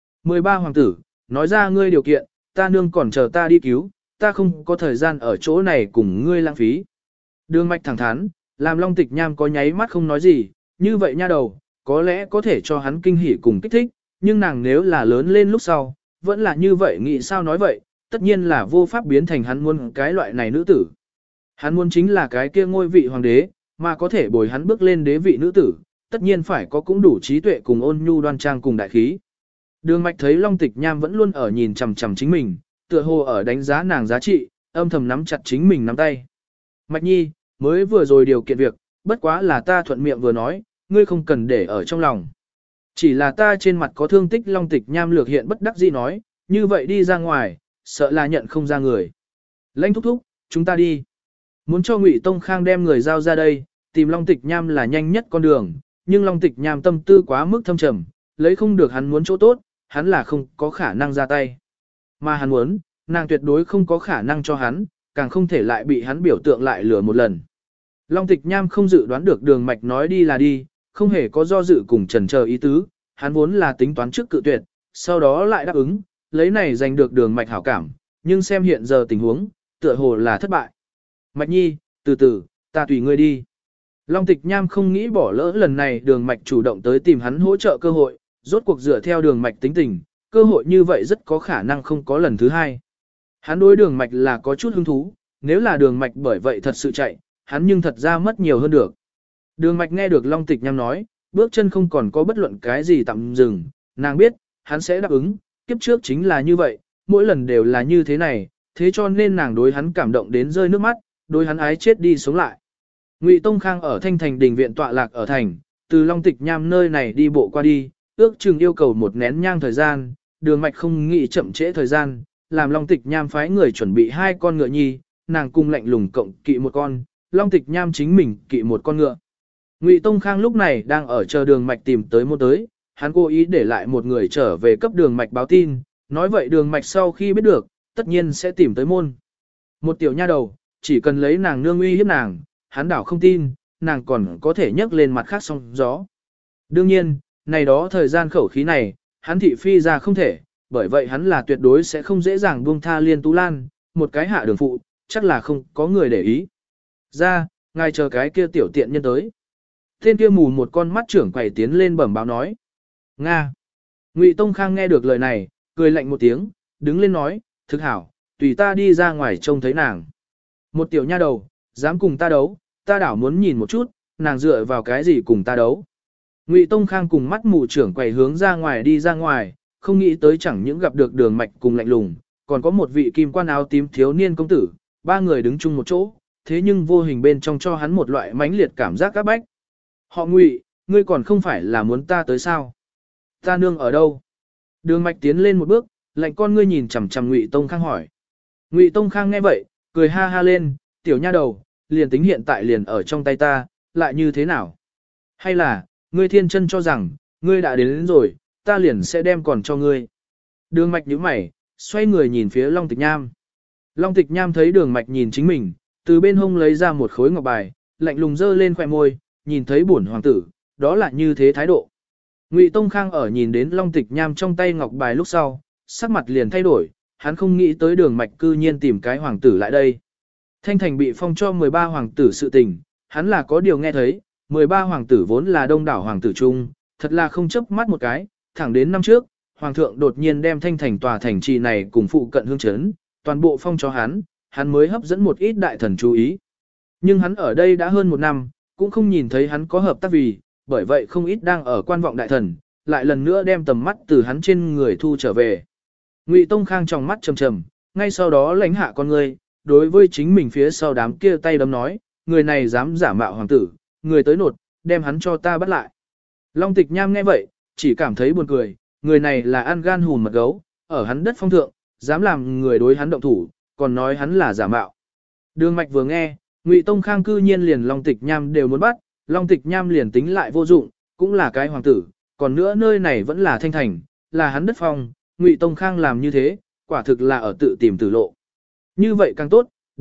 Speaker 1: 13 hoàng tử, nói ra ngươi điều kiện, ta nương còn chờ ta đi cứu, ta không có thời gian ở chỗ này cùng ngươi lãng phí. Đường mạch thẳng thắn, làm Long Tịch Nham có nháy mắt không nói gì, như vậy nha đầu, có lẽ có thể cho hắn kinh hỉ cùng kích thích, nhưng nàng nếu là lớn lên lúc sau, vẫn là như vậy nghĩ sao nói vậy, tất nhiên là vô pháp biến thành hắn muốn cái loại này nữ tử. Hắn muốn chính là cái kia ngôi vị hoàng đế, mà có thể bồi hắn bước lên đế vị nữ tử, tất nhiên phải có cũng đủ trí tuệ cùng ôn nhu đoan trang cùng đại khí. Đường mạch thấy Long Tịch Nham vẫn luôn ở nhìn chằm chằm chính mình, tựa hồ ở đánh giá nàng giá trị, âm thầm nắm chặt chính mình nắm tay. Mạch nhi, mới vừa rồi điều kiện việc, bất quá là ta thuận miệng vừa nói, ngươi không cần để ở trong lòng. Chỉ là ta trên mặt có thương tích. Long Tịch Nham lược hiện bất đắc dĩ nói, như vậy đi ra ngoài, sợ là nhận không ra người. Lãnh thúc thúc, chúng ta đi. Muốn cho Ngụy Tông Khang đem người giao ra đây, tìm Long Tịch Nham là nhanh nhất con đường, nhưng Long Tịch Nham tâm tư quá mức thâm trầm, lấy không được hắn muốn chỗ tốt, hắn là không có khả năng ra tay. Mà hắn muốn, nàng tuyệt đối không có khả năng cho hắn, càng không thể lại bị hắn biểu tượng lại lừa một lần. Long Tịch Nham không dự đoán được Đường Mạch nói đi là đi, không hề có do dự cùng chần chờ ý tứ, hắn vốn là tính toán trước cự tuyệt, sau đó lại đáp ứng, lấy này giành được Đường Mạch hảo cảm, nhưng xem hiện giờ tình huống, tựa hồ là thất bại. Mạch nhi, từ từ, ta tùy ngươi đi. Long Tịch Nham không nghĩ bỏ lỡ lần này Đường Mạch chủ động tới tìm hắn hỗ trợ cơ hội, rốt cuộc dựa theo Đường Mạch tính tình, cơ hội như vậy rất có khả năng không có lần thứ hai. Hắn đối Đường Mạch là có chút hứng thú, nếu là Đường Mạch bởi vậy thật sự chạy, hắn nhưng thật ra mất nhiều hơn được. Đường Mạch nghe được Long Tịch Nham nói, bước chân không còn có bất luận cái gì tạm dừng, nàng biết, hắn sẽ đáp ứng, kiếp trước chính là như vậy, mỗi lần đều là như thế này, thế cho nên nàng đối hắn cảm động đến rơi nước mắt, đối hắn ái chết đi sống lại. Ngụy Tông Khang ở Thanh Thành đình viện tọa lạc ở thành, từ Long Tịch Nham nơi này đi bộ qua đi, ước chừng yêu cầu một nén nhang thời gian, Đường Mạch không nghĩ chậm trễ thời gian, làm Long Tịch Nham phái người chuẩn bị 2 con ngựa nhi, nàng cung lạnh lùng cộng kỵ một con, Long Tịch Nham chính mình kỵ một con ngựa. Ngụy Tông Khang lúc này đang ở chờ Đường Mạch tìm tới môn tới, hắn cố ý để lại một người trở về cấp Đường Mạch báo tin, nói vậy Đường Mạch sau khi biết được, tất nhiên sẽ tìm tới môn. Một tiểu nha đầu, chỉ cần lấy nàng nương uy hiếp nàng, hắn đảo không tin, nàng còn có thể nhấc lên mặt khác sóng gió. Đương nhiên, này đó thời gian khẩu khí này, hắn thị phi ra không thể, bởi vậy hắn là tuyệt đối sẽ không dễ dàng buông tha Liên Tú Lan, một cái hạ đường phụ, chắc là không có người để ý. Ra, ngài chờ cái kia tiểu tiện nhân tới. Tên kia mù một con mắt trưởng quầy tiến lên bẩm báo nói. Nga. Ngụy Tông Khang nghe được lời này, cười lạnh một tiếng, đứng lên nói, thực hảo, tùy ta đi ra ngoài trông thấy nàng. Một tiểu nha đầu, dám cùng ta đấu, ta đảo muốn nhìn một chút, nàng dựa vào cái gì cùng ta đấu. Ngụy Tông Khang cùng mắt mù trưởng quầy hướng ra ngoài đi ra ngoài, không nghĩ tới chẳng những gặp được Đường Mạch cùng lạnh lùng, còn có một vị kim quan áo tím thiếu niên công tử, 3 người đứng chung một chỗ, thế nhưng vô hình bên trong cho hắn một loại mãnh liệt cảm giác áp bách. Họ Ngụy, ngươi còn không phải là muốn ta tới sao? Ta nương ở đâu? Đường Mạch tiến lên một bước, lạnh con ngươi nhìn chằm chằm Ngụy Tông Khang hỏi. Ngụy Tông Khang nghe vậy, cười ha ha lên, tiểu nha đầu, liền tính hiện tại liền ở trong tay ta, lại như thế nào? Hay là, ngươi thiên chân cho rằng, ngươi đã đến rồi, ta liền sẽ đem còn cho ngươi. Đường Mạch nhíu mày, xoay người nhìn phía Long Tịch Nham. Long Tịch Nham thấy Đường Mạch nhìn chính mình, từ bên hông lấy ra một khối ngọc bài, lạnh lùng dơ lên khóe môi, nhìn thấy bổn hoàng tử, đó là như thế thái độ. Ngụy Tông Khang ở nhìn đến Long Tịch Nham trong tay ngọc bài lúc sau, sắc mặt liền thay đổi, hắn không nghĩ tới Đường Mạch cư nhiên tìm cái hoàng tử lại đây. Thanh Thành bị phong cho 13 hoàng tử sự tình, hắn là có điều nghe thấy, 13 hoàng tử vốn là đông đảo hoàng tử chung, thật là không chớp mắt một cái, thẳng đến năm trước, hoàng thượng đột nhiên đem Thanh Thành tòa thành trì này cùng phụ cận hương chấn, toàn bộ phong cho hắn mới hấp dẫn một ít đại thần chú ý. Nhưng hắn ở đây đã hơn 1 năm, cũng không nhìn thấy hắn có hợp tác vì, bởi vậy không ít đang ở quan vọng đại thần, lại lần nữa đem tầm mắt từ hắn trên người thu trở về. Ngụy Tông Khang trong mắt trầm trầm, ngay sau đó lãnh hạ con người, đối với chính mình phía sau đám kia tay đấm nói, người này dám giả mạo hoàng tử, người tới nột, đem hắn cho ta bắt lại. Long Tịch Nham nghe vậy, chỉ cảm thấy buồn cười, người này là ăn gan hùn mật gấu, ở hắn đất phong thượng, dám làm người đối hắn động thủ, còn nói hắn là giả mạo. Đường Mạch vừa nghe, Ngụy Tông Khang cư nhiên liền Long Tịch Nham đều muốn bắt, Long Tịch Nham liền tính lại vô dụng, cũng là cái hoàng tử, còn nữa nơi này vẫn là Thanh Thành, là hắn đất phong, Ngụy Tông Khang làm như thế, quả thực là ở tự tìm tử lộ. Như vậy càng tốt,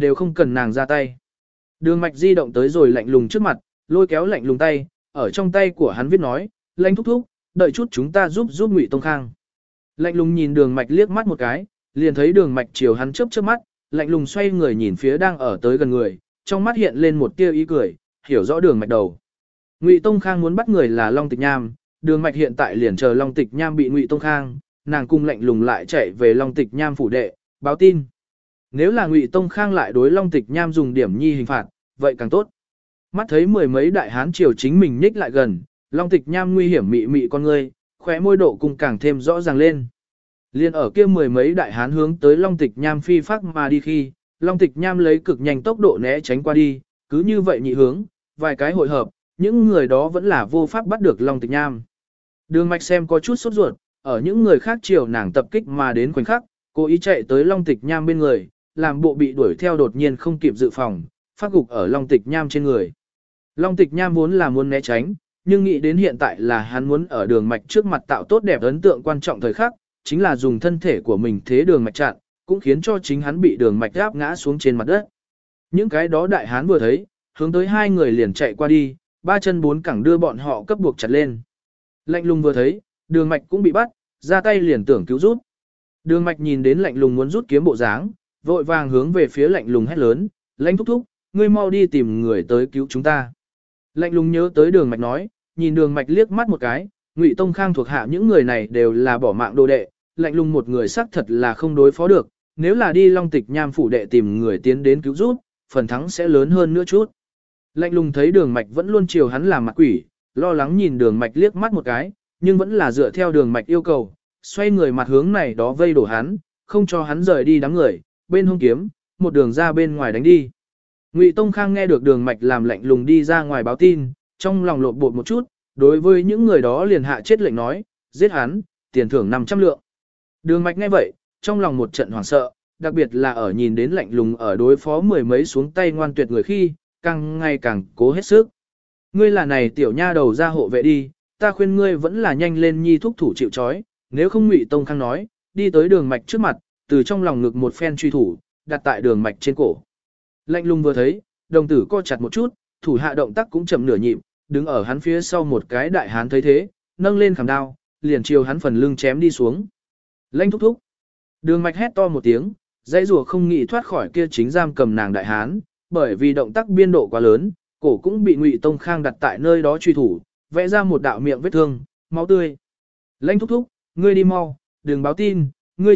Speaker 1: đều không cần nàng ra tay. Đường mạch di động tới rồi lạnh lùng trước mặt, lôi kéo lạnh lùng tay, ở trong tay của hắn viết nói, Lãnh thúc thúc, đợi chút chúng ta giúp Ngụy Tông Khang. Lạnh lùng nhìn đường mạch liếc mắt một cái, liền thấy đường mạch chiều hắn chớp chớp mắt, lạnh lùng xoay người nhìn phía đang ở tới gần người, trong mắt hiện lên một tia ý cười, hiểu rõ đường mạch đầu. Ngụy Tông Khang muốn bắt người là Long Tịch Nham, đường mạch hiện tại liền chờ Long Tịch Nham bị Ngụy Tông Khang, nàng cung lạnh lùng lại chạy về Long Tịch Nham phủ đệ, báo tin. Nếu là Ngụy Tông Khang lại đối Long Tịch Nham dùng điểm nhi hình phạt, vậy càng tốt. Mắt thấy mười mấy đại hán triều chính mình nhích lại gần, Long Tịch Nham nguy hiểm mị mị con ngươi, khóe môi độ cung càng thêm rõ ràng lên. Liên ở kia mười mấy đại hán hướng tới Long Tịch Nham phi phát mà đi khi, Long Tịch Nham lấy cực nhanh tốc độ né tránh qua đi, cứ như vậy nhị hướng, vài cái hội hợp, những người đó vẫn là vô pháp bắt được Long Tịch Nham. Đường Mạch xem có chút sốt ruột, ở những người khác chiều nàng tập kích mà đến khoảnh khắc, cố ý chạy tới Long Tịch Nham bên người, làm bộ bị đuổi theo đột nhiên không kịp dự phòng, phát gục ở Long Tịch Nham trên người. Long Tịch Nham vốn là muốn né tránh, nhưng nghĩ đến hiện tại là hắn muốn ở Đường Mạch trước mặt tạo tốt đẹp ấn tượng quan trọng thời khắc, chính là dùng thân thể của mình thế Đường Mạch chặn, cũng khiến cho chính hắn bị Đường Mạch áp ngã xuống trên mặt đất. Những cái đó đại hán vừa thấy, hướng tới hai người liền chạy qua đi, ba chân bốn cẳng đưa bọn họ cấp buộc chặt lên. Lạnh lùng vừa thấy, Đường Mạch cũng bị bắt, ra tay liền tưởng cứu giúp. Đường Mạch nhìn đến lạnh lùng muốn rút kiếm bộ dáng, vội vàng hướng về phía lạnh lùng hét lớn, Lãnh thúc thúc, ngươi mau đi tìm người tới cứu chúng ta. Lạnh lùng nhớ tới Đường Mạch nói, nhìn Đường Mạch liếc mắt một cái, Ngụy Tông Khang thuộc hạ những người này đều là bỏ mạng đồ đệ, lạnh lùng một người xác thật là không đối phó được, nếu là đi Long Tịch Nham phủ đệ tìm người tiến đến cứu giúp, phần thắng sẽ lớn hơn nữa chút. Lạnh lùng thấy Đường Mạch vẫn luôn chiều hắn làm mặt quỷ, lo lắng nhìn Đường Mạch liếc mắt một cái, nhưng vẫn là dựa theo Đường Mạch yêu cầu, xoay người mặt hướng này đó vây đổ hắn, không cho hắn rời đi đám người, bên hông kiếm, một đường ra bên ngoài đánh đi. Ngụy Tông Khang nghe được Đường Mạch làm lạnh lùng đi ra ngoài báo tin, trong lòng lộn bột một chút, đối với những người đó liền hạ chết lệnh nói, giết hắn, tiền thưởng 500 lượng. Đường Mạch nghe vậy, trong lòng một trận hoảng sợ, đặc biệt là ở nhìn đến lạnh lùng ở đối phó mười mấy xuống tay ngoan tuyệt người khi, càng ngày càng cố hết sức. Ngươi là này tiểu nha đầu ra hộ vệ đi, ta khuyên ngươi vẫn là nhanh lên nhi thúc thủ chịu trói, nếu không Ngụy Tông Khang nói, đi tới Đường Mạch trước mặt, từ trong lòng ngực một phen truy thủ, đặt tại Đường Mạch trên cổ. Lạnh lùng vừa thấy, đồng tử co chặt một chút, thủ hạ động tác cũng chậm nửa nhịp, đứng ở hắn phía sau một cái đại hán thấy thế, nâng lên khảm đao, liền chiều hắn phần lưng chém đi xuống. Lãnh thúc thúc. Đường Mạch hét to một tiếng, dãy rùa không nghĩ thoát khỏi kia chính giam cầm nàng đại hán, bởi vì động tác biên độ quá lớn, cổ cũng bị Ngụy Tông Khang đặt tại nơi đó truy thủ, vẽ ra một đạo miệng vết thương, máu tươi. Lãnh thúc thúc, ngươi đi mau, đừng báo tin, ngươi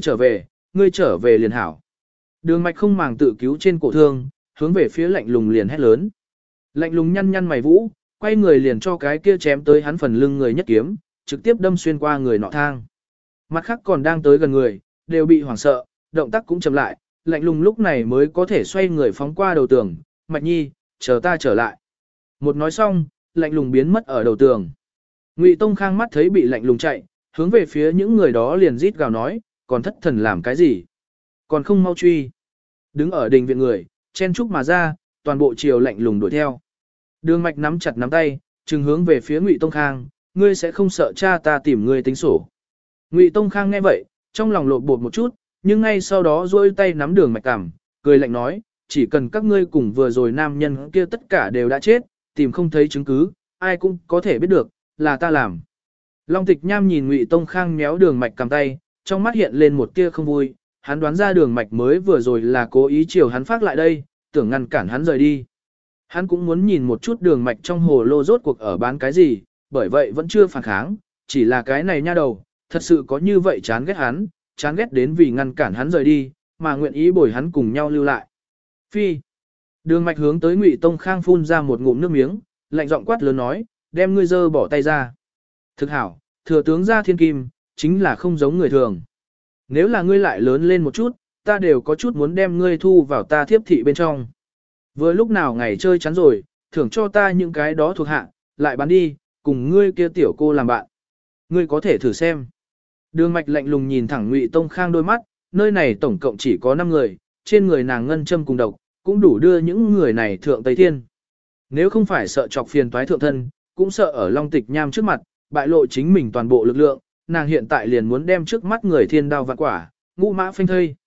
Speaker 1: trở về liền hảo. Đường Mạch không màng tự cứu trên cổ thương, hướng về phía lạnh lùng liền hét lớn. Lạnh lùng nhăn nhăn mày vũ, quay người liền cho cái kia chém tới hắn phần lưng người nhất kiếm, trực tiếp đâm xuyên qua người nọ thang. Mặt khác còn đang tới gần người, đều bị hoảng sợ, động tác cũng chậm lại, lạnh lùng lúc này mới có thể xoay người phóng qua đầu tường, Mạch Nhi, chờ ta trở lại. Một nói xong, lạnh lùng biến mất ở đầu tường. Ngụy Tông Khang mắt thấy bị lạnh lùng chạy, hướng về phía những người đó liền rít gào nói, còn thất thần làm cái gì? Còn không mau truy. Đứng ở đình viện người, chen chúc mà ra, toàn bộ chiều lạnh lùng đuổi theo. Đường Mạch nắm chặt nắm tay, trừng hướng về phía Ngụy Tông Khang, ngươi sẽ không sợ cha ta tìm ngươi tính sổ. Ngụy Tông Khang nghe vậy, trong lòng lột bột một chút, nhưng ngay sau đó duỗi tay nắm Đường Mạch cằm, cười lạnh nói, chỉ cần các ngươi cùng vừa rồi nam nhân kia tất cả đều đã chết, tìm không thấy chứng cứ, ai cũng có thể biết được, là ta làm. Long Tịch Nham nhìn Ngụy Tông Khang méo Đường Mạch cầm tay, trong mắt hiện lên một tia không vui, hắn đoán ra Đường Mạch mới vừa rồi là cố ý chiều hắn phát lại đây, tưởng ngăn cản hắn rời đi. Hắn cũng muốn nhìn một chút Đường Mạch trong hồ lô rốt cuộc ở bán cái gì, bởi vậy vẫn chưa phản kháng, chỉ là cái này nha đầu, thật sự có như vậy chán ghét hắn, chán ghét đến vì ngăn cản hắn rời đi, mà nguyện ý bồi hắn cùng nhau lưu lại. Phi. Đường Mạch hướng tới Ngụy Tông Khang phun ra một ngụm nước miếng, lạnh giọng quát lớn nói, đem ngươi dơ bỏ tay ra. Thực hảo, thừa tướng gia thiên kim, chính là không giống người thường. Nếu là ngươi lại lớn lên một chút, ta đều có chút muốn đem ngươi thu vào ta thiếp thị bên trong. Vừa lúc nào ngày chơi chán rồi, thưởng cho ta những cái đó thuộc hạ, lại bán đi, cùng ngươi kia tiểu cô làm bạn. Ngươi có thể thử xem. Đường Mạch lạnh lùng nhìn thẳng Ngụy Tông Khang đôi mắt, nơi này tổng cộng chỉ có 5 người, trên người nàng ngân châm cùng độc, cũng đủ đưa những người này thượng Tây Thiên. Nếu không phải sợ chọc phiền toái thượng thân, cũng sợ ở Long Tịch Nham trước mặt, bại lộ chính mình toàn bộ lực lượng, nàng hiện tại liền muốn đem trước mắt người thiên đao vạn quả, ngũ mã phanh thây.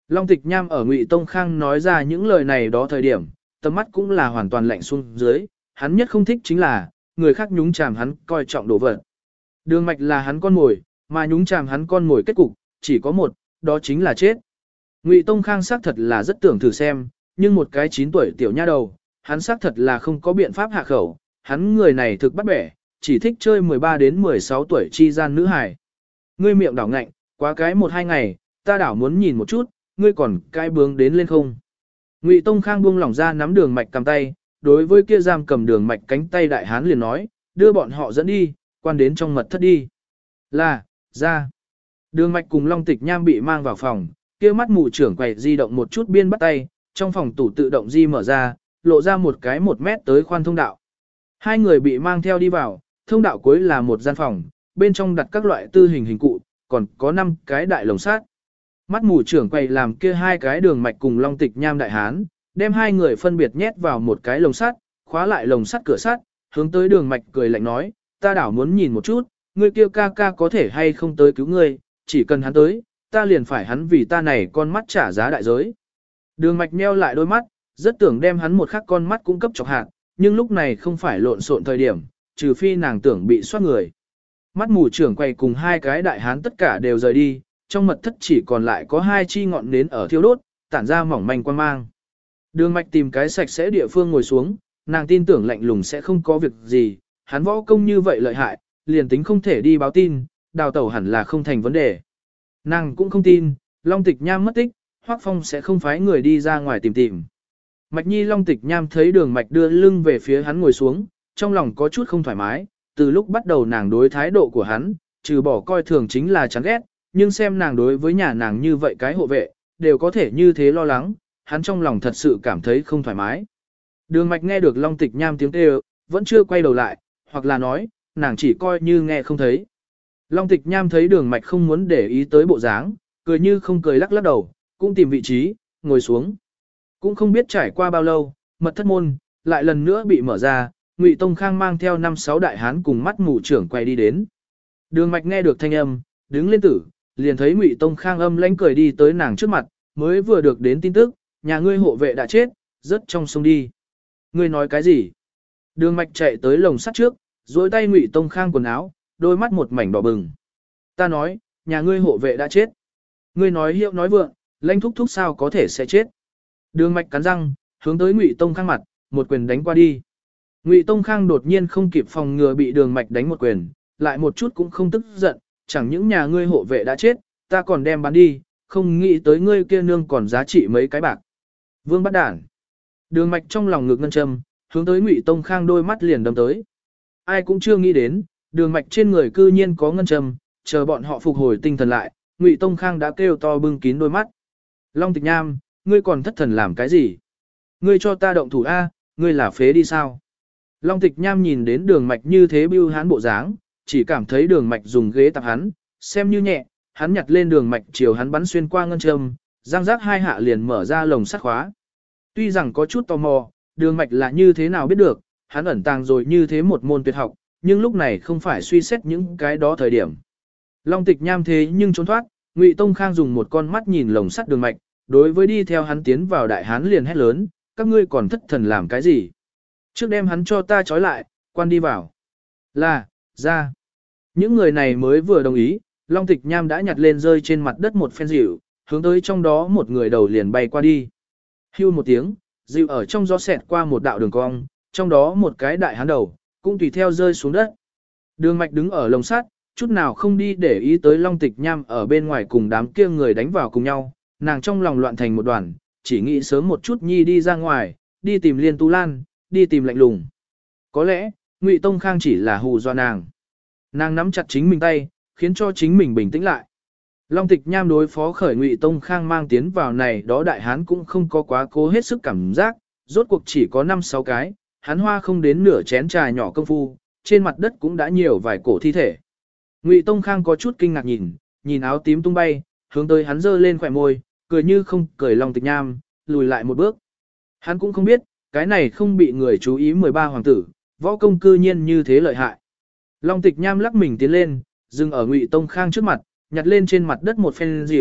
Speaker 1: Long Tịch Nham ở Ngụy Tông Khang nói ra những lời này đó thời điểm, tầm mắt cũng là hoàn toàn lạnh xuống dưới, hắn nhất không thích chính là, người khác nhúng chàm hắn coi trọng đồ vật. Đường Mạch là hắn con mồi, mà nhúng chàm hắn con mồi kết cục, chỉ có một, đó chính là chết. Ngụy Tông Khang xác thật là rất tưởng thử xem, nhưng một cái 9 tuổi tiểu nha đầu, hắn xác thật là không có biện pháp hạ khẩu, hắn người này thực bắt bẻ, chỉ thích chơi 13 đến 16 tuổi chi gian nữ hài. Ngươi miệng đảo ngạnh, quá cái 1-2 ngày, ta đảo muốn nhìn một chút, ngươi còn cái bướng đến lên không. Ngụy Tông Khang buông lỏng ra nắm Đường Mạch cầm tay, đối với kia giam cầm Đường Mạch cánh tay đại hán liền nói, đưa bọn họ dẫn đi, quan đến trong mật thất đi. Là, ra. Đường Mạch cùng Long Tịch Nham bị mang vào phòng, kia mắt mù trưởng quầy di động một chút biên bắt tay, trong phòng tủ tự động di mở ra, lộ ra một cái 1 mét tới khoan thông đạo. Hai người bị mang theo đi vào, thông đạo cuối là một gian phòng, bên trong đặt các loại tư hình hình cụ, còn có 5 cái đại lồng sắt. Mắt mù trưởng quầy làm kia 2 cái Đường Mạch cùng Long Tịch Nham đại hán, đem 2 người phân biệt nhét vào một cái lồng sắt, khóa lại lồng sắt cửa sắt, hướng tới Đường Mạch cười lạnh nói, ta đảo muốn nhìn một chút, ngươi kia ca ca có thể hay không tới cứu ngươi, chỉ cần hắn tới, ta liền phải hắn vì ta này con mắt trả giá đại giới. Đường Mạch nheo lại đôi mắt, rất tưởng đem hắn một khắc con mắt cung cấp chọc hạt, nhưng lúc này không phải lộn xộn thời điểm, trừ phi nàng tưởng bị soát người. Mắt mù trưởng quầy cùng 2 cái đại hán tất cả đều rời đi, trong mật thất chỉ còn lại có 2 chi ngọn nến ở thiêu đốt, tản ra mỏng manh quang mang. Đường Mạch tìm cái sạch sẽ địa phương ngồi xuống, nàng tin tưởng lạnh lùng sẽ không có việc gì, hắn võ công như vậy lợi hại, liền tính không thể đi báo tin, đào tẩu hẳn là không thành vấn đề. Nàng cũng không tin, Long Tịch Nham mất tích, Hoắc Phong sẽ không phái người đi ra ngoài tìm tìm. Mạch Nhi Long Tịch Nham thấy Đường Mạch đưa lưng về phía hắn ngồi xuống, trong lòng có chút không thoải mái, từ lúc bắt đầu nàng đối thái độ của hắn, trừ bỏ coi thường chính là chán ghét, nhưng xem nàng đối với nhà nàng như vậy cái hộ vệ, đều có thể như thế lo lắng, hắn trong lòng thật sự cảm thấy không thoải mái. Đường Mạch nghe được Long Tịch Nham tiếng kêu, vẫn chưa quay đầu lại, hoặc là nói, nàng chỉ coi như nghe không thấy. Long Tịch Nham thấy Đường Mạch không muốn để ý tới bộ dáng, cười như không cười lắc lắc đầu, cũng tìm vị trí, ngồi xuống. Cũng không biết trải qua bao lâu, mật thất môn, lại lần nữa bị mở ra, Ngụy Tông Khang mang theo 5-6 đại hán cùng mắt mù trưởng quay đi đến. Đường Mạch nghe được thanh âm, đứng lên tử, liền thấy Ngụy Tông Khang âm lãnh cười đi tới nàng trước mặt, mới vừa được đến tin tức, nhà ngươi hộ vệ đã chết, rớt trong sông đi. Ngươi nói cái gì? Đường Mạch chạy tới lồng sắt trước, duỗi tay Ngụy Tông Khang quần áo, đôi mắt một mảnh đỏ bừng. Ta nói, nhà ngươi hộ vệ đã chết. Ngươi nói hiệu nói vượng, lãnh thúc thúc sao có thể sẽ chết. Đường Mạch cắn răng, hướng tới Ngụy Tông Khang mặt, một quyền đánh qua đi. Ngụy Tông Khang đột nhiên không kịp phòng ngừa bị Đường Mạch đánh một quyền, lại một chút cũng không tức giận, chẳng những nhà ngươi hộ vệ đã chết, ta còn đem bán đi, không nghĩ tới ngươi kia nương còn giá trị mấy cái bạc. Vương bắt đản. Đường Mạch trong lòng ngực ngân châm, hướng tới Ngụy Tông Khang đôi mắt liền đâm tới. Ai cũng chưa nghĩ đến, Đường Mạch trên người cư nhiên có ngân châm, chờ bọn họ phục hồi tinh thần lại, Ngụy Tông Khang đã kêu to bưng kín đôi mắt. Long Tịch Nham, ngươi còn thất thần làm cái gì? Ngươi cho ta động thủ A, ngươi là phế đi sao? Long Tịch Nham nhìn đến Đường Mạch như thế bưu hán bộ dáng, chỉ cảm thấy Đường Mạch dùng ghế tạp hắn, xem như nhẹ, hắn nhặt lên Đường Mạch chiều hắn bắn xuyên qua ngân châm, giang giác 2 hạ liền mở ra lồng sắt khóa. Tuy rằng có chút tò mò, Đường Mạch là như thế nào biết được, hắn ẩn tàng rồi như thế một môn tuyệt học, nhưng lúc này không phải suy xét những cái đó thời điểm. Long Tịch Nham thế nhưng trốn thoát, Ngụy Tông Khang dùng một con mắt nhìn lồng sắt Đường Mạch, đối với đi theo hắn tiến vào đại hán liền hét lớn, các ngươi còn thất thần làm cái gì? Trước đem hắn cho ta trói lại, quan đi vào. Là, ra. Những người này mới vừa đồng ý, Long Tịch Nham đã nhặt lên rơi trên mặt đất một phen rượu, hướng tới trong đó một người đầu liền bay qua đi. Hưu một tiếng, rượu ở trong gió xẹt qua một đạo đường cong, trong đó một cái đại hán đầu, cũng tùy theo rơi xuống đất. Đường Mạch đứng ở lồng sắt, chút nào không đi để ý tới Long Tịch Nham ở bên ngoài cùng đám kia người đánh vào cùng nhau, nàng trong lòng loạn thành một đoàn, chỉ nghĩ sớm một chút nhi đi ra ngoài, đi tìm Liên Tú Lan, đi tìm Lạnh Lùng. Có lẽ, Ngụy Tông Khang chỉ là hù dọa nàng. Nàng nắm chặt chính mình tay, khiến cho chính mình bình tĩnh lại. Long Tịch Nham đối phó khởi Ngụy Tông Khang mang tiến vào này đó đại hán cũng không có quá cố hết sức cảm giác, rốt cuộc chỉ có 5-6 cái, hắn hoa không đến nửa chén trà nhỏ công phu, trên mặt đất cũng đã nhiều vài cổ thi thể. Ngụy Tông Khang có chút kinh ngạc nhìn áo tím tung bay, hướng tới hắn giơ lên khỏe môi, cười như không cười Long Tịch Nham, lùi lại một bước. Hắn cũng không biết, cái này không bị người chú ý 13 hoàng tử, võ công cư nhiên như thế lợi hại. Long Tịch Nham lắc mình tiến lên, dừng ở Ngụy Tông Khang trước mặt, nhặt lên trên mặt đất một phen rượu,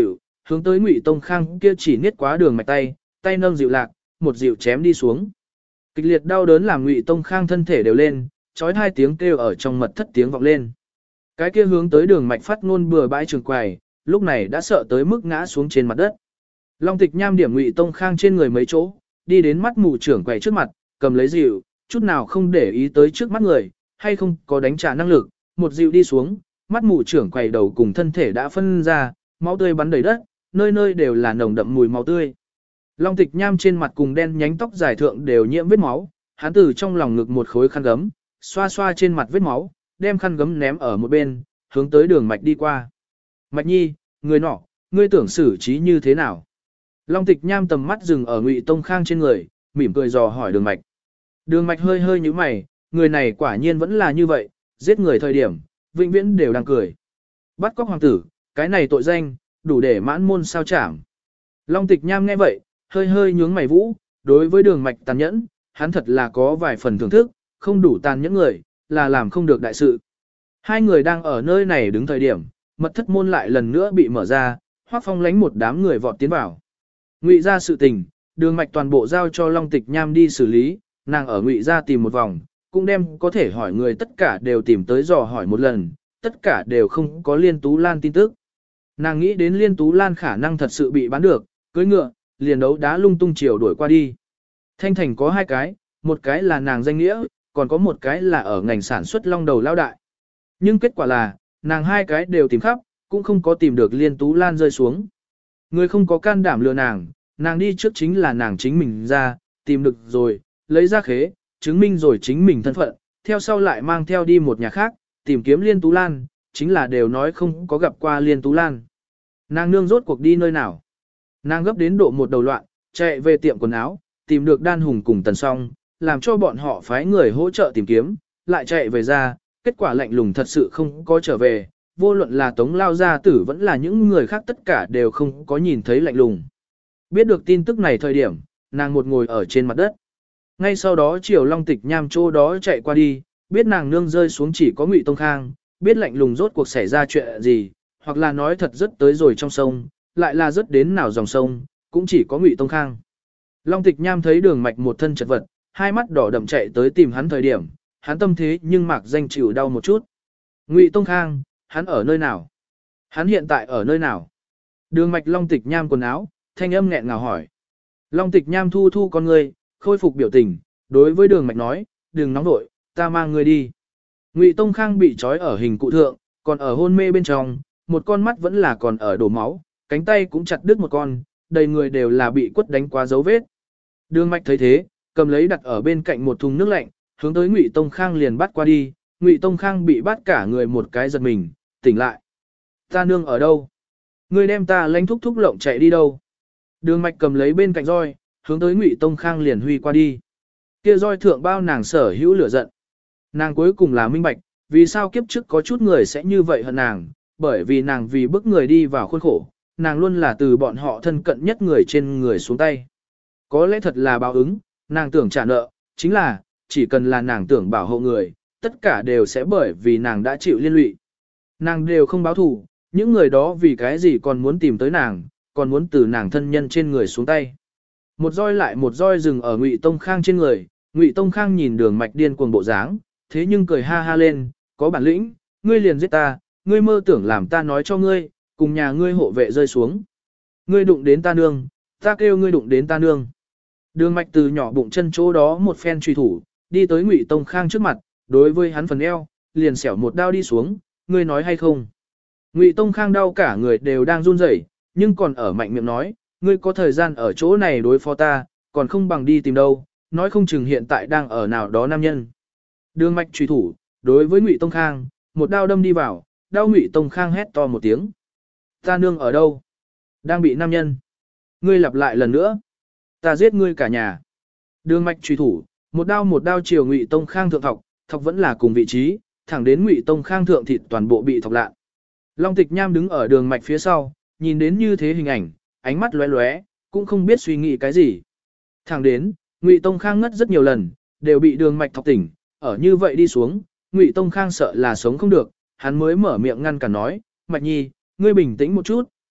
Speaker 1: hướng tới Ngụy Tông Khang kia chỉ niết quá đường mạch tay, tay nâng dịu lạc, một dịu chém đi xuống. Kịch liệt đau đớn làm Ngụy Tông Khang thân thể đều lên, chói hai tiếng kêu ở trong mật thất tiếng vọng lên. Cái kia hướng tới đường mạch phát ngôn bừa bãi trường quầy, lúc này đã sợ tới mức ngã xuống trên mặt đất. Long Tịch Nham điểm Ngụy Tông Khang trên người mấy chỗ, đi đến mắt mù trưởng quầy trước mặt, cầm lấy dịu, chút nào không để ý tới trước mắt người, hay không có đánh trả năng lực, một dịu đi xuống, mắt mù trưởng quầy đầu cùng thân thể đã phân ra, máu tươi bắn đầy đất, nơi nơi đều là nồng đậm mùi máu tươi. Long Tịch Nham trên mặt cùng đen nhánh tóc dài thượng đều nhiễm vết máu, hắn từ trong lòng ngực một khối khăn gấm, xoa xoa trên mặt vết máu, đem khăn gấm ném ở một bên, hướng tới đường mạch đi qua. Mạch Nhi, người nọ, ngươi tưởng xử trí như thế nào? Long Tịch Nham tầm mắt dừng ở Ngụy Tông Khang trên người, mỉm cười dò hỏi đường mạch. Đường mạch hơi hơi nhíu mày, người này quả nhiên vẫn là như vậy, giết người thời điểm, vĩnh viễn đều đang cười. Bắt cóc hoàng tử, cái này tội danh, đủ để mãn môn sao chảm. Long Tịch Nham nghe vậy, hơi hơi nhướng mày vũ, đối với đường mạch tàn nhẫn, hắn thật là có vài phần thưởng thức, không đủ tàn nhẫn người, là làm không được đại sự. Hai người đang ở nơi này đứng thời điểm, mật thất môn lại lần nữa bị mở ra, Hoắc Phong lánh một đám người vọt tiến vào. Ngụy ra sự tình, đường mạch toàn bộ giao cho Long Tịch Nham đi xử lý, nàng ở Ngụy ra tìm một vòng, cũng đem có thể hỏi người tất cả đều tìm tới dò hỏi một lần, tất cả đều không có Liên Tú Lan tin tức. Nàng nghĩ đến Liên Tú Lan khả năng thật sự bị bán được, cưỡi ngựa, liền đấu đá lung tung chiều đuổi qua đi. Thanh Thành có hai cái, một cái là nàng danh nghĩa, còn có một cái là ở ngành sản xuất long đầu lao đại. Nhưng kết quả là, nàng hai cái đều tìm khắp, cũng không có tìm được Liên Tú Lan rơi xuống. Người không có can đảm lừa nàng đi trước chính là nàng chính mình ra, tìm được rồi, lấy ra khế, chứng minh rồi chính mình thân phận, theo sau lại mang theo đi một nhà khác, tìm kiếm Liên Tú Lan, chính là đều nói không có gặp qua Liên Tú Lan. Nàng nương rốt cuộc đi nơi nào? Nàng gấp đến độ một đầu loạn, chạy về tiệm quần áo, tìm được Đan Hùng cùng Tần Song, làm cho bọn họ phái người hỗ trợ tìm kiếm, lại chạy về ra, kết quả lạnh lùng thật sự không có trở về, vô luận là Tống Lao Gia Tử vẫn là những người khác tất cả đều không có nhìn thấy lạnh lùng. Biết được tin tức này thời điểm, nàng một ngồi ở trên mặt đất. Ngay sau đó Triều Long Tịch Nham chỗ đó chạy qua đi, biết nàng nương rơi xuống chỉ có Ngụy Tông Khang, biết lạnh lùng rốt cuộc xảy ra chuyện gì, hoặc là nói thật rất tới rồi trong sông, lại là rất đến nào dòng sông, cũng chỉ có Ngụy Tông Khang. Long Tịch Nham thấy đường mạch một thân chật vật, hai mắt đỏ đậm chạy tới tìm hắn thời điểm, hắn tâm thế nhưng mạc danh chịu đau một chút. Ngụy Tông Khang, hắn ở nơi nào? Hắn hiện tại ở nơi nào? Đường mạch Long Tịch Nham quần áo, thanh âm nghẹn ngào hỏi. Long Tịch Nham thu thu con người, khôi phục biểu tình, đối với đường mạch nói, đừng nóng nội, ta mang người đi. Ngụy Tông Khang bị trói ở hình cụ thượng, còn ở hôn mê bên trong, một con mắt vẫn là còn ở đổ máu, cánh tay cũng chặt đứt một con, đầy người đều là bị quất đánh quá dấu vết. Đường mạch thấy thế, cầm lấy đặt ở bên cạnh một thùng nước lạnh, hướng tới Ngụy Tông Khang liền bắt qua đi, Ngụy Tông Khang bị bắt cả người một cái giật mình, tỉnh lại. Ta nương ở đâu? Ngươi đem ta lánh thúc thúc lộng chạy đi đâu? Đường mạch cầm lấy bên cạnh roi, hướng tới Ngụy Tông Khang liền huy qua đi. Kia roi thượng bao nàng sở hữu lửa giận. Nàng cuối cùng là minh bạch, vì sao kiếp trước có chút người sẽ như vậy hận nàng, bởi vì nàng vì bức người đi vào khuôn khổ, nàng luôn là từ bọn họ thân cận nhất người trên người xuống tay. Có lẽ thật là báo ứng, nàng tưởng trả nợ, chính là, chỉ cần là nàng tưởng bảo hộ người, tất cả đều sẽ bởi vì nàng đã chịu liên lụy. Nàng đều không báo thù, những người đó vì cái gì còn muốn tìm tới nàng, còn muốn từ nàng thân nhân trên người xuống tay. Một roi lại một roi dừng ở Ngụy Tông Khang trên người, Ngụy Tông Khang nhìn đường mạch điên cuồng bộ dáng, thế nhưng cười ha ha lên, có bản lĩnh, ngươi liền giết ta, ngươi mơ tưởng làm ta nói cho ngươi, cùng nhà ngươi hộ vệ rơi xuống. Ngươi đụng đến ta nương, ta kêu ngươi đụng đến ta nương. Đường mạch từ nhỏ bụng chân chỗ đó một phen truy thủ, đi tới Ngụy Tông Khang trước mặt, đối với hắn phần eo, liền xẻo một đao đi xuống, ngươi nói hay không. Ngụy Tông Khang đau cả người đều đang run rẩy, nhưng còn ở mạnh miệng nói, ngươi có thời gian ở chỗ này đối phó ta, còn không bằng đi tìm đâu, nói không chừng hiện tại đang ở nào đó nam nhân. Đường mạch truy thủ, đối với Ngụy Tông Khang, một đao đâm đi vào, đau Ngụy Tông Khang hét to một tiếng. Ta nương ở đâu? Đang bị nam nhân. Ngươi lặp lại lần nữa. Ta giết ngươi cả nhà. Đường mạch truy thủ, một đao chiều Ngụy Tông Khang thượng thọc vẫn là cùng vị trí, thẳng đến Ngụy Tông Khang thượng thịt toàn bộ bị thọc lạ. Long Tịch Nham đứng ở đường mạch phía sau, nhìn đến như thế hình ảnh, ánh mắt lóe lóe, cũng không biết suy nghĩ cái gì. Thẳng đến, Ngụy Tông Khang ngất rất nhiều lần, đều bị đường mạch thọc tỉnh, ở như vậy đi xuống, Ngụy Tông Khang sợ là sống không được, hắn mới mở miệng ngăn cản nói, Mạch Nhi, ngươi bình tĩnh một chút,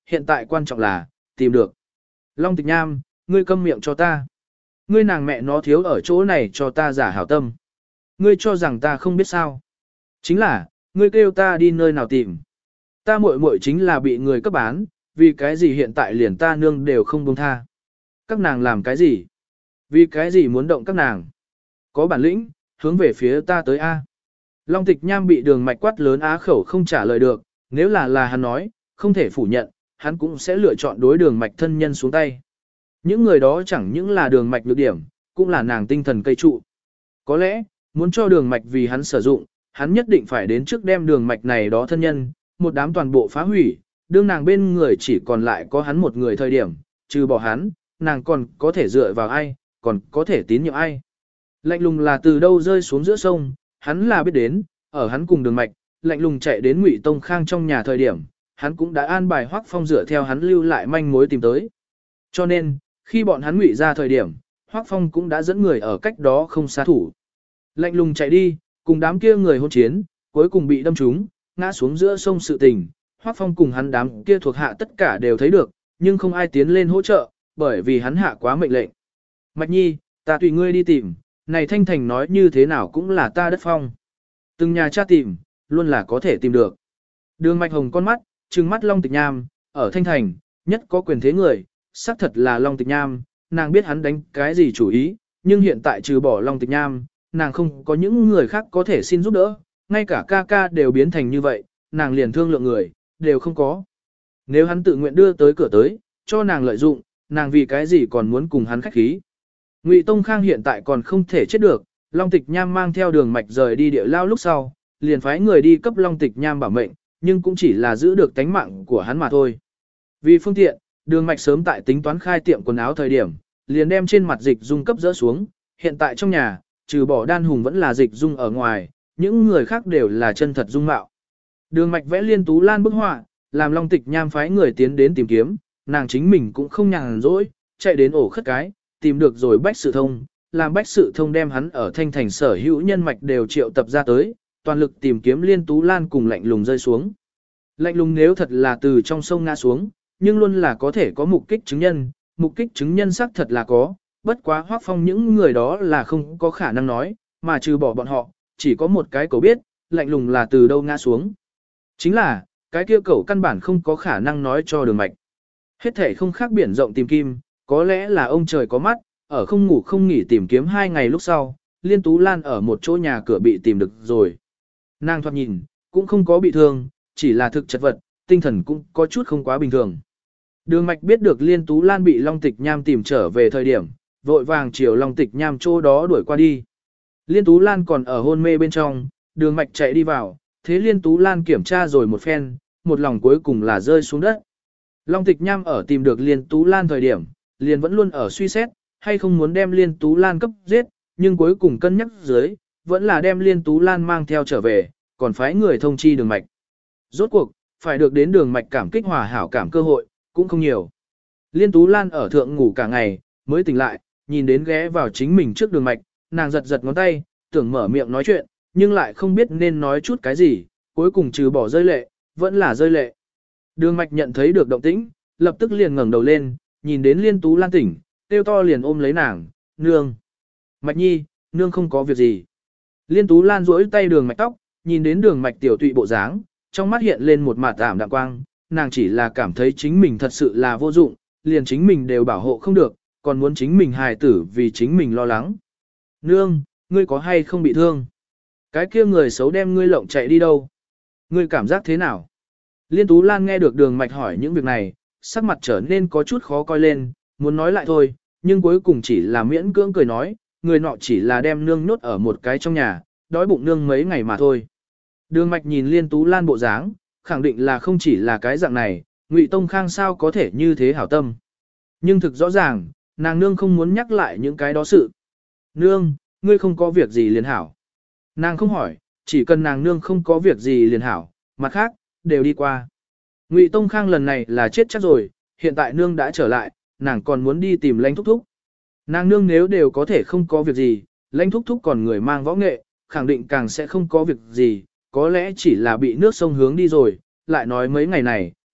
Speaker 1: hiện tại quan trọng là, tìm được. Long Tịch Nham, ngươi câm miệng cho ta. Ngươi nàng mẹ nó thiếu ở chỗ này cho ta giả hảo tâm. Ngươi cho rằng ta không biết sao. Chính là, ngươi kêu ta đi nơi nào tìm. Ta muội muội chính là bị người cấp bán, vì cái gì hiện tại liền ta nương đều không buông tha. Các nàng làm cái gì? Vì cái gì muốn động các nàng? Có bản lĩnh, hướng về phía ta tới A. Long Tịch Nham bị Đường Mạch quát lớn á khẩu không trả lời được, nếu là hắn nói, không thể phủ nhận, hắn cũng sẽ lựa chọn đối Đường Mạch thân nhân xuống tay. Những người đó chẳng những là Đường Mạch nhược điểm, cũng là nàng tinh thần cây trụ. Có lẽ, muốn cho Đường Mạch vì hắn sử dụng, hắn nhất định phải đến trước đem Đường Mạch này đó thân nhân, một đám toàn bộ phá hủy, đương nàng bên người chỉ còn lại có hắn một người thời điểm, trừ bỏ hắn, nàng còn có thể dựa vào ai, còn có thể tín nhiệm ai. Lạnh lùng là từ đâu rơi xuống giữa sông, hắn là biết đến, ở hắn cùng Đường Mạch, lạnh lùng chạy đến Ngụy Tông Khang trong nhà thời điểm, hắn cũng đã an bài Hoắc Phong dựa theo hắn lưu lại manh mối tìm tới. Cho nên, khi bọn hắn ngụy ra thời điểm, Hoắc Phong cũng đã dẫn người ở cách đó không xa thủ. Lạnh lùng chạy đi, cùng đám kia người hôn chiến, cuối cùng bị đâm trúng, ngã xuống giữa sông sự tình. Hoắc Phong cùng hắn đám kia thuộc hạ tất cả đều thấy được, nhưng không ai tiến lên hỗ trợ, bởi vì hắn hạ quá mệnh lệnh. Mạch Nhi, ta tùy ngươi đi tìm, này Thanh Thành nói như thế nào cũng là ta đất phong. Từng nhà tra tìm, luôn là có thể tìm được. Đường Mạch Hồng con mắt, trừng mắt Long Tịch Nham, ở Thanh Thành, nhất có quyền thế người, xác thật là Long Tịch Nham, nàng biết hắn đánh cái gì chủ ý, nhưng hiện tại trừ bỏ Long Tịch Nham, nàng không có những người khác có thể xin giúp đỡ, ngay cả ca ca đều biến thành như vậy, nàng liền thương lượng người, đều không có. Nếu hắn tự nguyện đưa tới cửa tới, cho nàng lợi dụng, nàng vì cái gì còn muốn cùng hắn khách khí. Ngụy Tông Khang hiện tại còn không thể chết được, Long Tịch Nham mang theo Đường Mạch rời đi địa lao lúc sau, liền phái người đi cấp Long Tịch Nham bảo mệnh, nhưng cũng chỉ là giữ được tánh mạng của hắn mà thôi. Vì phương tiện, Đường Mạch sớm tại tính toán khai tiệm quần áo thời điểm, liền đem trên mặt dịch dung cấp dỡ xuống, hiện tại trong nhà, trừ bỏ Đan Hùng vẫn là dịch dung ở ngoài, những người khác đều là chân thật dung mạo. Đường Mạch vẽ Liên Tú Lan bức họa, làm Long Tịch Nham phái người tiến đến tìm kiếm, nàng chính mình cũng không nhàn rỗi, chạy đến ổ khất cái, tìm được rồi Bách Sự Thông, làm Bách Sự Thông đem hắn ở Thanh Thành sở hữu nhân mạch đều triệu tập ra tới, toàn lực tìm kiếm Liên Tú Lan cùng Lạnh Lùng rơi xuống. Lạnh Lùng nếu thật là từ trong sông ngã xuống, nhưng luôn là có thể có mục kích chứng nhân, mục kích chứng nhân xác thật là có, bất quá Hoắc Phong những người đó là không có khả năng nói, mà trừ bỏ bọn họ, chỉ có một cái cậu biết, Lạnh Lùng là từ đâu ngã xuống. Chính là, cái kia cậu căn bản không có khả năng nói cho Đường Mạch. Hết thể không khác biển rộng tìm kim, có lẽ là ông trời có mắt, ở không ngủ không nghỉ tìm kiếm 2 ngày lúc sau, Liên Tú Lan ở một chỗ nhà cửa bị tìm được rồi. Nàng thoạt nhìn, cũng không có bị thương, chỉ là thực chật vật, tinh thần cũng có chút không quá bình thường. Đường Mạch biết được Liên Tú Lan bị Long Tịch Nham tìm trở về thời điểm, vội vàng chiều Long Tịch Nham chỗ đó đuổi qua đi. Liên Tú Lan còn ở hôn mê bên trong, Đường Mạch chạy đi vào, thế Liên Tú Lan kiểm tra rồi một phen, một lòng cuối cùng là rơi xuống đất. Long Tịch Nham ở tìm được Liên Tú Lan thời điểm, liền vẫn luôn ở suy xét, hay không muốn đem Liên Tú Lan cấp giết, nhưng cuối cùng cân nhắc dưới, vẫn là đem Liên Tú Lan mang theo trở về, còn phái người thông chi Đường Mạch. Rốt cuộc, phải được đến Đường Mạch cảm kích hòa hảo cảm cơ hội, cũng không nhiều. Liên Tú Lan ở thượng ngủ cả ngày, mới tỉnh lại, nhìn đến ghé vào chính mình trước Đường Mạch, nàng giật giật ngón tay, tưởng mở miệng nói chuyện, nhưng lại không biết nên nói chút cái gì, cuối cùng trừ bỏ rơi lệ, vẫn là rơi lệ. Đường Mạch nhận thấy được động tĩnh, lập tức liền ngẩng đầu lên, nhìn đến Liên Tú Lan tỉnh, kêu to liền ôm lấy nàng, nương. Mạch Nhi, nương không có việc gì. Liên Tú Lan duỗi tay Đường Mạch tóc, nhìn đến Đường Mạch tiểu tụy bộ dáng, trong mắt hiện lên một mạt ảm đạm quang, nàng chỉ là cảm thấy chính mình thật sự là vô dụng, liền chính mình đều bảo hộ không được, còn muốn chính mình hài tử vì chính mình lo lắng. Nương, ngươi có hay không bị thương? Cái kia người xấu đem ngươi lộng chạy đi đâu? Ngươi cảm giác thế nào? Liên Tú Lan nghe được Đường Mạch hỏi những việc này, sắc mặt trở nên có chút khó coi lên, muốn nói lại thôi, nhưng cuối cùng chỉ là miễn cưỡng cười nói, người nọ chỉ là đem nương nhốt ở một cái trong nhà, đói bụng nương mấy ngày mà thôi. Đường Mạch nhìn Liên Tú Lan bộ dáng, khẳng định là không chỉ là cái dạng này, Ngụy Tông Khang sao có thể như thế hảo tâm. Nhưng thực rõ ràng, nàng nương không muốn nhắc lại những cái đó sự. Nương, ngươi không có việc gì liền hảo. Nàng không hỏi, chỉ cần nàng nương không có việc gì liền hảo, mặt khác, đều đi qua. Ngụy Tông Khang lần này là chết chắc rồi, hiện tại nương đã trở lại, nàng còn muốn đi tìm Lãnh Thúc Thúc. Nàng nương nếu đều có thể không có việc gì, Lãnh Thúc Thúc còn người mang võ nghệ, khẳng định càng sẽ không có việc gì, có lẽ chỉ là bị nước sông hướng đi rồi, lại nói mấy ngày này,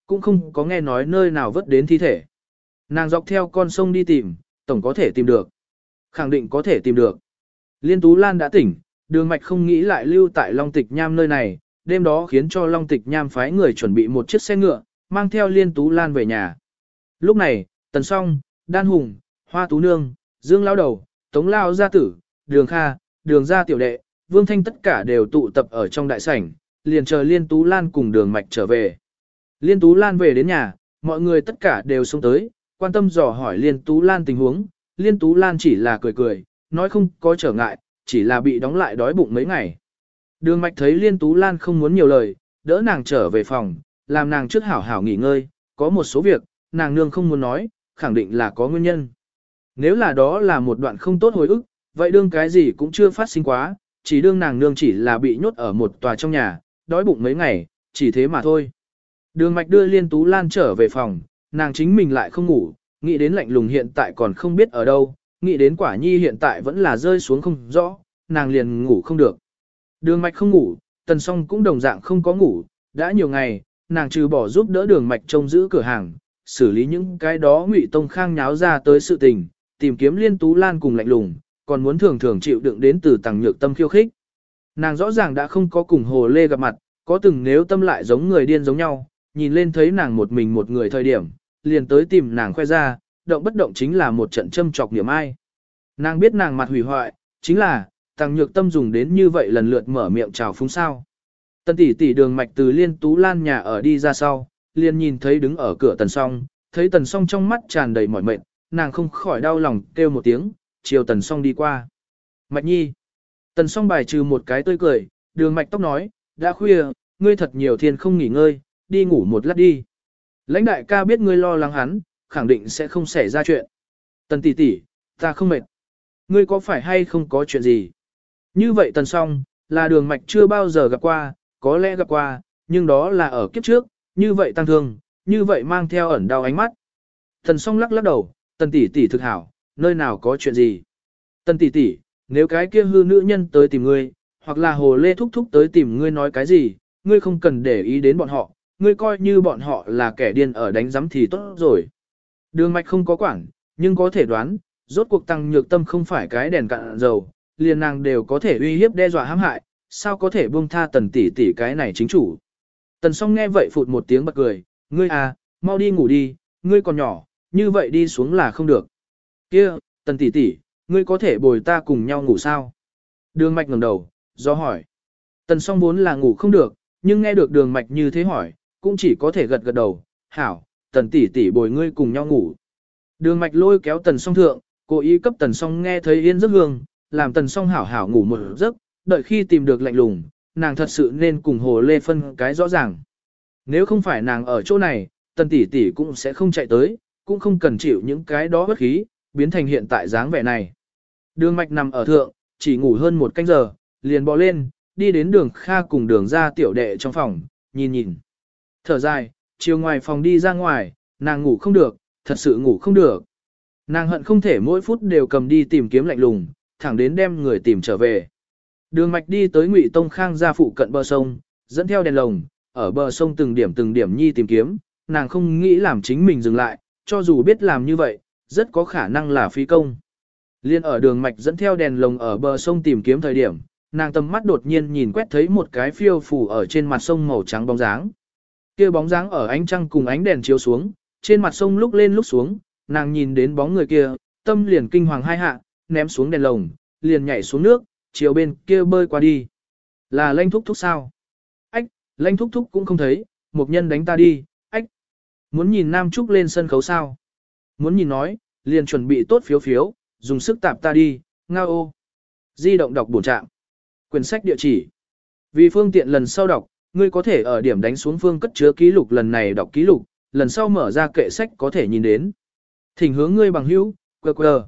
Speaker 1: cũng không có nghe nói nơi nào vớt đến thi thể. Nàng dọc theo con sông đi tìm, tổng có thể tìm được. Khẳng định có thể tìm được. Liên Tú Lan đã tỉnh, Đường Mạch không nghĩ lại lưu tại Long Tịch Nham nơi này, đêm đó khiến cho Long Tịch Nham phái người chuẩn bị một chiếc xe ngựa, mang theo Liên Tú Lan về nhà. Lúc này, Tần Song, Đan Hùng, Hoa Tú Nương, Dương Lao Đầu, Tống Lao Gia Tử, Đường Kha, Đường Gia Tiểu Đệ, Vương Thanh tất cả đều tụ tập ở trong đại sảnh, liền chờ Liên Tú Lan cùng Đường Mạch trở về. Liên Tú Lan về đến nhà, mọi người tất cả đều xông tới, quan tâm dò hỏi Liên Tú Lan tình huống. Liên Tú Lan chỉ là cười cười, nói không có trở ngại, chỉ là bị đóng lại đói bụng mấy ngày. Đường Mạch thấy Liên Tú Lan không muốn nhiều lời, đỡ nàng trở về phòng, làm nàng trước hảo hảo nghỉ ngơi, có một số việc, nàng nương không muốn nói, khẳng định là có nguyên nhân. Nếu là đó là một đoạn không tốt hồi ức, vậy đương cái gì cũng chưa phát sinh quá, chỉ đương nàng nương chỉ là bị nhốt ở một tòa trong nhà, đói bụng mấy ngày, chỉ thế mà thôi. Đường Mạch đưa Liên Tú Lan trở về phòng, nàng chính mình lại không ngủ, nghĩ đến lạnh lùng hiện tại còn không biết ở đâu, nghĩ đến quả nhi hiện tại vẫn là rơi xuống không rõ, nàng liền ngủ không được. Đường Mạch không ngủ, Tần Song cũng đồng dạng không có ngủ, đã nhiều ngày, nàng trừ bỏ giúp đỡ Đường Mạch trông giữ cửa hàng, xử lý những cái đó Ngụy Tông Khang nháo ra tới sự tình, tìm kiếm Liên Tú Lan cùng lạnh lùng, còn muốn thường thường chịu đựng đến từ Tằng Nhược Tâm khiêu khích. Nàng rõ ràng đã không có cùng Hồ Lê gặp mặt, có từng nếu tâm lại giống người điên giống nhau, nhìn lên thấy nàng một mình một người thời điểm, liền tới tìm nàng khoe ra, động bất động chính là một trận châm chọc niệm ai. Nàng biết nàng mặt hủy hoại, chính là, Tằng Nhược Tâm dùng đến như vậy lần lượt mở miệng chào phúng sao. Tần tỷ tỷ Đường Mạch từ Liên Tú Lan nhà ở đi ra sau, liền nhìn thấy đứng ở cửa Tần Song, thấy Tần Song trong mắt tràn đầy mỏi mệt, nàng không khỏi đau lòng kêu một tiếng, chiều Tần Song đi qua. Mạch nhi. Tần Song bài trừ một cái tươi cười, Đường Mạch tóc nói, đã khuya, ngươi thật nhiều thiên không nghỉ ngơi, đi ngủ một lát đi. Lãnh đại ca biết ngươi lo lắng hắn, khẳng định sẽ không xảy ra chuyện. Tần tỷ tỷ, ta không mệt. Ngươi có phải hay không có chuyện gì? Như vậy Tần Song, là Đường Mạch chưa bao giờ gặp qua, có lẽ gặp qua, nhưng đó là ở kiếp trước, như vậy tăng thương, như vậy mang theo ẩn đau ánh mắt. Tần Song lắc lắc đầu, Tần tỷ tỷ thực hảo, nơi nào có chuyện gì? Tần tỷ tỷ, nếu cái kia hư nữ nhân tới tìm ngươi, hoặc là Hồ Lê thúc thúc tới tìm ngươi nói cái gì, ngươi không cần để ý đến bọn họ, ngươi coi như bọn họ là kẻ điên ở đánh giấm thì tốt rồi. Đường Mạch không có quản, nhưng có thể đoán, rốt cuộc Tăng Nhược Tâm không phải cái đèn cạn dầu, liền nàng đều có thể uy hiếp đe dọa hãm hại, sao có thể buông tha Tần tỷ tỷ cái này chính chủ. Tần Song nghe vậy phụt một tiếng bật cười, ngươi à, mau đi ngủ đi, ngươi còn nhỏ, như vậy đi xuống là không được. Kia, Tần tỷ tỷ, ngươi có thể bồi ta cùng nhau ngủ sao? Đường Mạch ngẩng đầu, do hỏi. Tần Song vốn là ngủ không được, nhưng nghe được Đường Mạch như thế hỏi, cũng chỉ có thể gật gật đầu, hảo, Tần tỷ tỷ bồi ngươi cùng nhau ngủ. Đường Mạch lôi kéo Tần Song thượng, cố ý cấp Tần Song nghe thấy yên giấc hương, làm Tần Song hảo hảo ngủ một giấc, đợi khi tìm được lạnh lùng, nàng thật sự nên cùng Hồ Lê phân cái rõ ràng. Nếu không phải nàng ở chỗ này, Tần tỷ tỷ cũng sẽ không chạy tới, cũng không cần chịu những cái đó bất khí, biến thành hiện tại dáng vẻ này. Đường Mạch nằm ở thượng, chỉ ngủ hơn một canh giờ, liền bò lên, đi đến Đường Kha cùng Đường Gia Tiểu Đệ trong phòng, nhìn nhìn. Thở dài, chiều ngoài phòng đi ra ngoài, nàng ngủ không được, thật sự ngủ không được. Nàng hận không thể mỗi phút đều cầm đi tìm kiếm lạnh lùng, thẳng đến đem người tìm trở về. Đường Mạch đi tới Ngụy Tông Khang gia phụ cận bờ sông, dẫn theo đèn lồng, ở bờ sông từng điểm nhi tìm kiếm, nàng không nghĩ làm chính mình dừng lại, cho dù biết làm như vậy, rất có khả năng là phí công. Liên ở Đường Mạch dẫn theo đèn lồng ở bờ sông tìm kiếm thời điểm, nàng tầm mắt đột nhiên nhìn quét thấy một cái phiêu phù ở trên mặt sông màu trắng bóng dáng. Kia bóng dáng ở ánh trăng cùng ánh đèn chiếu xuống, trên mặt sông lúc lên lúc xuống, nàng nhìn đến bóng người kia, tâm liền kinh hoàng hai hạ, ném xuống đèn lồng, liền nhảy xuống nước, chiều bên kia bơi qua đi. Là Lanh thúc thúc sao? Ách, Lanh thúc thúc cũng không thấy, một nhân đánh ta đi, ách. Muốn nhìn Nam Trúc lên sân khấu sao? Muốn nhìn nói, liền chuẩn bị tốt phiếu phiếu, dùng sức tạp ta đi, ngao ô. Di động đọc bổ trạng. Quyển sách địa chỉ. Vì phương tiện lần sau đọc, ngươi có thể ở điểm đánh xuống phương cất chứa ký lục lần này đọc ký lục, lần sau mở ra kệ sách có thể nhìn đến. Thỉnh hướng ngươi bằng hữu, QR,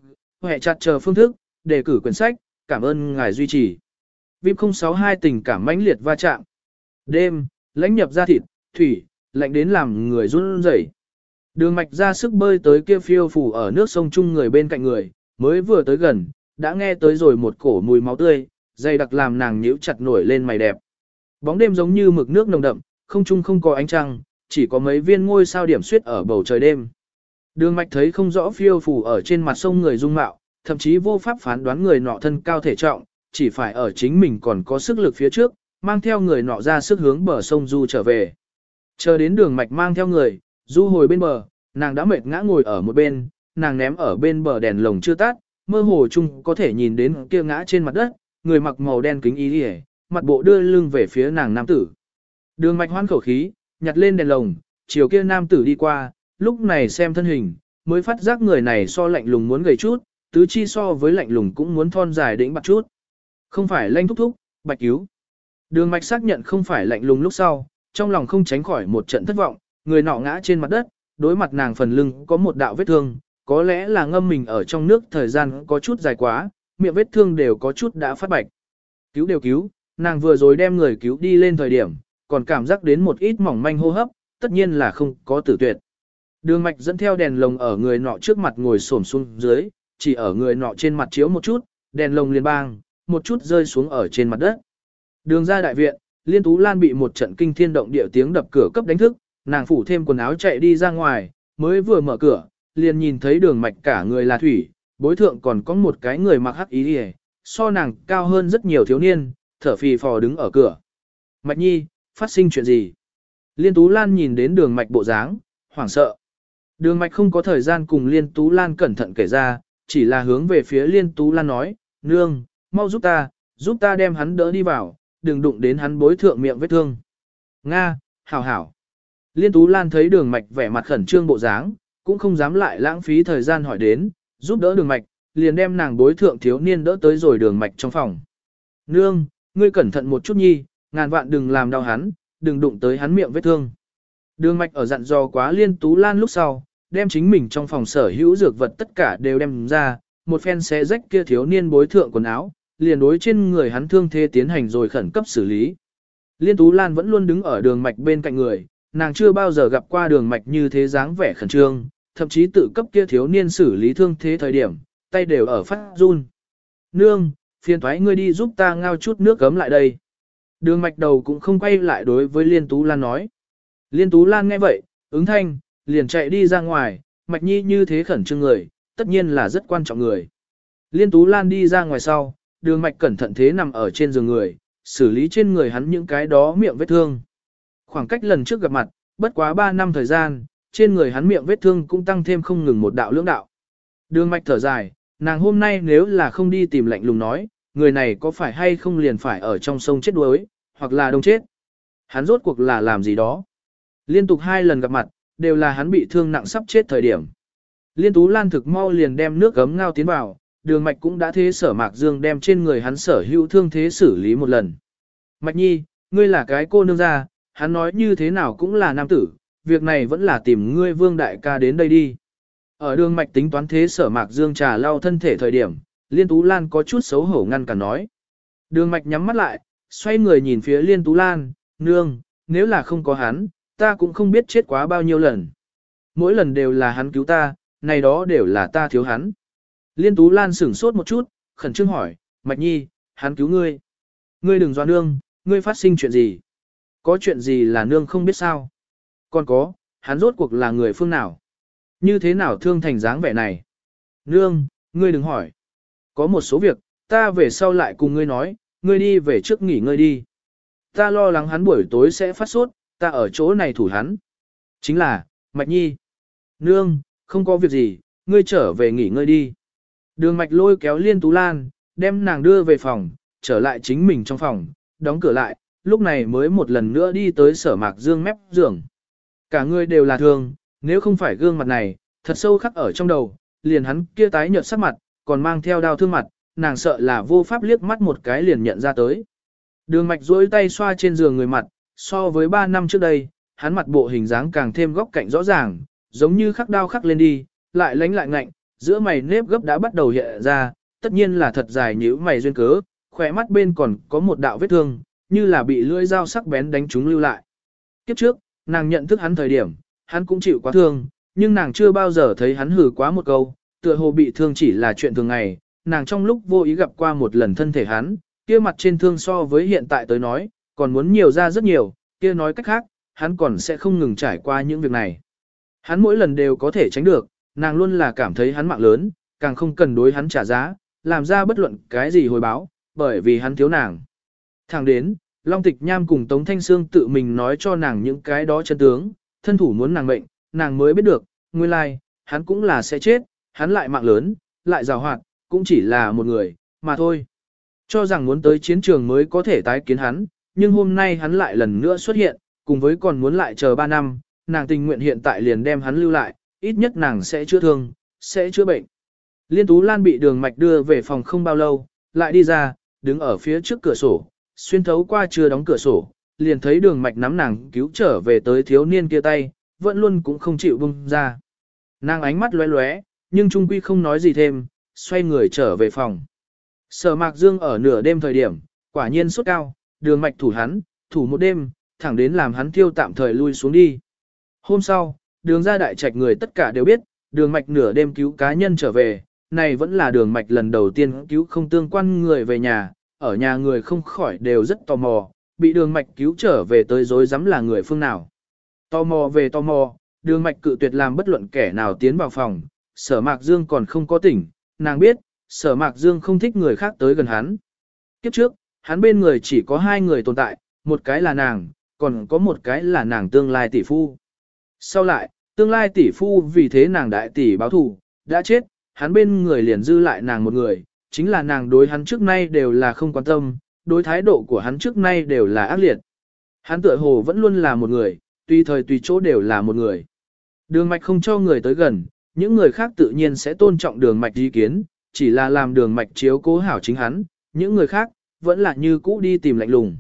Speaker 1: hệ chặt chờ phương thức, đề cử quyển sách, cảm ơn ngài duy trì. VIP 062 tình cảm mãnh liệt va chạm. Đêm, lãnh nhập ra thịt, thủy, lạnh đến làm người run rẩy. Đường Mạch ra sức bơi tới kia phiêu phù ở nước sông chung người bên cạnh người, mới vừa tới gần, đã nghe tới rồi một cổ mùi máu tươi, dày đặc làm nàng nhíu chặt nổi lên mày đẹp. Bóng đêm giống như mực nước nồng đậm, không trung không có ánh trăng, chỉ có mấy viên ngôi sao điểm xuyết ở bầu trời đêm. Đường mạch thấy không rõ phiêu phù ở trên mặt sông người dung mạo, thậm chí vô pháp phán đoán người nọ thân cao thể trọng, chỉ phải ở chính mình còn có sức lực phía trước, mang theo người nọ ra sức hướng bờ sông du trở về. Chờ đến đường mạch mang theo người, du hồi bên bờ, nàng đã mệt ngã ngồi ở một bên, nàng ném ở bên bờ đèn lồng chưa tắt, mơ hồ chung có thể nhìn đến kia ngã trên mặt đất, người mặc màu đen kính y liễu, mặt bộ đưa lưng về phía nàng nam tử. Đường mạch hoan khẩu khí, nhặt lên đèn lồng, chiều kia nam tử đi qua, lúc này xem thân hình, mới phát giác người này so lạnh lùng muốn gầy chút, tứ chi so với lạnh lùng cũng muốn thon dài đĩnh bạc chút. Không phải lanh thúc thúc, bạch cứu. Đường mạch xác nhận không phải lạnh lùng lúc sau, trong lòng không tránh khỏi một trận thất vọng, người nọ ngã trên mặt đất, đối mặt nàng phần lưng có một đạo vết thương, có lẽ là ngâm mình ở trong nước thời gian có chút dài quá, miệng vết thương đều có chút đã phát bạch. Cứu đều cứu, nàng vừa rồi đem người cứu đi lên thời điểm, còn cảm giác đến một ít mỏng manh hô hấp, tất nhiên là không có tử tuyệt. Đường mạch dẫn theo đèn lồng ở người nọ trước mặt ngồi xổm xuống dưới, chỉ ở người nọ trên mặt chiếu một chút, đèn lồng liền bang, một chút rơi xuống ở trên mặt đất. Đường ra đại viện, Liên Tú Lan bị một trận kinh thiên động địa tiếng đập cửa cấp đánh thức, nàng phủ thêm quần áo chạy đi ra ngoài, mới vừa mở cửa, liền nhìn thấy đường mạch cả người là thủy, bối thượng còn có một cái người mặc hắc y liễu, so nàng cao hơn rất nhiều thiếu niên, thở phì phò đứng ở cửa. Mạch nhi, phát sinh chuyện gì? Liên Tú Lan nhìn đến đường mạch bộ dáng, hoảng sợ. Đường mạch không có thời gian cùng Liên Tú Lan cẩn thận kể ra, chỉ là hướng về phía Liên Tú Lan nói, nương, mau giúp ta đem hắn đỡ đi vào, đừng đụng đến hắn bối thượng miệng vết thương. Nga, hảo hảo. Liên Tú Lan thấy đường mạch vẻ mặt khẩn trương bộ dáng, cũng không dám lại lãng phí thời gian hỏi đến, giúp đỡ đường mạch, liền đem nàng bối thượng thiếu niên đỡ tới rồi đường mạch trong phòng. Nương, ngươi cẩn thận một chút nhi, ngàn vạn đừng làm đau hắn, đừng đụng tới hắn miệng vết thương. Đường mạch ở dặn dò quá Liên Tú Lan lúc sau, đem chính mình trong phòng sở hữu dược vật tất cả đều đem ra, một phen xé rách kia thiếu niên bối thượng quần áo, liền đối trên người hắn thương thế tiến hành rồi khẩn cấp xử lý. Liên Tú Lan vẫn luôn đứng ở đường mạch bên cạnh người, nàng chưa bao giờ gặp qua đường mạch như thế dáng vẻ khẩn trương, thậm chí tự cấp kia thiếu niên xử lý thương thế thời điểm, tay đều ở phát run. Nương, phiền thoái ngươi đi giúp ta ngao chút nước gấm lại đây. Đường mạch đầu cũng không quay lại đối với Liên Tú Lan nói. Liên Tú Lan nghe vậy, ứng thanh, liền chạy đi ra ngoài, mạch nhi như thế khẩn trương người, tất nhiên là rất quan trọng người. Liên Tú Lan đi ra ngoài sau, đường mạch cẩn thận thế nằm ở trên giường người, xử lý trên người hắn những cái đó miệng vết thương. Khoảng cách lần trước gặp mặt, bất quá 3 năm thời gian, trên người hắn miệng vết thương cũng tăng thêm không ngừng một đạo lưỡng đạo. Đường mạch thở dài, nàng hôm nay nếu là không đi tìm lạnh lùng nói, người này có phải hay không liền phải ở trong sông chết đuối, hoặc là đông chết. Hắn rốt cuộc là làm gì đó. Liên tục 2 lần gặp mặt, đều là hắn bị thương nặng sắp chết thời điểm. Liên Tú Lan thực mau liền đem nước gấm ngao tiến vào, đường mạch cũng đã thế Sở Mạc Dương đem trên người hắn sở hữu thương thế xử lý một lần. Mạch nhi, ngươi là cái cô nương gia, hắn nói như thế nào cũng là nam tử, việc này vẫn là tìm ngươi Vương đại ca đến đây đi. Ở đường mạch tính toán thế Sở Mạc Dương trà lau thân thể thời điểm, Liên Tú Lan có chút xấu hổ ngăn cả nói. Đường mạch nhắm mắt lại, xoay người nhìn phía Liên Tú Lan, nương, nếu là không có hắn, ta cũng không biết chết quá bao nhiêu lần. Mỗi lần đều là hắn cứu ta, này đó đều là ta thiếu hắn. Liên Tú Lan sửng sốt một chút, khẩn trương hỏi, Mạch nhi, hắn cứu ngươi. Ngươi đừng doa nương, ngươi phát sinh chuyện gì? Có chuyện gì là nương không biết sao? Còn có, hắn rốt cuộc là người phương nào? Như thế nào thương thành dáng vẻ này? Nương, ngươi đừng hỏi. Có một số việc, ta về sau lại cùng ngươi nói, ngươi đi về trước nghỉ ngơi đi. Ta lo lắng hắn buổi tối sẽ phát sốt, ta ở chỗ này thủ hắn. Chính là, Mạch nhi. Nương, không có việc gì, ngươi trở về nghỉ ngơi đi. Đường mạch lôi kéo Liên Tú Lan, đem nàng đưa về phòng, trở lại chính mình trong phòng, đóng cửa lại, lúc này mới một lần nữa đi tới Sở Mạc Dương mép giường. Cả người đều là thương, nếu không phải gương mặt này, thật sâu khắc ở trong đầu, liền hắn kia tái nhợt sắc mặt, còn mang theo đau thương mặt, nàng sợ là vô pháp liếc mắt một cái liền nhận ra tới. Đường mạch duỗi tay xoa trên giường người mặt, so với 3 năm trước đây, hắn mặt bộ hình dáng càng thêm góc cạnh rõ ràng, giống như khắc đao khắc lên đi, lại lánh lại ngạnh, giữa mày nếp gấp đã bắt đầu hiện ra, tất nhiên là thật dài nhíu mày duyên cớ, khỏe mắt bên còn có một đạo vết thương, như là bị lưỡi dao sắc bén đánh trúng lưu lại. Kiếp trước, nàng nhận thức hắn thời điểm, hắn cũng chịu quá thương, nhưng nàng chưa bao giờ thấy hắn hừ quá một câu, tựa hồ bị thương chỉ là chuyện thường ngày, nàng trong lúc vô ý gặp qua một lần thân thể hắn, kia mặt trên thương so với hiện tại tới nói, còn muốn nhiều ra rất nhiều, kia nói cách khác, hắn còn sẽ không ngừng trải qua những việc này. Hắn mỗi lần đều có thể tránh được, nàng luôn là cảm thấy hắn mạng lớn, càng không cần đối hắn trả giá, làm ra bất luận cái gì hồi báo, bởi vì hắn thiếu nàng. Thẳng đến, Long Tịch Nham cùng Tống Thanh Sương tự mình nói cho nàng những cái đó chân tướng, thân thủ muốn nàng mệnh, nàng mới biết được, nguyên lai, hắn cũng là sẽ chết, hắn lại mạng lớn, lại giàu hoạt, cũng chỉ là một người, mà thôi. Cho rằng muốn tới chiến trường mới có thể tái kiến hắn, nhưng hôm nay hắn lại lần nữa xuất hiện, cùng với còn muốn lại chờ 3 năm, nàng tình nguyện hiện tại liền đem hắn lưu lại, ít nhất nàng sẽ chữa thương, sẽ chữa bệnh. Liên Tú Lan bị Đường Mạch đưa về phòng không bao lâu, lại đi ra, đứng ở phía trước cửa sổ, xuyên thấu qua chưa đóng cửa sổ, liền thấy Đường Mạch nắm nàng cứu trở về tới thiếu niên kia tay, vẫn luôn cũng không chịu buông ra. Nàng ánh mắt lóe lóe, nhưng trung quy không nói gì thêm, xoay người trở về phòng. Sở Mạc Dương ở nửa đêm thời điểm, quả nhiên sốt cao, Đường Mạch thủ hắn, thủ một đêm, thẳng đến làm hắn tiêu tạm thời lui xuống đi. Hôm sau, Đường ra đại trạch người tất cả đều biết, Đường Mạch nửa đêm cứu cá nhân trở về, này vẫn là Đường Mạch lần đầu tiên cứu không tương quan người về nhà, ở nhà người không khỏi đều rất tò mò, bị Đường Mạch cứu trở về tới dối rắm là người phương nào. Tò mò về tò mò, Đường Mạch cự tuyệt làm bất luận kẻ nào tiến vào phòng, Sở Mạc Dương còn không có tỉnh, nàng biết, Sở Mạc Dương không thích người khác tới gần hắn. Kiếp trước, hắn bên người chỉ có 2 người tồn tại, một cái là nàng, còn có một cái là nàng tương lai tỷ phu. Sau lại, tương lai tỷ phu vì thế nàng đại tỷ báo thù, đã chết, hắn bên người liền dư lại nàng một người, chính là nàng đối hắn trước nay đều là không quan tâm, đối thái độ của hắn trước nay đều là ác liệt. Hắn tựa hồ vẫn luôn là một người, tùy thời tùy chỗ đều là một người. Đường Mạch không cho người tới gần, những người khác tự nhiên sẽ tôn trọng Đường Mạch ý kiến, chỉ là làm Đường Mạch chiếu cố hảo chính hắn, những người khác vẫn là như cũ đi tìm lạnh lùng.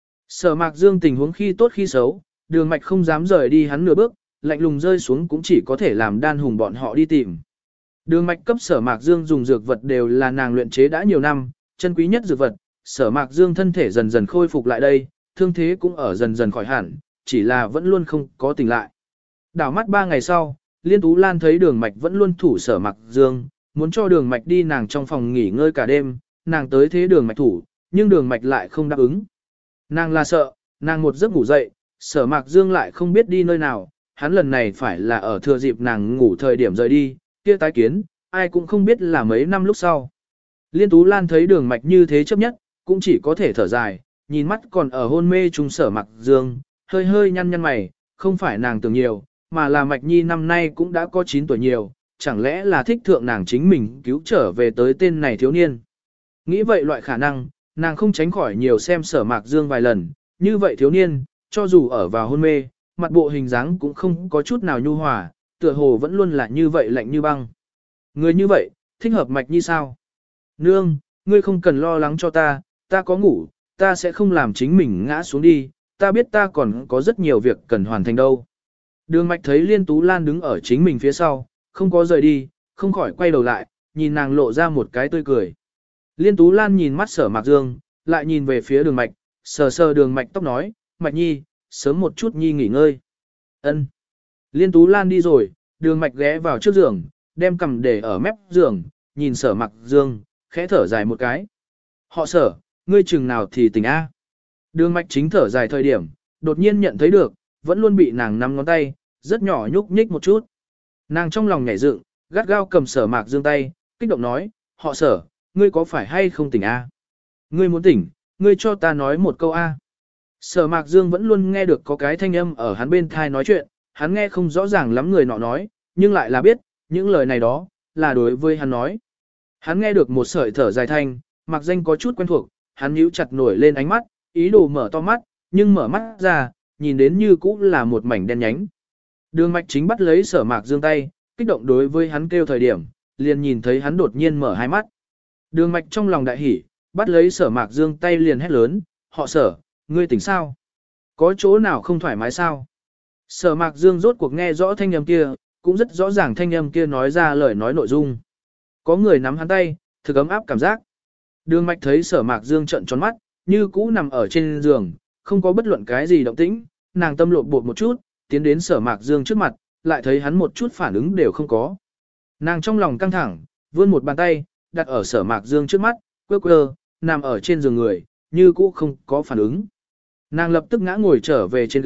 Speaker 1: Sở Mạc Dương tình huống khi tốt khi xấu, Đường Mạch không dám rời đi hắn nửa bước, lạnh lùng rơi xuống cũng chỉ có thể làm Đan Hùng bọn họ đi tìm. Đường Mạch cấp Sở Mạc Dương dùng dược vật đều là nàng luyện chế đã nhiều năm, chân quý nhất dược vật, Sở Mạc Dương thân thể dần dần khôi phục lại đây, thương thế cũng ở dần dần khỏi hẳn, chỉ là vẫn luôn không có tỉnh lại. Đảo mắt 3 ngày sau, Liên Tú Lan thấy Đường Mạch vẫn luôn thủ Sở Mạc Dương, muốn cho Đường Mạch đi nàng trong phòng nghỉ ngơi cả đêm, nàng tới thế Đường Mạch thủ, nhưng Đường Mạch lại không đáp ứng. Nàng là sợ, nàng một giấc ngủ dậy, Sở Mạc Dương lại không biết đi nơi nào, hắn lần này phải là ở thừa dịp nàng ngủ thời điểm rời đi, kia tái kiến, ai cũng không biết là mấy năm lúc sau. Liên Tú Lan thấy Đường Mạch như thế chấp nhất, cũng chỉ có thể thở dài, nhìn mắt còn ở hôn mê trung Sở Mạc Dương, hơi hơi nhăn nhăn mày, không phải nàng tưởng nhiều, mà là Mạch Nhi năm nay cũng đã có 9 tuổi nhiều, chẳng lẽ là thích thượng nàng chính mình cứu trở về tới tên này thiếu niên. Nghĩ vậy loại khả năng, nàng không tránh khỏi nhiều xem Sở Mạc Dương vài lần, như vậy thiếu niên, cho dù ở vào hôn mê, mặt bộ hình dáng cũng không có chút nào nhu hòa, tựa hồ vẫn luôn là như vậy lạnh như băng. Người như vậy, thích hợp Mạch Nhi sao? Nương, ngươi không cần lo lắng cho ta, ta có ngủ, ta sẽ không làm chính mình ngã xuống đi, ta biết ta còn có rất nhiều việc cần hoàn thành đâu. Đường Mạch thấy Liên Tú Lan đứng ở chính mình phía sau, không có rời đi, không khỏi quay đầu lại, nhìn nàng lộ ra một cái tươi cười. Liên Tú Lan nhìn mắt Sở Mạc Dương, lại nhìn về phía Đường Mạch, sờ sờ Đường Mạch tóc nói, Mạch Nhi, sớm một chút Nhi nghỉ ngơi. Ân. Liên Tú Lan đi rồi, Đường Mạch ghé vào trước giường, đem cằm để ở mép giường, nhìn Sở Mạc Dương, khẽ thở dài một cái. Họ Sở, ngươi chừng nào thì tỉnh A. Đường Mạch chính thở dài thời điểm, đột nhiên nhận thấy được, vẫn luôn bị nàng nắm ngón tay, rất nhỏ nhúc nhích một chút. Nàng trong lòng nhảy dựng, gắt gao cầm Sở Mạc Dương tay, kích động nói, họ Sở, ngươi có phải hay không tỉnh A? Ngươi muốn tỉnh, ngươi cho ta nói một câu A. Sở Mạc Dương vẫn luôn nghe được có cái thanh âm ở hắn bên thai nói chuyện, hắn nghe không rõ ràng lắm người nọ nói, nhưng lại là biết, những lời này đó, là đối với hắn nói. Hắn nghe được một sợi thở dài thanh, Mạc Danh có chút quen thuộc, hắn nhíu chặt nổi lên ánh mắt, ý đồ mở to mắt, nhưng mở mắt ra, nhìn đến như cũ là một mảnh đen nhánh. Đường Mạch chính bắt lấy Sở Mạc Dương tay, kích động đối với hắn kêu thời điểm, liền nhìn thấy hắn đột nhiên mở hai mắt. Đường Mạch trong lòng đại hỉ, bắt lấy Sở Mạc Dương tay liền hét lớn, họ Sở, ngươi tỉnh sao? Có chỗ nào không thoải mái sao? Sở Mạc Dương rốt cuộc nghe rõ thanh âm kia, cũng rất rõ ràng thanh âm kia nói ra lời nói nội dung. Có người nắm hắn tay, thực ấm áp cảm giác. Đường Mạch thấy Sở Mạc Dương trợn tròn mắt, như cũ nằm ở trên giường, không có bất luận cái gì động tĩnh, nàng tâm lộn bột một chút, tiến đến Sở Mạc Dương trước mặt, lại thấy hắn một chút phản ứng đều không có. Nàng trong lòng căng thẳng, vươn một bàn tay, đặt ở Sở Mạc Dương trước mắt, quơ quơ, nằm ở trên giường người, như cũ không có phản ứng. Nàng lập tức ngã ngồi trở về trên ghế,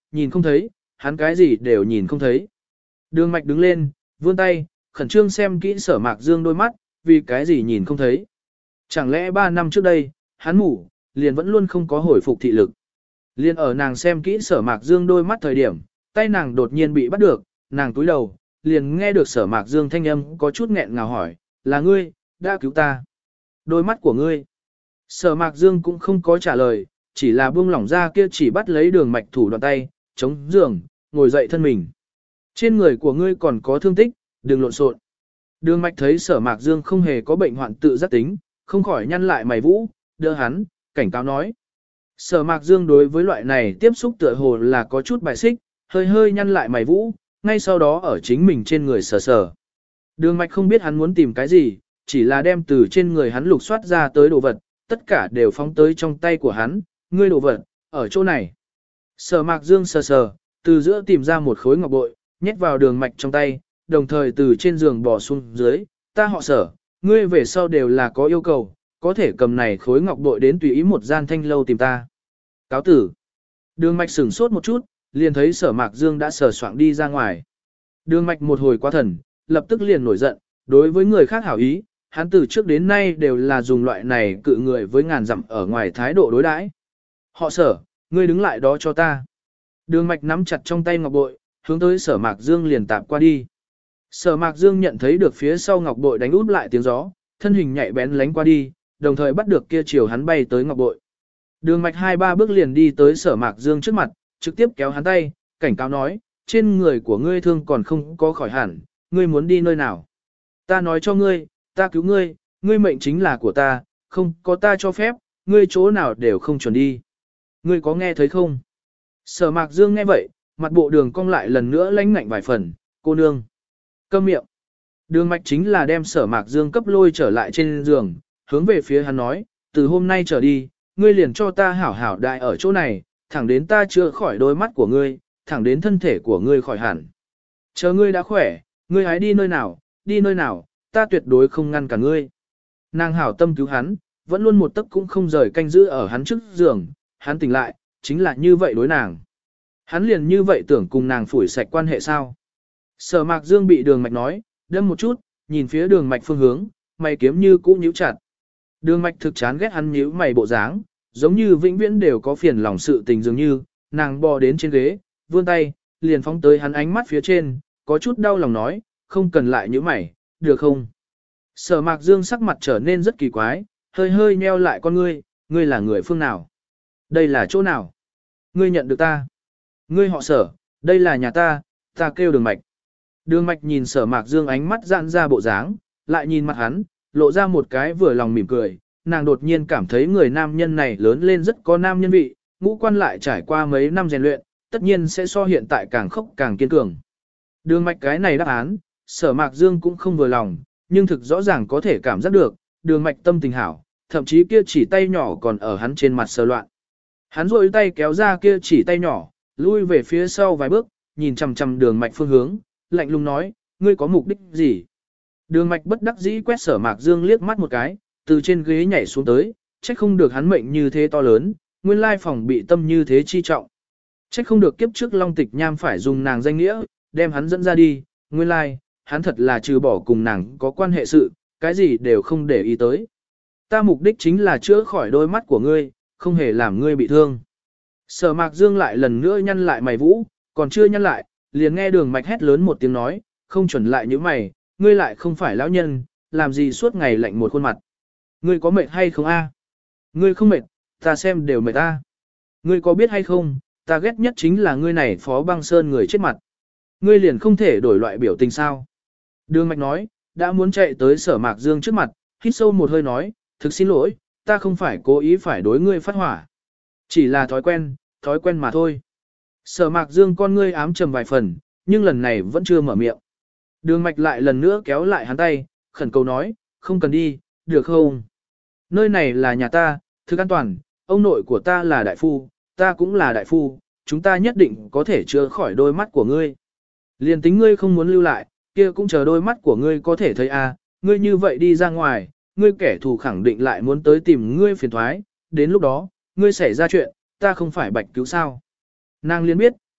Speaker 1: nhìn không thấy, hắn cái gì đều nhìn không thấy. Đường mạch đứng lên, vươn tay, khẩn trương xem kỹ Sở Mạc Dương đôi mắt, vì cái gì nhìn không thấy. Chẳng lẽ 3 năm trước đây, hắn ngủ, liền vẫn luôn không có hồi phục thị lực. Liên ở nàng xem kỹ Sở Mạc Dương đôi mắt thời điểm, tay nàng đột nhiên bị bắt được, nàng túi đầu, liền nghe được Sở Mạc Dương thanh âm có chút nghẹn ngào hỏi, là ngươi, đã cứu ta. Đôi mắt của ngươi. Sở Mạc Dương cũng không có trả lời, chỉ là buông lỏng ra kia chỉ bắt lấy đường mạch thủ đoạn tay, chống giường, ngồi dậy thân mình. Trên người của ngươi còn có thương tích, đừng lộn xộn. Đường mạch thấy Sở Mạc Dương không hề có bệnh hoạn tự giác tính, không khỏi nhăn lại mày vũ, đỡ hắn, cảnh cáo nói. Sở Mạc Dương đối với loại này tiếp xúc tựa hồ là có chút bài xích, hơi hơi nhăn lại mày vũ, ngay sau đó ở chính mình trên người sờ sờ. Đường mạch không biết hắn muốn tìm cái gì, chỉ là đem từ trên người hắn lục soát ra tới đồ vật, tất cả đều phóng tới trong tay của hắn, ngươi đồ vật, ở chỗ này. Sở Mạc Dương sờ sờ, từ giữa tìm ra một khối ngọc bội, nhét vào đường mạch trong tay, đồng thời từ trên giường bò xuống dưới, ta họ Sở, ngươi về sau đều là có yêu cầu, có thể cầm này khối ngọc bội đến tùy ý một gian thanh lâu tìm ta. Cáo tử. Đường mạch sửng sốt một chút, liền thấy Sở Mạc Dương đã sờ soạng đi ra ngoài. Đường mạch một hồi quá thần, lập tức liền nổi giận, đối với người khác hảo ý, hắn từ trước đến nay đều là dùng loại này cự người với ngàn dặm ở ngoài thái độ đối đãi. Họ Sở, ngươi đứng lại đó cho ta. Đường mạch nắm chặt trong tay ngọc bội, hướng tới Sở Mạc Dương liền tạp qua đi. Sở Mạc Dương nhận thấy được phía sau ngọc bội đánh út lại tiếng gió, thân hình nhạy bén lánh qua đi, đồng thời bắt được kia chiều hắn bay tới ngọc bội. Đường mạch 2-3 bước liền đi tới Sở Mạc Dương trước mặt, trực tiếp kéo hắn tay, cảnh cáo nói, trên người của ngươi thương còn không có khỏi hẳn, ngươi muốn đi nơi nào. Ta nói cho ngươi, ta cứu ngươi, ngươi mệnh chính là của ta, không có ta cho phép, ngươi chỗ nào đều không chuẩn đi. Ngươi có nghe thấy không? Sở Mạc Dương nghe vậy, mặt bộ đường cong lại lần nữa lãnh ngạnh vài phần, cô nương. Câm miệng. Đường mạch chính là đem Sở Mạc Dương cấp lôi trở lại trên giường, hướng về phía hắn nói, từ hôm nay trở đi, ngươi liền cho ta hảo hảo đại ở chỗ này, thẳng đến ta chữa khỏi đôi mắt của ngươi, thẳng đến thân thể của ngươi khỏi hẳn. Chờ ngươi đã khỏe, ngươi hãy đi nơi nào, ta tuyệt đối không ngăn cả ngươi. Nàng hảo tâm cứu hắn, vẫn luôn một tấc cũng không rời canh giữ ở hắn trước giường, hắn tỉnh lại, chính là như vậy đối nàng. Hắn liền như vậy tưởng cùng nàng phủi sạch quan hệ sao. Sở Mạc Dương bị đường mạch nói, đâm một chút, nhìn phía đường mạch phương hướng, mày kiếm như cũ nhíu chặt. Đường mạch thực chán ghét hắn nhíu mày bộ dáng, giống như vĩnh viễn đều có phiền lòng sự tình dường như, nàng bò đến trên ghế, vươn tay, liền phóng tới hắn ánh mắt phía trên, có chút đau lòng nói, không cần lại nhíu mày, được không? Sở Mạc Dương sắc mặt trở nên rất kỳ quái, hơi hơi nheo lại con ngươi là người phương nào? Đây là chỗ nào? Ngươi nhận được ta? Ngươi họ Sở, đây là nhà ta kêu Đường Mạch. Đường Mạch nhìn Sở Mạc Dương ánh mắt giãn ra bộ dáng, lại nhìn mặt hắn, lộ ra một cái vừa lòng mỉm cười, nàng đột nhiên cảm thấy người nam nhân này lớn lên rất có nam nhân vị, ngũ quan lại trải qua mấy năm rèn luyện, tất nhiên sẽ so hiện tại càng khốc càng kiên cường. Đường Mạch cái này đáp án, Sở Mạc Dương cũng không vừa lòng, nhưng thực rõ ràng có thể cảm giác được, Đường Mạch tâm tình hảo, thậm chí kia chỉ tay nhỏ còn ở hắn trên mặt sờ loạn. Hắn rôi tay kéo ra kia chỉ tay nhỏ, lui về phía sau vài bước, nhìn chằm chằm Đường Mạch phương hướng, lạnh lùng nói, ngươi có mục đích gì? Đường Mạch bất đắc dĩ quét Sở Mạc Dương liếc mắt một cái, từ trên ghế nhảy xuống tới, trách không được hắn mệnh như thế to lớn, nguyên lai phòng bị tâm như thế chi trọng. Trách không được kiếp trước Long Tịch Nham phải dùng nàng danh nghĩa, đem hắn dẫn ra đi, nguyên lai, hắn thật là trừ bỏ cùng nàng có quan hệ sự, cái gì đều không để ý tới. Ta mục đích chính là chữa khỏi đôi mắt của ngươi, không hề làm ngươi bị thương. Sở Mạc Dương lại lần nữa nhăn lại mày vũ, còn chưa nhăn lại, liền nghe Đường Mạch hét lớn một tiếng nói, không chuẩn lại như mày, ngươi lại không phải lão nhân, làm gì suốt ngày lạnh một khuôn mặt. Ngươi có mệt hay không a? Ngươi không mệt, ta xem đều mệt ta. Ngươi có biết hay không, ta ghét nhất chính là ngươi này Phó Băng Sơn người chết mặt. Ngươi liền không thể đổi loại biểu tình sao? Đường Mạch nói, đã muốn chạy tới Sở Mạc Dương trước mặt, hít sâu một hơi nói, thực xin lỗi, ta không phải cố ý phải đối ngươi phát hỏa. Chỉ là thói quen mà thôi. Sở Mạc Dương con ngươi ám trầm vài phần, nhưng lần này vẫn chưa mở miệng. Đường Mạch lại lần nữa kéo lại hắn tay, khẩn cầu nói, không cần đi, được không? Nơi này là nhà ta, thực an toàn, ông nội của ta là đại phu, ta cũng là đại phu, chúng ta nhất định có thể chữa khỏi đôi mắt của ngươi. Liền tính ngươi không muốn lưu lại, kia cũng chờ đôi mắt của ngươi có thể thấy à, ngươi như vậy đi ra ngoài, ngươi kẻ thù khẳng định lại muốn tới tìm ngươi phiền thoái, đến lúc đó, ngươi xảy ra chuyện, ta không phải bạch cứu sao. Nàng liền biết,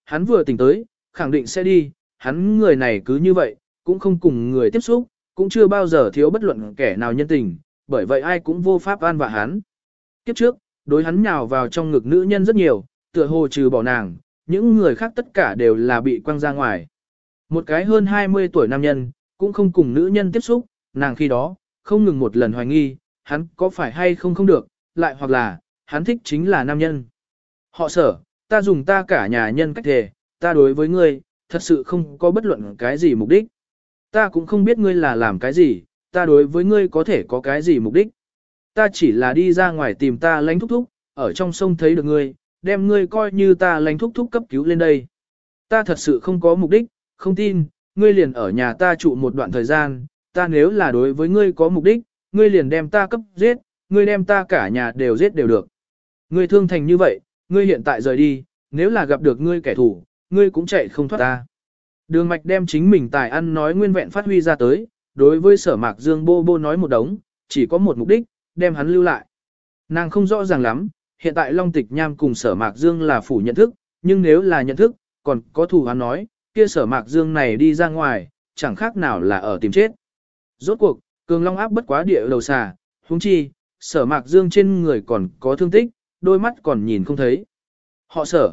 Speaker 1: hắn vừa tỉnh tới, khẳng định sẽ đi, hắn người này cứ như vậy, cũng không cùng người tiếp xúc, cũng chưa bao giờ thiếu bất luận kẻ nào nhân tình, bởi vậy ai cũng vô pháp an vạ hắn. Kiếp trước, đối hắn nhào vào trong ngực nữ nhân rất nhiều, tựa hồ trừ bỏ nàng, những người khác tất cả đều là bị quăng ra ngoài. Một cái hơn 20 tuổi nam nhân, cũng không cùng nữ nhân tiếp xúc, nàng khi đó, không ngừng một lần hoài nghi, hắn có phải hay không không được, lại hoặc là, hắn thích chính là nam nhân. Họ Sở, ta dùng ta cả nhà nhân cách thề, ta đối với ngươi, thật sự không có bất luận cái gì mục đích. Ta cũng không biết ngươi là làm cái gì, ta đối với ngươi có thể có cái gì mục đích. Ta chỉ là đi ra ngoài tìm ta lánh thúc thúc, ở trong sông thấy được ngươi, đem ngươi coi như ta lánh thúc thúc cấp cứu lên đây. Ta thật sự không có mục đích, không tin, ngươi liền ở nhà ta trụ một đoạn thời gian, ta nếu là đối với ngươi có mục đích, ngươi liền đem ta cấp giết, ngươi đem ta cả nhà đều giết đều được. Ngươi thương thành như vậy, ngươi hiện tại rời đi, nếu là gặp được ngươi kẻ thù, ngươi cũng chạy không thoát ta. Đường Mạch đem chính mình tài ăn nói nguyên vẹn phát huy ra tới, đối với Sở Mạc Dương bô bô nói một đống, chỉ có một mục đích, đem hắn lưu lại. Nàng không rõ ràng lắm, hiện tại Long Tịch Nham cùng Sở Mạc Dương là phủ nhận thức, nhưng nếu là nhận thức, còn có thù hắn nói, kia Sở Mạc Dương này đi ra ngoài, chẳng khác nào là ở tìm chết. Rốt cuộc, Cường Long áp bất quá địa đầu xà, huống chi, Sở Mạc Dương trên người còn có thương tích, đôi mắt còn nhìn không thấy. Họ Sở.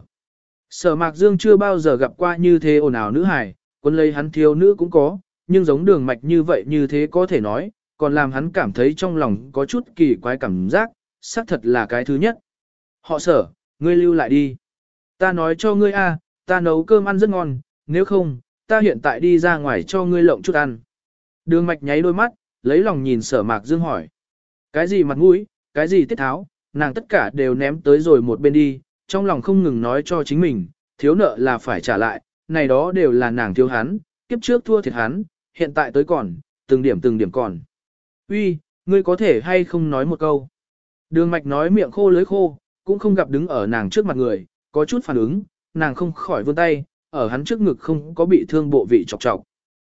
Speaker 1: Sở Mạc Dương chưa bao giờ gặp qua như thế ồn ào nữ hài, quân lấy hắn thiếu nữ cũng có, nhưng giống Đường Mạch như vậy như thế có thể nói, còn làm hắn cảm thấy trong lòng có chút kỳ quái cảm giác, xác thật là cái thứ nhất. Họ Sở, ngươi lưu lại đi. Ta nói cho ngươi a, ta nấu cơm ăn rất ngon, nếu không, ta hiện tại đi ra ngoài cho ngươi lộng chút ăn. Đường Mạch nháy đôi mắt, lấy lòng nhìn Sở Mạc Dương hỏi. Cái gì mặt mũi, cái gì tiết tháo, nàng tất cả đều ném tới rồi một bên đi, trong lòng không ngừng nói cho chính mình, thiếu nợ là phải trả lại, này đó đều là nàng thiếu hắn, kiếp trước thua thiệt hắn, hiện tại tới còn, từng điểm còn. Uy, ngươi có thể hay không nói một câu. Đường Mạch nói miệng khô lưỡi khô, cũng không gặp đứng ở nàng trước mặt người, có chút phản ứng, nàng không khỏi vươn tay, ở hắn trước ngực không có bị thương bộ vị chọc chọc.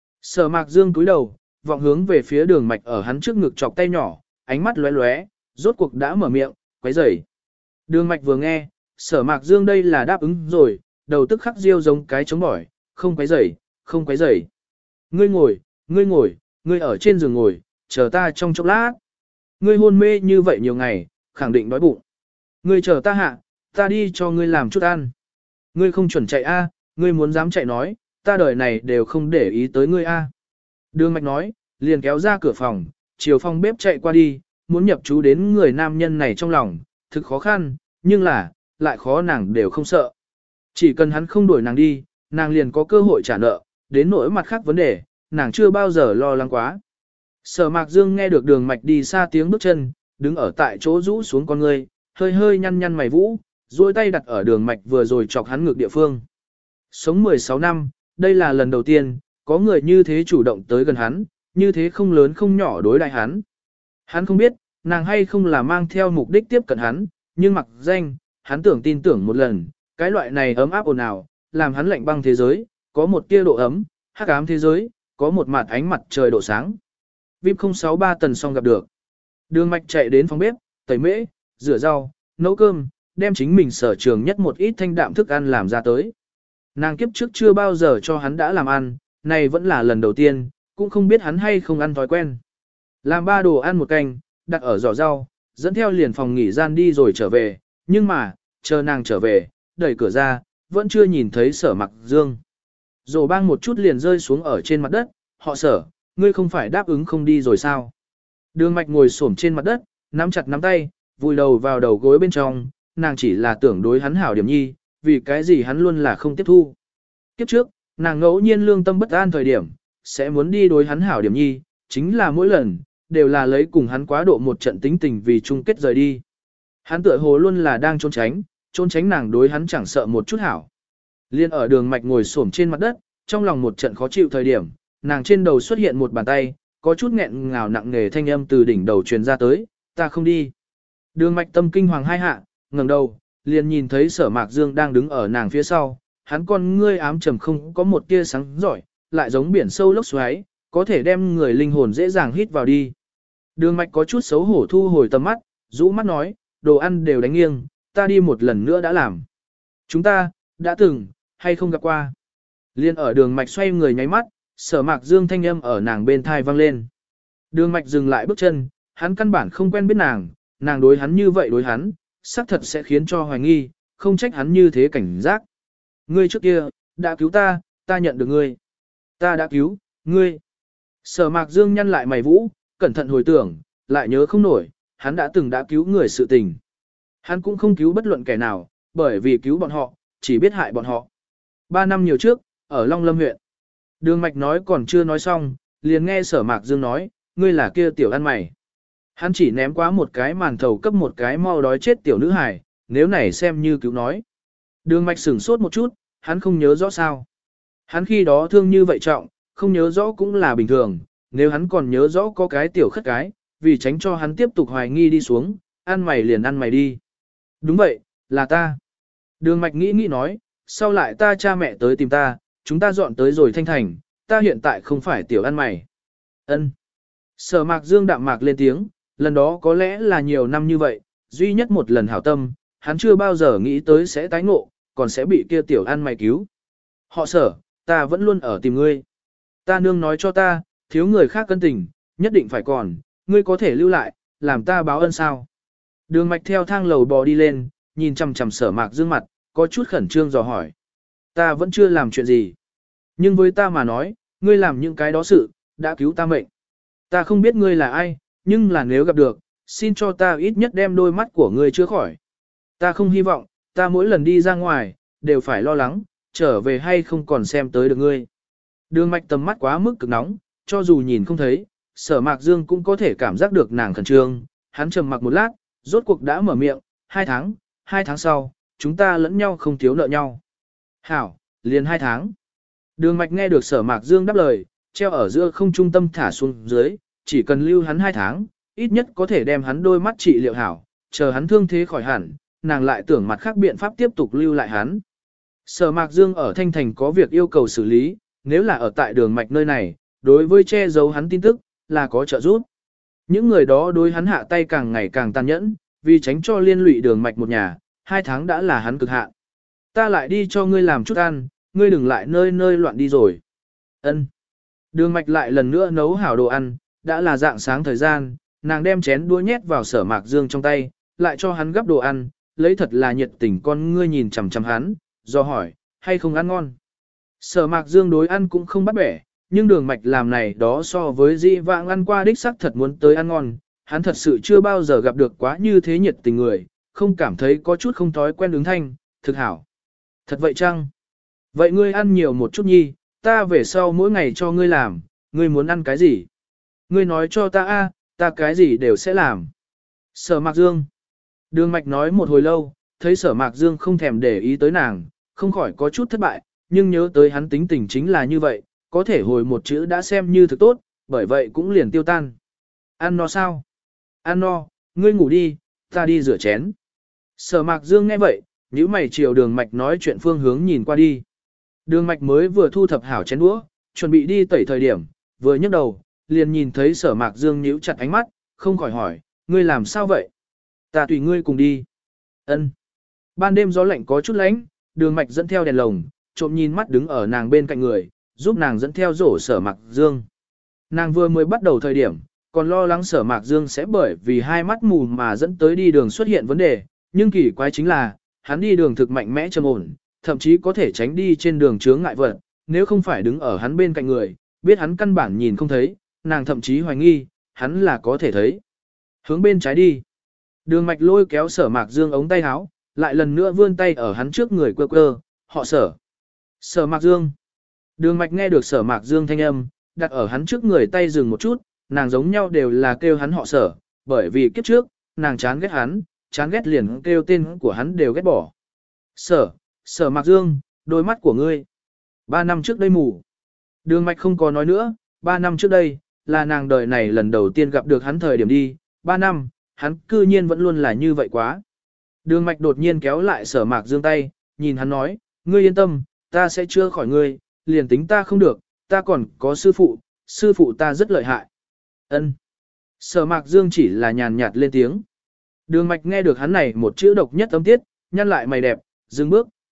Speaker 1: Sở Mạc Dương cúi đầu, vọng hướng về phía Đường Mạch ở hắn trước ngực chọc tay nhỏ, ánh mắt lóe lóe, rốt cuộc đã mở miệng, quấy rầy. Đường Mạch vừa nghe, Sở Mạc Dương đây là đáp ứng rồi, đầu tức khắc riêu giống cái chống bỏi, không quấy rầy, không quấy rầy. Ngươi ngồi, ngươi ở trên giường ngồi, chờ ta trong chốc lát. Ngươi hôn mê như vậy nhiều ngày, khẳng định đói bụng. Ngươi chờ ta hạ, ta đi cho ngươi làm chút ăn. Ngươi không chuẩn chạy a, ngươi muốn dám chạy nói, ta đời này đều không để ý tới ngươi a. Đường Mạch nói, liền kéo ra cửa phòng, chiều phòng bếp chạy qua đi, muốn nhập chú đến người nam nhân này trong lòng, thực khó khăn, nhưng là, lại khó nàng đều không sợ. Chỉ cần hắn không đuổi nàng đi, nàng liền có cơ hội trả nợ, đến nỗi mặt khác vấn đề, nàng chưa bao giờ lo lắng quá. Sở Mạc Dương nghe được Đường Mạch đi xa tiếng bước chân, đứng ở tại chỗ rũ xuống con người, hơi hơi nhăn nhăn mày vũ, duỗi tay đặt ở Đường Mạch vừa rồi chọc hắn ngược địa phương. Sống 16 năm, đây là lần đầu tiên, có người như thế chủ động tới gần hắn, như thế không lớn không nhỏ đối đại hắn. Hắn không biết, nàng hay không là mang theo mục đích tiếp cận hắn, nhưng mặc danh, hắn tưởng tin tưởng một lần, cái loại này ấm áp ồn ào, làm hắn lạnh băng thế giới, có một tia độ ấm, hắc ám thế giới, có một mặt ánh mặt trời độ sáng. VIP 063 tần xong gặp được. Đường Mạch chạy đến phòng bếp, tẩy mễ, rửa rau, nấu cơm, đem chính mình sở trường nhất một ít thanh đạm thức ăn làm ra tới. Nàng kiếp trước chưa bao giờ cho hắn đã làm ăn, này vẫn là lần đầu tiên, cũng không biết hắn hay không ăn thói quen. Làm 3 đồ ăn một canh, đặt ở giỏ rau, dẫn theo liền phòng nghỉ gian đi rồi trở về, nhưng mà, chờ nàng trở về, đẩy cửa ra, vẫn chưa nhìn thấy Sở Mạc Dương. Rổ bang một chút liền rơi xuống ở trên mặt đất, họ Sở, ngươi không phải đáp ứng không đi rồi sao? Đường Mạch ngồi xổm trên mặt đất, nắm chặt nắm tay, vùi đầu vào đầu gối bên trong, nàng chỉ là tưởng đối hắn hảo điểm nhi, vì cái gì hắn luôn là không tiếp thu. Kiếp trước, nàng ngẫu nhiên lương tâm bất an thời điểm, sẽ muốn đi đối hắn hảo điểm nhi, chính là mỗi lần, đều là lấy cùng hắn quá độ một trận tính tình vì chung kết rời đi. Hắn tựa hồ luôn là đang trốn tránh nàng đối hắn chẳng sợ một chút hảo. Liên ở Đường Mạch ngồi xổm trên mặt đất, trong lòng một trận khó chịu thời điểm, nàng trên đầu xuất hiện một bàn tay, có chút nghẹn ngào nặng nề thanh âm từ đỉnh đầu truyền ra tới, ta không đi. Đường Mạch tâm kinh hoàng hai hạ, ngẩng đầu, liền nhìn thấy Sở Mạc Dương đang đứng ở nàng phía sau, hắn con ngươi ám trầm không có một tia sáng giỏi, lại giống biển sâu lốc xoáy, có thể đem người linh hồn dễ dàng hít vào đi. Đường Mạch có chút xấu hổ thu hồi tầm mắt, rũ mắt nói, đồ ăn đều đánh nghiêng, ta đi một lần nữa đã làm. Chúng ta, đã từng, hay không gặp qua. Liên ở đường mạch xoay người nháy mắt, Sở Mạc Dương thanh âm ở nàng bên thai vang lên. Đường mạch dừng lại bước chân, hắn căn bản không quen biết nàng đối hắn như vậy đối hắn, xác thật sẽ khiến cho hoài nghi, không trách hắn như thế cảnh giác. Ngươi trước kia, đã cứu ta nhận được ngươi. Ta đã cứu, ngươi. Sở Mạc Dương nhăn lại mày vũ, cẩn thận hồi tưởng, lại nhớ không nổi, hắn đã từng đã cứu người sự tình. Hắn cũng không cứu bất luận kẻ nào, bởi vì cứu bọn họ, chỉ biết hại bọn họ. 3 năm nhiều trước, ở Long Lâm huyện. Đường Mạch nói còn chưa nói xong, liền nghe Sở Mạc Dương nói, ngươi là kia tiểu ăn mày. Hắn chỉ ném quá một cái màn thầu cấp một cái mau đói chết tiểu nữ hài, nếu này xem như cứu nói. Đường Mạch sửng sốt một chút, hắn không nhớ rõ sao. Hắn khi đó thương như vậy trọng, không nhớ rõ cũng là bình thường, nếu hắn còn nhớ rõ có cái tiểu khất cái, vì tránh cho hắn tiếp tục hoài nghi đi xuống, ăn mày liền ăn mày đi. Đúng vậy, là ta. Đường Mạch nghĩ nói, sau lại ta cha mẹ tới tìm ta, chúng ta dọn tới rồi Thanh Thành, ta hiện tại không phải tiểu ăn mày. Ân. Sở Mạc Dương đạm mạc lên tiếng, lần đó có lẽ là nhiều năm như vậy, duy nhất một lần hảo tâm, hắn chưa bao giờ nghĩ tới sẽ tái ngộ, còn sẽ bị kia tiểu ăn mày cứu. Họ Sở, ta vẫn luôn ở tìm ngươi. Ta nương nói cho ta, thiếu người khác cân tình, nhất định phải còn, ngươi có thể lưu lại, làm ta báo ân sao. Đường Mạch theo thang lầu bò đi lên, nhìn chằm chằm Sở Mạc Dương mặt, có chút khẩn trương dò hỏi. Ta vẫn chưa làm chuyện gì. Nhưng với ta mà nói, ngươi làm những cái đó sự, đã cứu ta mệnh. Ta không biết ngươi là ai, nhưng là nếu gặp được, xin cho ta ít nhất đem đôi mắt của ngươi chữa khỏi. Ta không hy vọng, ta mỗi lần đi ra ngoài, đều phải lo lắng, trở về hay không còn xem tới được ngươi. Đường Mạch tầm mắt quá mức cực nóng, cho dù nhìn không thấy, Sở Mạc Dương cũng có thể cảm giác được nàng khẩn trương. Hắn trầm mặc một lát, rốt cuộc đã mở miệng, 2 tháng sau, chúng ta lẫn nhau không thiếu nợ nhau. Hảo, liền 2 tháng. Đường Mạch nghe được Sở Mạc Dương đáp lời, treo ở giữa không trung tâm thả xuống dưới, chỉ cần lưu hắn 2 tháng, ít nhất có thể đem hắn đôi mắt trị liệu hảo, chờ hắn thương thế khỏi hẳn, nàng lại tưởng mặt khác biện pháp tiếp tục lưu lại hắn. Sở Mạc Dương ở Thanh Thành có việc yêu cầu xử lý, nếu là ở tại Đường Mạch nơi này, đối với che giấu hắn tin tức, là có trợ giúp. Những người đó đối hắn hạ tay càng ngày càng tàn nhẫn, vì tránh cho liên lụy Đường Mạch một nhà, 2 tháng đã là hắn cực hạn. Ta lại đi cho ngươi làm chút ăn, ngươi đừng lại nơi nơi loạn đi rồi. Ân. Đường Mạch lại lần nữa nấu hảo đồ ăn, đã là dạng sáng thời gian, nàng đem chén đũa nhét vào Sở Mạc Dương trong tay, lại cho hắn gắp đồ ăn, lấy thật là nhiệt tình con ngươi nhìn chằm chằm hắn, do hỏi, hay không ăn ngon. Sở Mạc Dương đối ăn cũng không bắt bẻ, nhưng Đường Mạch làm này đó so với dĩ vãng ăn qua đích sắc thật muốn tới ăn ngon, hắn thật sự chưa bao giờ gặp được quá như thế nhiệt tình người, không cảm thấy có chút không thói quen ứng thanh, thực hảo. Thật vậy chăng? Vậy ngươi ăn nhiều một chút nhi, ta về sau mỗi ngày cho ngươi làm, ngươi muốn ăn cái gì? Ngươi nói cho ta a, ta cái gì đều sẽ làm. Sở Mạc Dương. Đường Mạch nói một hồi lâu, thấy Sở Mạc Dương không thèm để ý tới nàng, không khỏi có chút thất bại, nhưng nhớ tới hắn tính tình chính là như vậy, có thể hồi một chữ đã xem như thực tốt, bởi vậy cũng liền tiêu tan. Ăn no sao? Ăn no, ngươi ngủ đi, ta đi rửa chén. Sở Mạc Dương nghe vậy, nhíu mày chiều Đường Mạch nói chuyện phương hướng nhìn qua đi. Đường Mạch mới vừa thu thập hảo chén đũa, chuẩn bị đi tẩy thời điểm, vừa nhấc đầu, liền nhìn thấy Sở Mạc Dương nhíu chặt ánh mắt, không khỏi hỏi, ngươi làm sao vậy? Ta tùy ngươi cùng đi. Ân. Ban đêm gió lạnh có chút lạnh, Đường Mạch dẫn theo đèn lồng, trộm nhìn mắt đứng ở nàng bên cạnh người, giúp nàng dẫn theo rổ Sở Mạc Dương. Nàng vừa mới bắt đầu thời điểm, còn lo lắng Sở Mạc Dương sẽ bởi vì hai mắt mù mà dẫn tới đi đường xuất hiện vấn đề, nhưng kỳ quái chính là, hắn đi đường thực mạnh mẽ trầm ổn, thậm chí có thể tránh đi trên đường chướng ngại vật, nếu không phải đứng ở hắn bên cạnh người, biết hắn căn bản nhìn không thấy, nàng thậm chí hoài nghi, hắn là có thể thấy. Hướng bên trái đi. Đường Mạch lôi kéo Sở Mạc Dương ống tay áo, lại lần nữa vươn tay ở hắn trước người quơ quơ, họ Sở. Sở Mạc Dương. Đường Mạch nghe được Sở Mạc Dương thanh âm, đặt ở hắn trước người tay dừng một chút, nàng giống nhau đều là kêu hắn họ Sở, bởi vì kiếp trước, nàng chán ghét hắn, chán ghét liền kêu tên của hắn đều ghét bỏ. Sở Mạc Dương, đôi mắt của ngươi. 3 năm trước đây mù. Đường Mạch không có nói nữa, 3 năm trước đây, là nàng đời này lần đầu tiên gặp được hắn thời điểm đi, 3 năm, hắn cư nhiên vẫn luôn là như vậy quá. Đường Mạch đột nhiên kéo lại Sở Mạc Dương tay, nhìn hắn nói, ngươi yên tâm, ta sẽ chữa khỏi ngươi, liền tính ta không được, ta còn có sư phụ ta rất lợi hại. Ân. Sở Mạc Dương chỉ là nhàn nhạt lên tiếng. Đường Mạch nghe được hắn này một chữ độc nhất âm tiết, nhăn lại mày đẹp, dừng bước,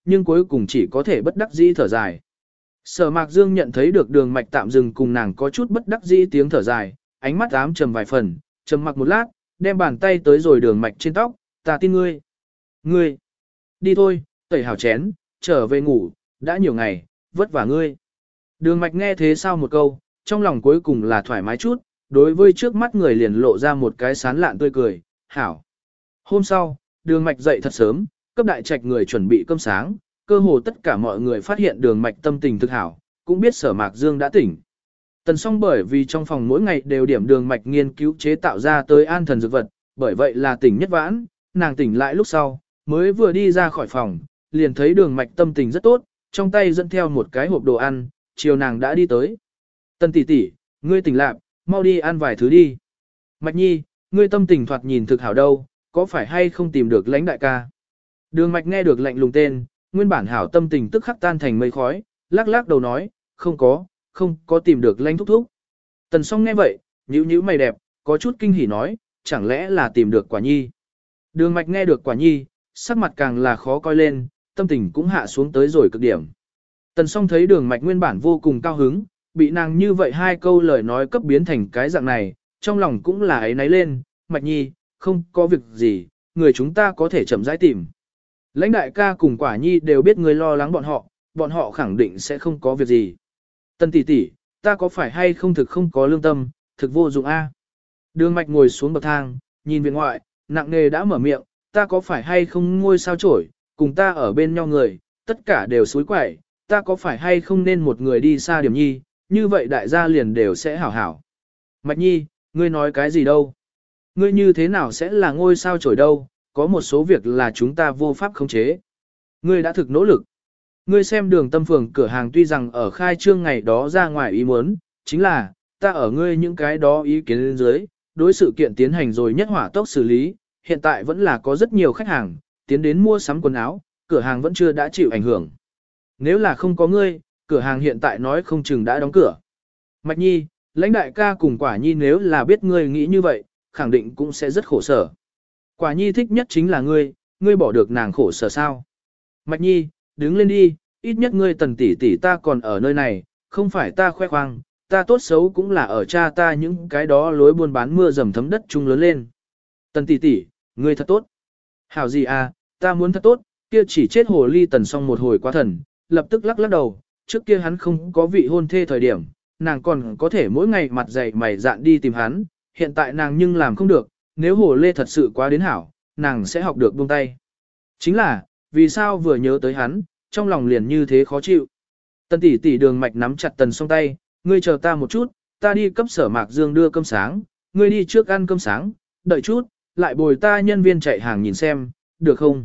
Speaker 1: nhưng cuối cùng chỉ có thể bất đắc dĩ thở dài. Sở Mạc Dương nhận thấy được Đường Mạch tạm dừng cùng nàng có chút bất đắc dĩ tiếng thở dài, ánh mắt ám trầm vài phần, trầm mặc một lát, đem bàn tay tới rồi Đường Mạch trên tóc, ta tin ngươi. Ngươi, đi thôi, tẩy hảo chén, trở về ngủ, đã nhiều ngày, vất vả ngươi. Đường Mạch nghe thế sao một câu, trong lòng cuối cùng là thoải mái chút, đối với trước mắt người liền lộ ra một cái sán lạn tươi cười, hảo. Hôm sau, Đường Mạch dậy thật sớm, cấp đại trạch người chuẩn bị cơm sáng, cơ hồ tất cả mọi người phát hiện Đường Mạch tâm tình thực hảo, cũng biết Sở Mạc Dương đã tỉnh. Tần Song bởi vì trong phòng mỗi ngày đều điểm Đường Mạch nghiên cứu chế tạo ra tới an thần dược vật, bởi vậy là tỉnh nhất vãn, nàng tỉnh lại lúc sau, mới vừa đi ra khỏi phòng, liền thấy Đường Mạch tâm tình rất tốt, trong tay dẫn theo một cái hộp đồ ăn, chiều nàng đã đi tới. Tần tỷ tỷ, ngươi tỉnh lạc, mau đi ăn vài thứ đi. Mạch Nhi, ngươi tâm tình thoạt nhìn thực hảo đâu, có phải hay không tìm được lãnh đại ca? Đường Mạch nghe được lạnh lùng tên, nguyên bản hảo tâm tình tức khắc tan thành mây khói, lắc lắc đầu nói, không có tìm được lãnh thúc thúc. Tần Song nghe vậy, nhíu nhíu mày đẹp, có chút kinh hỉ nói, chẳng lẽ là tìm được Quả Nhi. Đường Mạch nghe được Quả Nhi, sắc mặt càng là khó coi lên, tâm tình cũng hạ xuống tới rồi cực điểm. Tần Song thấy Đường Mạch nguyên bản vô cùng cao hứng, bị nàng như vậy hai câu lời nói cấp biến thành cái dạng này, trong lòng cũng là ấy náy lên, Mạch Nhi, không có việc gì, người chúng ta có thể chậm rãi tìm. Lãnh đại ca cùng Quả Nhi đều biết người lo lắng bọn họ khẳng định sẽ không có việc gì. Tần tỷ tỷ, ta có phải hay không thực không có lương tâm, thực vô dụng a? Đường Mạch ngồi xuống bậc thang, nhìn viện ngoại, nặng nề đã mở miệng, ta có phải hay không ngôi sao chổi, cùng ta ở bên nhau người, tất cả đều xúi quẩy, ta có phải hay không nên một người đi xa điểm nhi, như vậy đại gia liền đều sẽ hảo hảo. Mạch Nhi, ngươi nói cái gì đâu? Ngươi như thế nào sẽ là ngôi sao chổi đâu, có một số việc là chúng ta vô pháp khống chế. Ngươi đã thực nỗ lực. Ngươi xem Đường Tâm Phường cửa hàng tuy rằng ở khai trương ngày đó ra ngoài ý muốn, chính là, ta ở ngươi những cái đó ý kiến lên dưới, đối sự kiện tiến hành rồi nhất hỏa tốc xử lý, hiện tại vẫn là có rất nhiều khách hàng, tiến đến mua sắm quần áo, cửa hàng vẫn chưa đã chịu ảnh hưởng. Nếu là không có ngươi, cửa hàng hiện tại nói không chừng đã đóng cửa. Mạch Nhi, lãnh đại ca cùng Quả Nhi nếu là biết ngươi nghĩ như vậy, khẳng định cũng sẽ rất khổ sở. Quả Nhi thích nhất chính là ngươi bỏ được nàng khổ sở sao? Mạch Nhi, đứng lên đi, ít nhất ngươi Tần tỷ tỷ ta còn ở nơi này, không phải ta khoe khoang, ta tốt xấu cũng là ở cha ta những cái đó lối buôn bán mưa dầm thấm đất chung lớn lên. Tần tỷ tỷ, ngươi thật tốt. Hảo gì à, ta muốn thật tốt, kia chỉ chết hồ ly Tần xong một hồi quá thần, lập tức lắc lắc đầu, trước kia hắn không có vị hôn thê thời điểm, nàng còn có thể mỗi ngày mặt dày mày dạn đi tìm hắn, hiện tại nàng nhưng làm không được, nếu hồ lê thật sự quá đến hảo, nàng sẽ học được buông tay. Chính là, vì sao vừa nhớ tới hắn, trong lòng liền như thế khó chịu. Tần tỷ tỷ Đường Mạch nắm chặt Tần Song tay, ngươi chờ ta một chút, ta đi cấp Sở Mạc Dương đưa cơm sáng, ngươi đi trước ăn cơm sáng, đợi chút, lại bồi ta nhân viên chạy hàng nhìn xem, được không?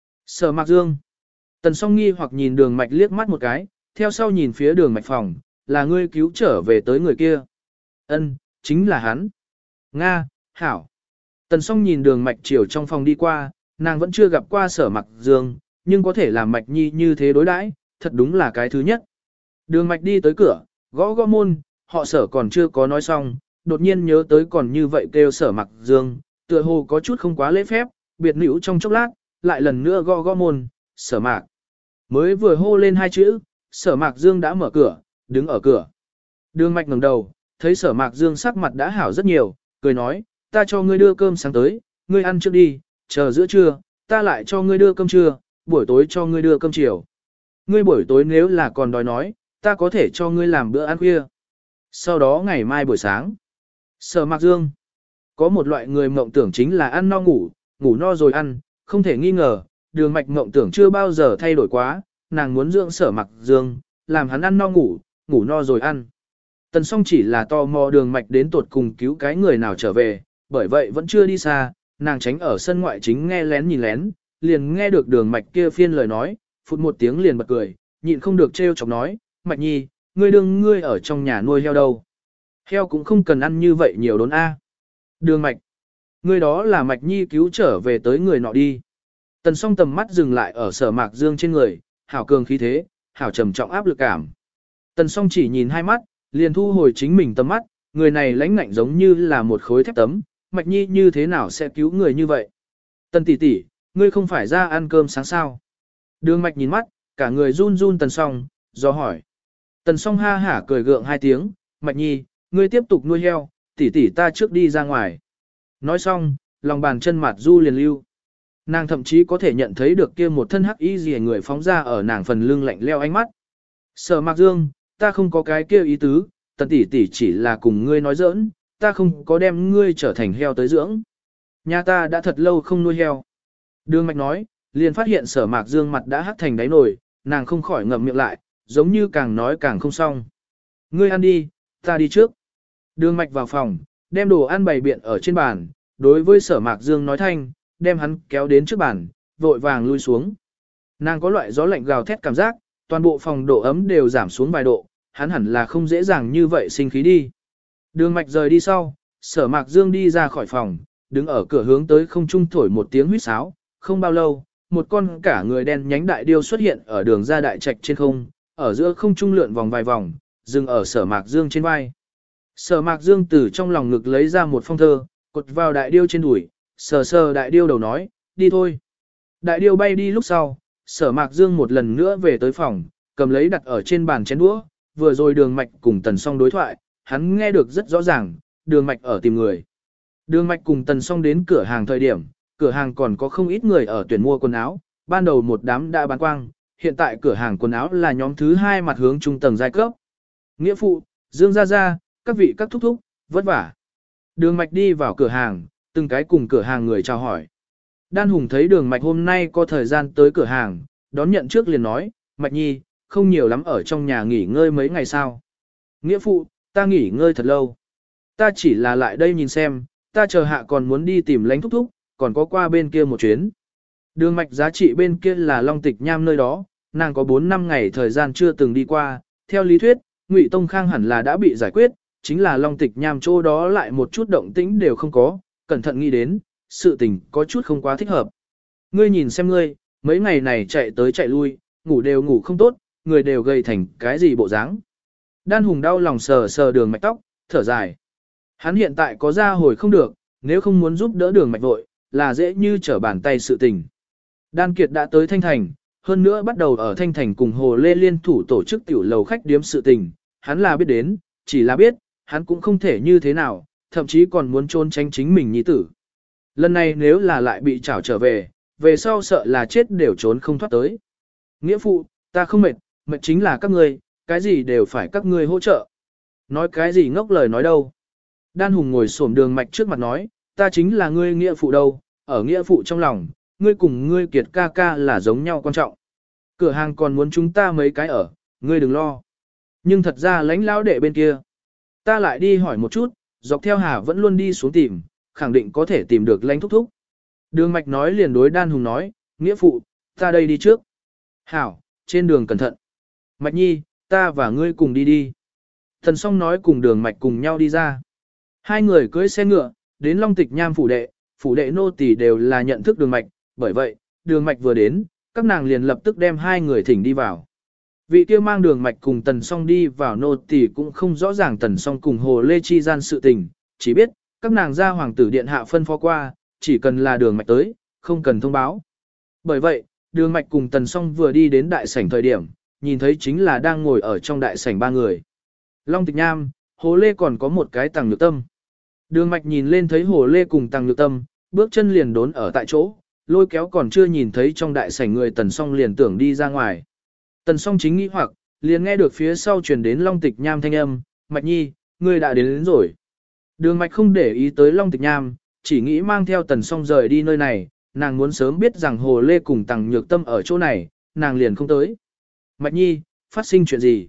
Speaker 1: Sở Mạc Dương. Tần Song nghi hoặc nhìn Đường Mạch liếc mắt một cái, theo sau nhìn phía Đường Mạch phòng, là ngươi cứu trở về tới người kia. Ân, chính là hắn. Nga, hảo. Tần Song nhìn Đường Mạch chiều trong phòng đi qua, nàng vẫn chưa gặp qua Sở Mạc Dương, nhưng có thể làm Mạch Nhi như thế đối đãi, thật đúng là cái thứ nhất. Đường Mạch đi tới cửa, gõ gõ môn, họ Sở còn chưa có nói xong, đột nhiên nhớ tới còn như vậy kêu Sở Mạc Dương, tựa hồ có chút không quá lễ phép, biệt nữ trong chốc lát, lại lần nữa gõ gõ môn, Sở Mạc. Mới vừa hô lên hai chữ, Sở Mạc Dương đã mở cửa, đứng ở cửa. Đường Mạch ngẩng đầu, thấy Sở Mạc Dương sắc mặt đã hảo rất nhiều, cười nói, ta cho ngươi đưa cơm sáng tới, ngươi ăn trước đi, chờ giữa trưa, ta lại cho ngươi đưa cơm trưa, buổi tối cho ngươi đưa cơm chiều. Ngươi buổi tối nếu là còn đói nói, ta có thể cho ngươi làm bữa ăn khuya. Sau đó ngày mai buổi sáng. Sở Mạc Dương. Có một loại người mộng tưởng chính là ăn no ngủ, ngủ no rồi ăn, không thể nghi ngờ, Đường Mạch mộng tưởng chưa bao giờ thay đổi quá, nàng muốn dưỡng Sở Mạc Dương, làm hắn ăn no ngủ, ngủ no rồi ăn. Tần Song chỉ là tò mò Đường Mạch đến tuột cùng cứu cái người nào trở về, bởi vậy vẫn chưa đi xa, nàng tránh ở sân ngoại chính nghe lén nhìn lén, liền nghe được Đường Mạch kia phiên lời nói, phụt một tiếng liền bật cười, nhịn không được trêu chọc nói, Mạch Nhi, ngươi ở trong nhà nuôi heo đâu. Heo cũng không cần ăn như vậy nhiều đốn A. Đường Mạch, ngươi đó là Mạch Nhi cứu trở về tới người nọ đi. Tần Song tầm mắt dừng lại ở Sở Mạc Dương trên người, hảo cường khí thế, hảo trầm trọng áp lực cảm. Tần Song chỉ nhìn hai mắt, liền thu hồi chính mình tầm mắt, người này lãnh ngạnh giống như là một khối thép tấm, Mạch Nhi như thế nào sẽ cứu người như vậy? Tần tỷ tỷ, ngươi không phải ra ăn cơm sáng sao? Đường mạch nhìn mắt, cả người run run Tần Song, do hỏi. Tần Song ha hả cười gượng hai tiếng, Mạch Nhi, ngươi tiếp tục nuôi heo, tỷ tỷ ta trước đi ra ngoài. Nói xong, lòng bàn chân mặt du liền lưu. Nàng thậm chí có thể nhận thấy được kia một thân hắc y gì người phóng ra ở nàng phần lưng lạnh leo ánh mắt. Sở Mạc Dương, ta không có cái kia ý tứ, Tần tỷ tỷ chỉ là cùng ngươi nói giỡn, ta không có đem ngươi trở thành heo tới dưỡng. Nhà ta đã thật lâu không nuôi heo. Đường Mạch nói, liền phát hiện Sở Mạc Dương mặt đã hắc thành đáy nồi, nàng không khỏi ngậm miệng lại, giống như càng nói càng không xong. Ngươi ăn đi, ta đi trước. Đường Mạch vào phòng, đem đồ ăn bày biện ở trên bàn, đối với Sở Mạc Dương nói thanh, đem hắn kéo đến trước bàn, vội vàng lui xuống. Nàng có loại gió lạnh gào thét cảm giác, toàn bộ phòng độ ấm đều giảm xuống vài độ, hắn hẳn là không dễ dàng như vậy sinh khí đi. Đường Mạch rời đi sau, Sở Mạc Dương đi ra khỏi phòng, đứng ở cửa hướng tới không trung thổi một tiếng huýt sáo, không bao lâu, một con cả người đen nhánh đại điêu xuất hiện ở đường ra đại trạch trên không, ở giữa không trung lượn vòng vài vòng, dừng ở Sở Mạc Dương trên vai. Sở Mạc Dương từ trong lòng ngực lấy ra một phong thơ, cột vào đại điêu trên đùi, sờ sờ đại điêu đầu nói, đi thôi. Đại điêu bay đi lúc sau, Sở Mạc Dương một lần nữa về tới phòng, cầm lấy đặt ở trên bàn chén đũa, vừa rồi Đường Mạch cùng Tần Song đối thoại, hắn nghe được rất rõ ràng, Đường Mạch ở tìm người. Đường Mạch cùng Tần Song đến cửa hàng thời điểm, cửa hàng còn có không ít người ở tuyển mua quần áo, ban đầu một đám đã bán quang, hiện tại cửa hàng quần áo là nhóm thứ hai mặt hướng trung tầng giai cấp. Nghĩa phụ, Dương gia gia, các vị các thúc thúc, vất vả. Đường Mạch đi vào cửa hàng, từng cái cùng cửa hàng người chào hỏi. Đan Hùng thấy Đường Mạch hôm nay có thời gian tới cửa hàng, đón nhận trước liền nói, Mạch Nhi, không nhiều lắm ở trong nhà nghỉ ngơi mấy ngày sao. Nghĩa phụ, ta nghỉ ngơi thật lâu. Ta chỉ là lại đây nhìn xem, ta chờ hạ còn muốn đi tìm Lãnh thúc thúc, còn có qua bên kia một chuyến. Đường Mạch giá trị bên kia là Long Tịch Nham nơi đó, nàng có 4-5 ngày thời gian chưa từng đi qua, theo lý thuyết, Ngụy Tông Khang hẳn là đã bị giải quyết, chính là Long Tịch Nham chỗ đó lại một chút động tĩnh đều không có, cẩn thận nghĩ đến, sự tình có chút không quá thích hợp. Ngươi nhìn xem ngươi, mấy ngày này chạy tới chạy lui, ngủ đều ngủ không tốt, người đều gầy thành cái gì bộ dáng. Đan Hùng đau lòng sờ sờ Đường Mạch tóc, thở dài. Hắn hiện tại có ra hồi không được, nếu không muốn giúp đỡ Đường Mạch vội, là dễ như trở bàn tay sự tình. Đan Kiệt đã tới Thanh Thành, hơn nữa bắt đầu ở Thanh Thành cùng Hồ Lê liên thủ tổ chức tiểu lầu khách điếm sự tình, hắn là biết đến, chỉ là biết, hắn cũng không thể như thế nào, thậm chí còn muốn trốn tránh chính mình nhi tử. Lần này nếu là lại bị trảo trở về, về sau sợ là chết đều trốn không thoát tới. Nghĩa phụ, ta không mệt, mệt chính là các ngươi, cái gì đều phải các ngươi hỗ trợ. Nói cái gì ngốc lời nói đâu. Đan Hùng ngồi xổm Đường Mạch trước mặt nói, ta chính là ngươi nghĩa phụ đâu, ở nghĩa phụ trong lòng, ngươi cùng ngươi Kiệt ca ca là giống nhau quan trọng. Cửa hàng còn muốn chúng ta mấy cái ở, ngươi đừng lo. Nhưng thật ra Lãnh lão đệ bên kia, ta lại đi hỏi một chút, dọc theo Hà vẫn luôn đi xuống tìm, khẳng định có thể tìm được Lãnh thúc thúc. Đường Mạch nói liền đối Đan Hùng nói, nghĩa phụ, ta đây đi trước. Hảo, trên đường cẩn thận. Mạch Nhi, ta và ngươi cùng đi đi. Thần Song nói cùng Đường Mạch cùng nhau đi ra. Hai người cưỡi xe ngựa, đến Long Tịch Nham phủ đệ nô tỳ đều là nhận thức Đường Mạch, bởi vậy, Đường Mạch vừa đến, các nàng liền lập tức đem hai người thỉnh đi vào. Vị kia mang Đường Mạch cùng Tần Song đi vào nô tỳ cũng không rõ ràng Tần Song cùng Hồ Lê chi gian sự tình, chỉ biết, các nàng ra hoàng tử điện hạ phân phó qua, chỉ cần là Đường Mạch tới, không cần thông báo. Bởi vậy, Đường Mạch cùng Tần Song vừa đi đến đại sảnh thời điểm, nhìn thấy chính là đang ngồi ở trong đại sảnh ba người. Long Tịch Nham, Hồ Lê còn có một cái Tằng Nhược Tâm. Đường Mạch nhìn lên thấy Hồ Lê cùng Tằng Nhược Tâm, bước chân liền đốn ở tại chỗ, lôi kéo còn chưa nhìn thấy trong đại sảnh người Tần Song liền tưởng đi ra ngoài. Tần Song chính nghĩ hoặc, liền nghe được phía sau truyền đến Long Tịch Nham thanh âm, Mạch Nhi, ngươi đã đến rồi. Đường Mạch không để ý tới Long Tịch Nham, chỉ nghĩ mang theo Tần Song rời đi nơi này, nàng muốn sớm biết rằng Hồ Lê cùng Tằng Nhược Tâm ở chỗ này, nàng liền không tới. Mạch Nhi, phát sinh chuyện gì?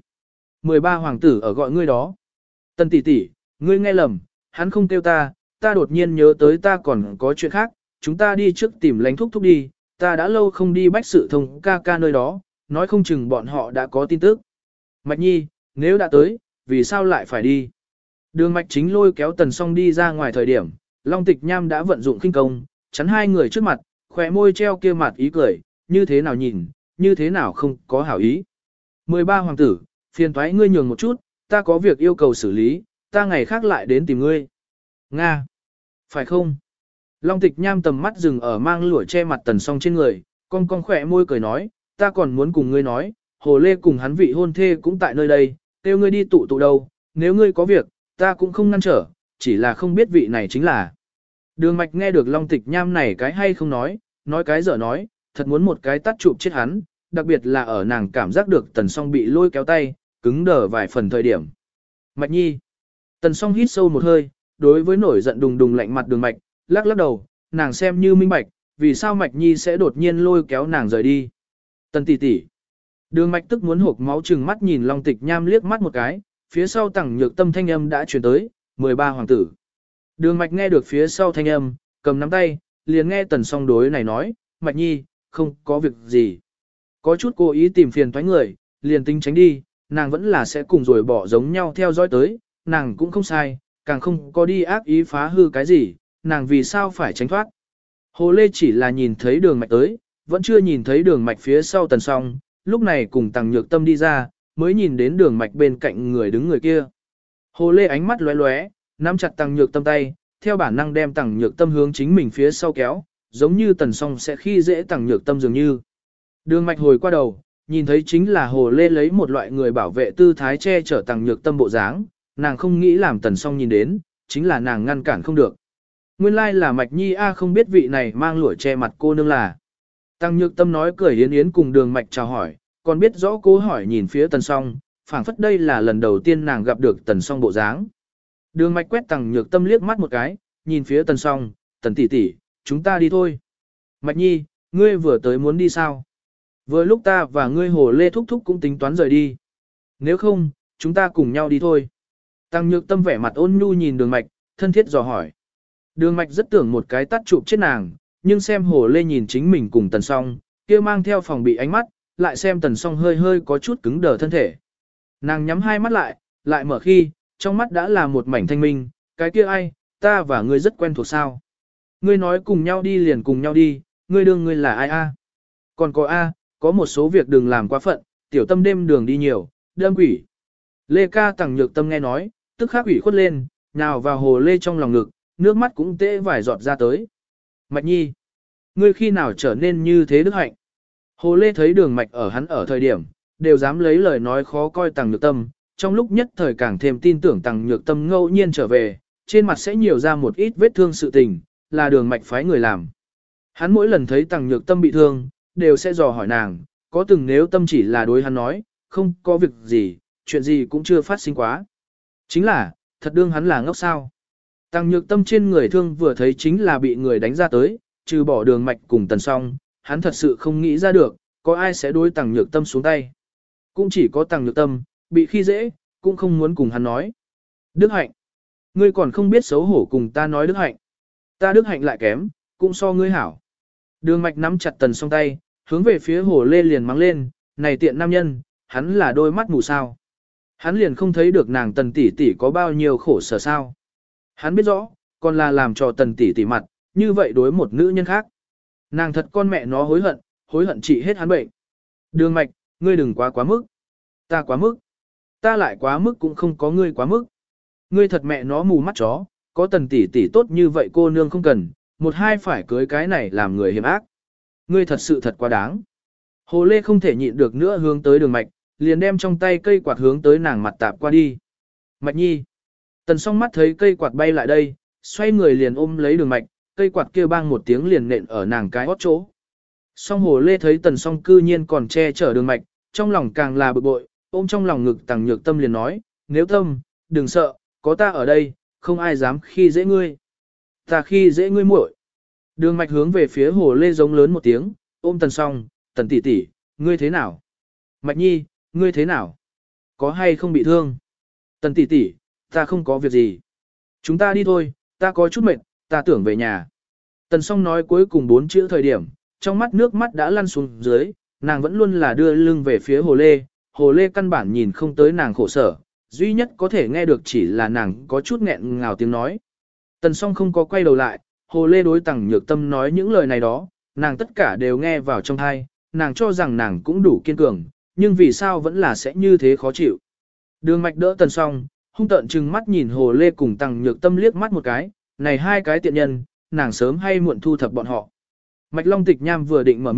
Speaker 1: 13 hoàng tử ở gọi ngươi đó. Tần tỷ tỷ, ngươi nghe lầm, hắn không kêu ta, ta đột nhiên nhớ tới ta còn có chuyện khác, chúng ta đi trước tìm Lãnh thúc thúc đi, ta đã lâu không đi bách sự thông ca ca nơi đó, nói không chừng bọn họ đã có tin tức. Mạch Nhi, nếu đã tới, vì sao lại phải đi? Đường Mạch chính lôi kéo Tần Song đi ra ngoài thời điểm, Long Tịch Nham đã vận dụng khinh công, chắn hai người trước mặt, khóe môi treo kia mặt ý cười, như thế nào nhìn, như thế nào không có hảo ý. 13 hoàng tử, phiền toái ngươi nhường một chút, ta có việc yêu cầu xử lý, ta ngày khác lại đến tìm ngươi. Nga! Phải không? Long Tịch Nham tầm mắt dừng ở mang lụa che mặt Tần Song trên người, cong cong khỏe môi cười nói, ta còn muốn cùng ngươi nói, Hồ Lê cùng hắn vị hôn thê cũng tại nơi đây, kêu ngươi đi tụ tụ đâu, nếu ngươi có việc, ta cũng không ngăn trở, chỉ là không biết vị này chính là. Đường Mạch nghe được Long Tịch Nham này cái hay không nói cái dở nói, thật muốn một cái tắt chụp chết hắn, đặc biệt là ở nàng cảm giác được Tần Song bị lôi kéo tay, cứng đờ vài phần thời điểm. Mạch Nhi. Tần Song hít sâu một hơi, đối với nổi giận đùng đùng lạnh mặt Đường Mạch, lắc lắc đầu, nàng xem như minh bạch, vì sao Mạch Nhi sẽ đột nhiên lôi kéo nàng rời đi. Tần tỷ tỷ. Đường Mạch tức muốn hộc máu trừng mắt nhìn Long Tịch Nham liếc mắt một cái, phía sau Tằng Nhược Tâm thanh âm đã truyền tới, 13 hoàng tử. Đường Mạch nghe được phía sau thanh âm, cầm nắm tay, liền nghe Tần Song đối này nói, Mạch Nhi, không có việc gì. Có chút cố ý tìm phiền toái người, liền tính tránh đi, nàng vẫn là sẽ cùng rồi bỏ giống nhau theo dõi tới, nàng cũng không sai, càng không có đi ác ý phá hư cái gì, nàng vì sao phải tránh thoát. Hồ Lê chỉ là nhìn thấy Đường Mạch tới, vẫn chưa nhìn thấy Đường Mạch phía sau Tần Song, lúc này cùng Tằng Nhược Tâm đi ra, mới nhìn đến Đường Mạch bên cạnh người đứng người kia. Hồ Lê ánh mắt lóe lóe, nắm chặt Tằng Nhược Tâm tay, theo bản năng đem Tằng Nhược Tâm hướng chính mình phía sau kéo, giống như Tần Song sẽ khi dễ Tằng Nhược Tâm dường như. Đường Mạch hồi qua đầu, nhìn thấy chính là Hồ Lê lấy một loại người bảo vệ tư thái che chở Tằng Nhược Tâm bộ dáng, nàng không nghĩ làm Tần Song nhìn đến, chính là nàng ngăn cản không được. Nguyên lai là Mạch Nhi a, không biết vị này mang lụa che mặt cô nương là. Tằng Nhược Tâm nói cười yến yến cùng Đường Mạch chào hỏi, còn biết rõ cô hỏi nhìn phía Tần Song, phảng phất đây là lần đầu tiên nàng gặp được Tần Song bộ dáng. Đường Mạch quét Tằng Nhược Tâm liếc mắt một cái, nhìn phía Tần Song, Tần tỷ tỷ, chúng ta đi thôi. Mạch Nhi, ngươi vừa tới muốn đi sao? Vừa lúc ta và ngươi Hồ Lê thúc thúc cũng tính toán rời đi. Nếu không, chúng ta cùng nhau đi thôi. Tằng Nhược Tâm vẻ mặt ôn nhu nhìn Đường Mạch, thân thiết dò hỏi. Đường Mạch rất tưởng một cái tát chụp chết nàng, nhưng xem Hồ Lê nhìn chính mình cùng Tần Song, kia mang theo phòng bị ánh mắt, lại xem Tần Song hơi hơi có chút cứng đờ thân thể. Nàng nhắm hai mắt lại mở khi, trong mắt đã là một mảnh thanh minh, cái kia ai, ta và ngươi rất quen thuộc sao. Ngươi nói cùng nhau đi liền cùng nhau đi, ngươi đương ngươi là ai a? Còn có a, có một số việc đừng làm quá phận, tiểu tâm đêm đường đi nhiều, đâm quỷ. Lê Ca Tằng Nhược Tâm nghe nói, tức khắc ủy khuất lên, nhào vào Hồ Lê trong lòng ngực, nước mắt cũng tễ vài giọt ra tới. Mạch Nhi, ngươi khi nào trở nên như thế đức hạnh? Hồ Lê thấy Đường Mạch ở hắn ở thời điểm, đều dám lấy lời nói khó coi Tằng Nhược Tâm, trong lúc nhất thời càng thêm tin tưởng Tằng Nhược Tâm ngẫu nhiên trở về, trên mặt sẽ nhiều ra một ít vết thương sự tình, là Đường Mạch phái người làm. Hắn mỗi lần thấy Tằng Nhược Tâm bị thương, đều sẽ dò hỏi nàng, có từng nếu tâm chỉ là đối hắn nói, không có việc gì, chuyện gì cũng chưa phát sinh quá. Chính là, thật đương hắn là ngốc sao. Tằng Nhược Tâm trên người thương vừa thấy chính là bị người đánh ra tới, trừ bỏ Đường Mạch cùng Tần Song, hắn thật sự không nghĩ ra được, có ai sẽ đối Tằng Nhược Tâm xuống tay. Cũng chỉ có Tằng Nhược Tâm, bị khi dễ, cũng không muốn cùng hắn nói. Đức hạnh, ngươi còn không biết xấu hổ cùng ta nói đức hạnh. Ta đức hạnh lại kém, cũng so ngươi hảo. Đường Mạch nắm chặt Tần Song tay, hướng về phía Hồ Lê liền mắng lên, này tiện nam nhân, hắn là đôi mắt mù sao. Hắn liền không thấy được nàng Tần tỷ tỷ có bao nhiêu khổ sở sao. Hắn biết rõ, còn là làm cho Tần tỷ tỷ mặt, như vậy đối một nữ nhân khác. Nàng thật con mẹ nó hối hận trị hết hắn bệnh. Đường Mạch, ngươi đừng quá mức. Ta quá mức. Ta lại quá mức cũng không có ngươi quá mức. Ngươi thật mẹ nó mù mắt chó, có Tần tỷ tỷ tốt như vậy cô nương không cần, một hai phải cưới cái này làm người hiểm ác. Ngươi thật sự thật quá đáng. Hồ Lê không thể nhịn được nữa hướng tới Đường Mạch, liền đem trong tay cây quạt hướng tới nàng mặt tạp qua đi. Mạch Nhi. Tần Song mắt thấy cây quạt bay lại đây, xoay người liền ôm lấy Đường Mạch, cây quạt kia bang một tiếng liền nện ở nàng cái hót chỗ. Song Hồ Lê thấy Tần Song cư nhiên còn che chở Đường Mạch, trong lòng càng là bực bội, ôm trong lòng ngực Tằng Nhược Tâm liền nói, nếu Tâm, đừng sợ, có ta ở đây, không ai dám khi dễ ngươi. Ta khi dễ ngươi muội. Đường Mạch hướng về phía Hồ Lê giống lớn một tiếng, ôm Tần Song, Tần tỷ tỷ, ngươi thế nào? Mạch Nhi, ngươi thế nào? Có hay không bị thương? Tần tỷ tỷ, ta không có việc gì. Chúng ta đi thôi, ta có chút mệt, ta tưởng về nhà. Tần Song nói cuối cùng 4 chữ thời điểm, trong mắt nước mắt đã lăn xuống dưới, nàng vẫn luôn là đưa lưng về phía Hồ Lê căn bản nhìn không tới nàng khổ sở, duy nhất có thể nghe được chỉ là nàng có chút nghẹn ngào tiếng nói. Tần Song không có quay đầu lại, Hồ Lê đối Tằng Nhược Tâm nói những lời này đó, nàng tất cả đều nghe vào trong tai, nàng cho rằng nàng cũng đủ kiên cường, nhưng vì sao vẫn là sẽ như thế khó chịu. Đường Mạch đỡ Tần Song, hung tợn trừng mắt nhìn Hồ Lê cùng Tằng Nhược Tâm liếc mắt một cái, này hai cái tiện nhân, nàng sớm hay muộn thu thập bọn họ. Mạch Long Tịch Nham vừa định mở miệng,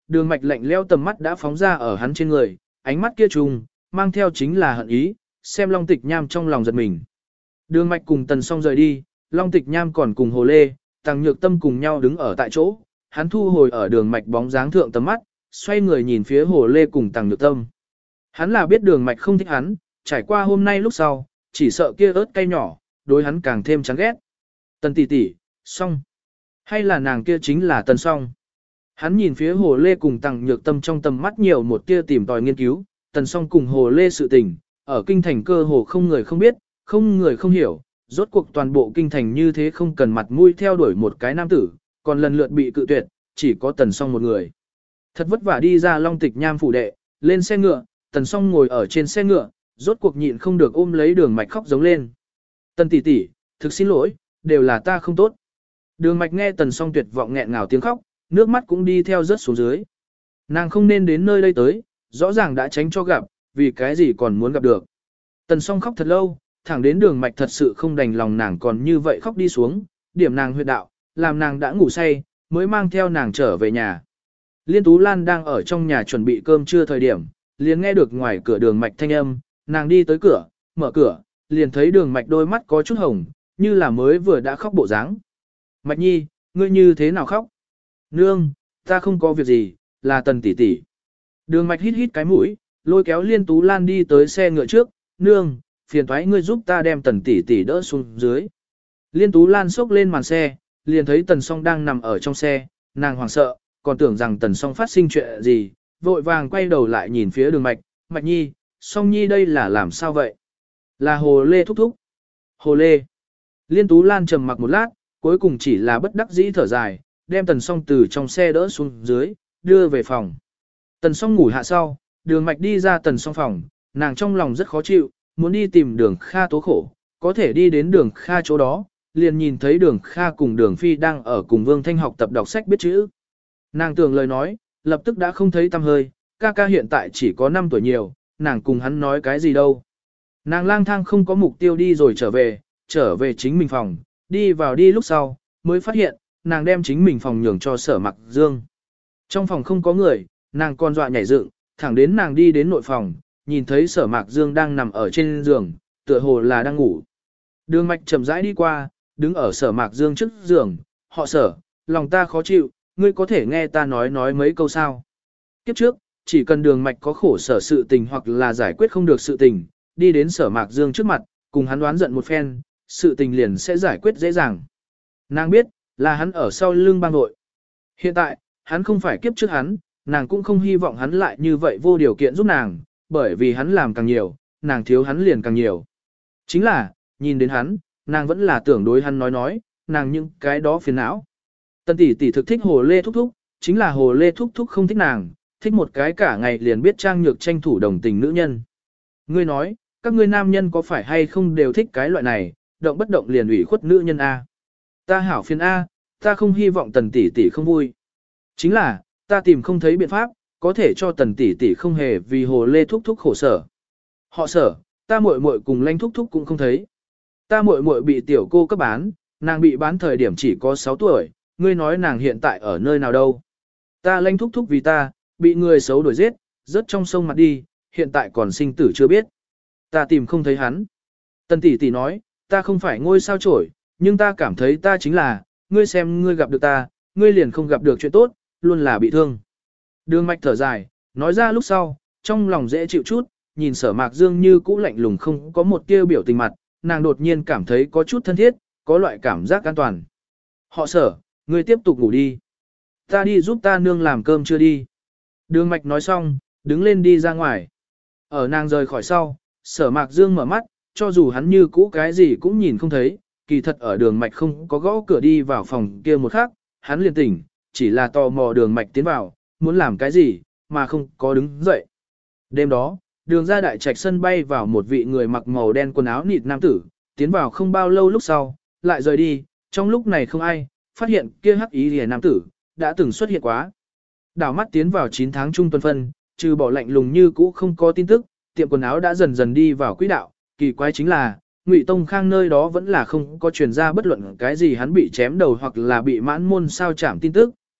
Speaker 1: đường mạch lạnh lẽo tầm mắt đã phóng ra ở hắn trên người, ánh mắt kia trùng, mang theo chính là hận ý, xem Long Tịch Nham trong lòng giật mình. Đường mạch cùng Tần Song rời đi, Long Tịch Nham còn cùng Hồ Lê, Tằng Nhược Tâm cùng nhau đứng ở tại chỗ, hắn thu hồi ở đường mạch bóng dáng thượng tầm mắt, xoay người nhìn phía Hồ Lê cùng Tằng Nhược Tâm. Hắn là biết đường mạch không thích hắn, trải qua hôm nay lúc sau, chỉ sợ kia ớt cay nhỏ, đối hắn càng thêm chán ghét. Tần tỷ tỷ, Song. Hay là nàng kia chính là Tần Song? Hắn nhìn phía Hồ Lê cùng Tằng Nhược Tâm trong tầm mắt nhiều một tia tìm tòi nghiên cứu, Tần Song cùng Hồ Lê sự tình, ở kinh thành cơ hồ không người không biết, không người không hiểu, rốt cuộc toàn bộ kinh thành như thế không cần mặt mũi theo đuổi một cái nam tử, còn lần lượt bị cự tuyệt, chỉ có Tần Song một người. Thật vất vả đi ra Long Tịch Nham phủ đệ, lên xe ngựa, Tần Song ngồi ở trên xe ngựa, rốt cuộc nhịn không được ôm lấy đường mạch khóc giống lên. Tần tỷ tỷ, thực xin lỗi, đều là ta không tốt. Đường mạch nghe Tần Song tuyệt vọng nghẹn ngào tiếng khóc, nước mắt cũng đi theo rớt xuống dưới. Nàng không nên đến nơi đây tới, rõ ràng đã tránh cho gặp, vì cái gì còn muốn gặp được. Tần Song khóc thật lâu, thẳng đến đường mạch thật sự không đành lòng nàng còn như vậy khóc đi xuống, điểm nàng huyệt đạo, làm nàng đã ngủ say, mới mang theo nàng trở về nhà. Liên Tú Lan đang ở trong nhà chuẩn bị cơm trưa thời điểm, liền nghe được ngoài cửa đường mạch thanh âm, nàng đi tới cửa, mở cửa, liền thấy đường mạch đôi mắt có chút hồng, như là mới vừa đã khóc bộ dáng. Mạch nhi, ngươi như thế nào khóc? Nương, ta không có việc gì, là Tần tỷ tỷ. Đường mạch hít hít cái mũi, lôi kéo Liên Tú Lan đi tới xe ngựa trước, nương, phiền thoái ngươi giúp ta đem Tần tỷ tỷ đỡ xuống dưới. Liên Tú Lan xốc lên màn xe, liền thấy Tần Song đang nằm ở trong xe, nàng hoảng sợ, còn tưởng rằng Tần Song phát sinh chuyện gì, vội vàng quay đầu lại nhìn phía đường mạch, Mạch nhi, Song nhi đây là làm sao vậy? Là Hồ Lê thúc thúc. Hồ Lê. Liên Tú Lan trầm mặc một lát, cuối cùng chỉ là bất đắc dĩ thở dài, đem Tần Song từ trong xe đỡ xuống dưới, đưa về phòng. Tần Song ngủ hạ sau, đường mạch đi ra Tần Song phòng, nàng trong lòng rất khó chịu, muốn đi tìm đường Kha tố khổ, có thể đi đến đường Kha chỗ đó, liền nhìn thấy đường Kha cùng đường Phi đang ở cùng Vương Thanh học tập đọc sách biết chữ. Nàng tưởng lời nói, lập tức đã không thấy tăm hơi, ca ca hiện tại chỉ có 5 tuổi nhiều, nàng cùng hắn nói cái gì đâu. Nàng lang thang không có mục tiêu đi rồi trở về chính mình phòng, đi vào đi lúc sau, mới phát hiện, nàng đem chính mình phòng nhường cho Sở Mặc Dương. Trong phòng không có người, nàng còn dọa nhảy dựng, thẳng đến nàng đi đến nội phòng, nhìn thấy Sở Mạc Dương đang nằm ở trên giường, tựa hồ là đang ngủ. Đường mạch chậm rãi đi qua, đứng ở Sở Mạc Dương trước giường, họ Sở, lòng ta khó chịu, ngươi có thể nghe ta nói mấy câu sao. Kiếp trước, chỉ cần đường mạch có khổ sở sự tình hoặc là giải quyết không được sự tình, đi đến Sở Mạc Dương trước mặt, cùng hắn đoán giận một phen, sự tình liền sẽ giải quyết dễ dàng. Nàng biết, là hắn ở sau lưng bang nội. Hiện tại, hắn không phải kiếp trước hắn, nàng cũng không hy vọng hắn lại như vậy vô điều kiện giúp nàng, bởi vì hắn làm càng nhiều, nàng thiếu hắn liền càng nhiều. Chính là, nhìn đến hắn, nàng vẫn là tưởng đối hắn nói, nàng những cái đó phiền não. Tần tỷ tỷ thực thích Hồ Lê thúc thúc, chính là Hồ Lê thúc thúc không thích nàng, thích một cái cả ngày liền biết trang nhược tranh thủ đồng tình nữ nhân. Ngươi nói, các ngươi nam nhân có phải hay không đều thích cái loại này, động bất động liền ủy khuất nữ nhân A. Ta hảo phiền A, ta không hy vọng Tần tỷ tỷ không vui. Chính là, ta tìm không thấy biện pháp, có thể cho Tần tỷ tỷ không hề vì Hồ Lê thúc thúc khổ sở. Họ Sở, ta muội muội cùng Lanh thúc thúc cũng không thấy. Ta muội muội bị tiểu cô cấp bán, nàng bị bán thời điểm chỉ có 6 tuổi, ngươi nói nàng hiện tại ở nơi nào đâu. Ta Lanh thúc thúc vì ta, bị người xấu đuổi giết, rớt trong sông mặt đi, hiện tại còn sinh tử chưa biết. Ta tìm không thấy hắn. Tần tỷ tỷ nói, ta không phải ngôi sao chổi, nhưng ta cảm thấy ta chính là, ngươi xem ngươi gặp được ta, ngươi liền không gặp được chuyện tốt, luôn là bị thương. Đường mạch thở dài, nói ra lúc sau, trong lòng dễ chịu chút, nhìn Sở Mạc Dương như cũ lạnh lùng không có một tia biểu tình mặt, nàng đột nhiên cảm thấy có chút thân thiết, có loại cảm giác an toàn. Họ Sở, ngươi tiếp tục ngủ đi. Ta đi giúp ta nương làm cơm chưa đi. Đường mạch nói xong, đứng lên đi ra ngoài. Ở nàng rời khỏi sau, Sở Mạc Dương mở mắt, cho dù hắn như cũ cái gì cũng nhìn không thấy, kỳ thật ở đường mạch không có gõ cửa đi vào phòng kia một khắc, hắn liền tỉnh, chỉ là tò mò đường mạch tiến vào, muốn làm cái gì, mà không có đứng dậy. Đêm đó, đường ra đại trạch sân bay vào một vị người mặc màu đen quần áo nịt nam tử, tiến vào không bao lâu lúc sau, lại rời đi, trong lúc này không ai, phát hiện kia hắc ý rìa nam tử, đã từng xuất hiện quá. Đảo mắt tiến vào 9 tháng trung tuần phân, trừ bỏ lạnh lùng như cũ không có tin tức, tiệm quần áo đã dần dần đi vào quỹ đạo, kỳ quái chính là, Ngụy Tông Khang nơi đó vẫn là không có truyền ra bất luận cái gì hắn bị chém đầu hoặc là bị mãn môn sao chảm tin tức,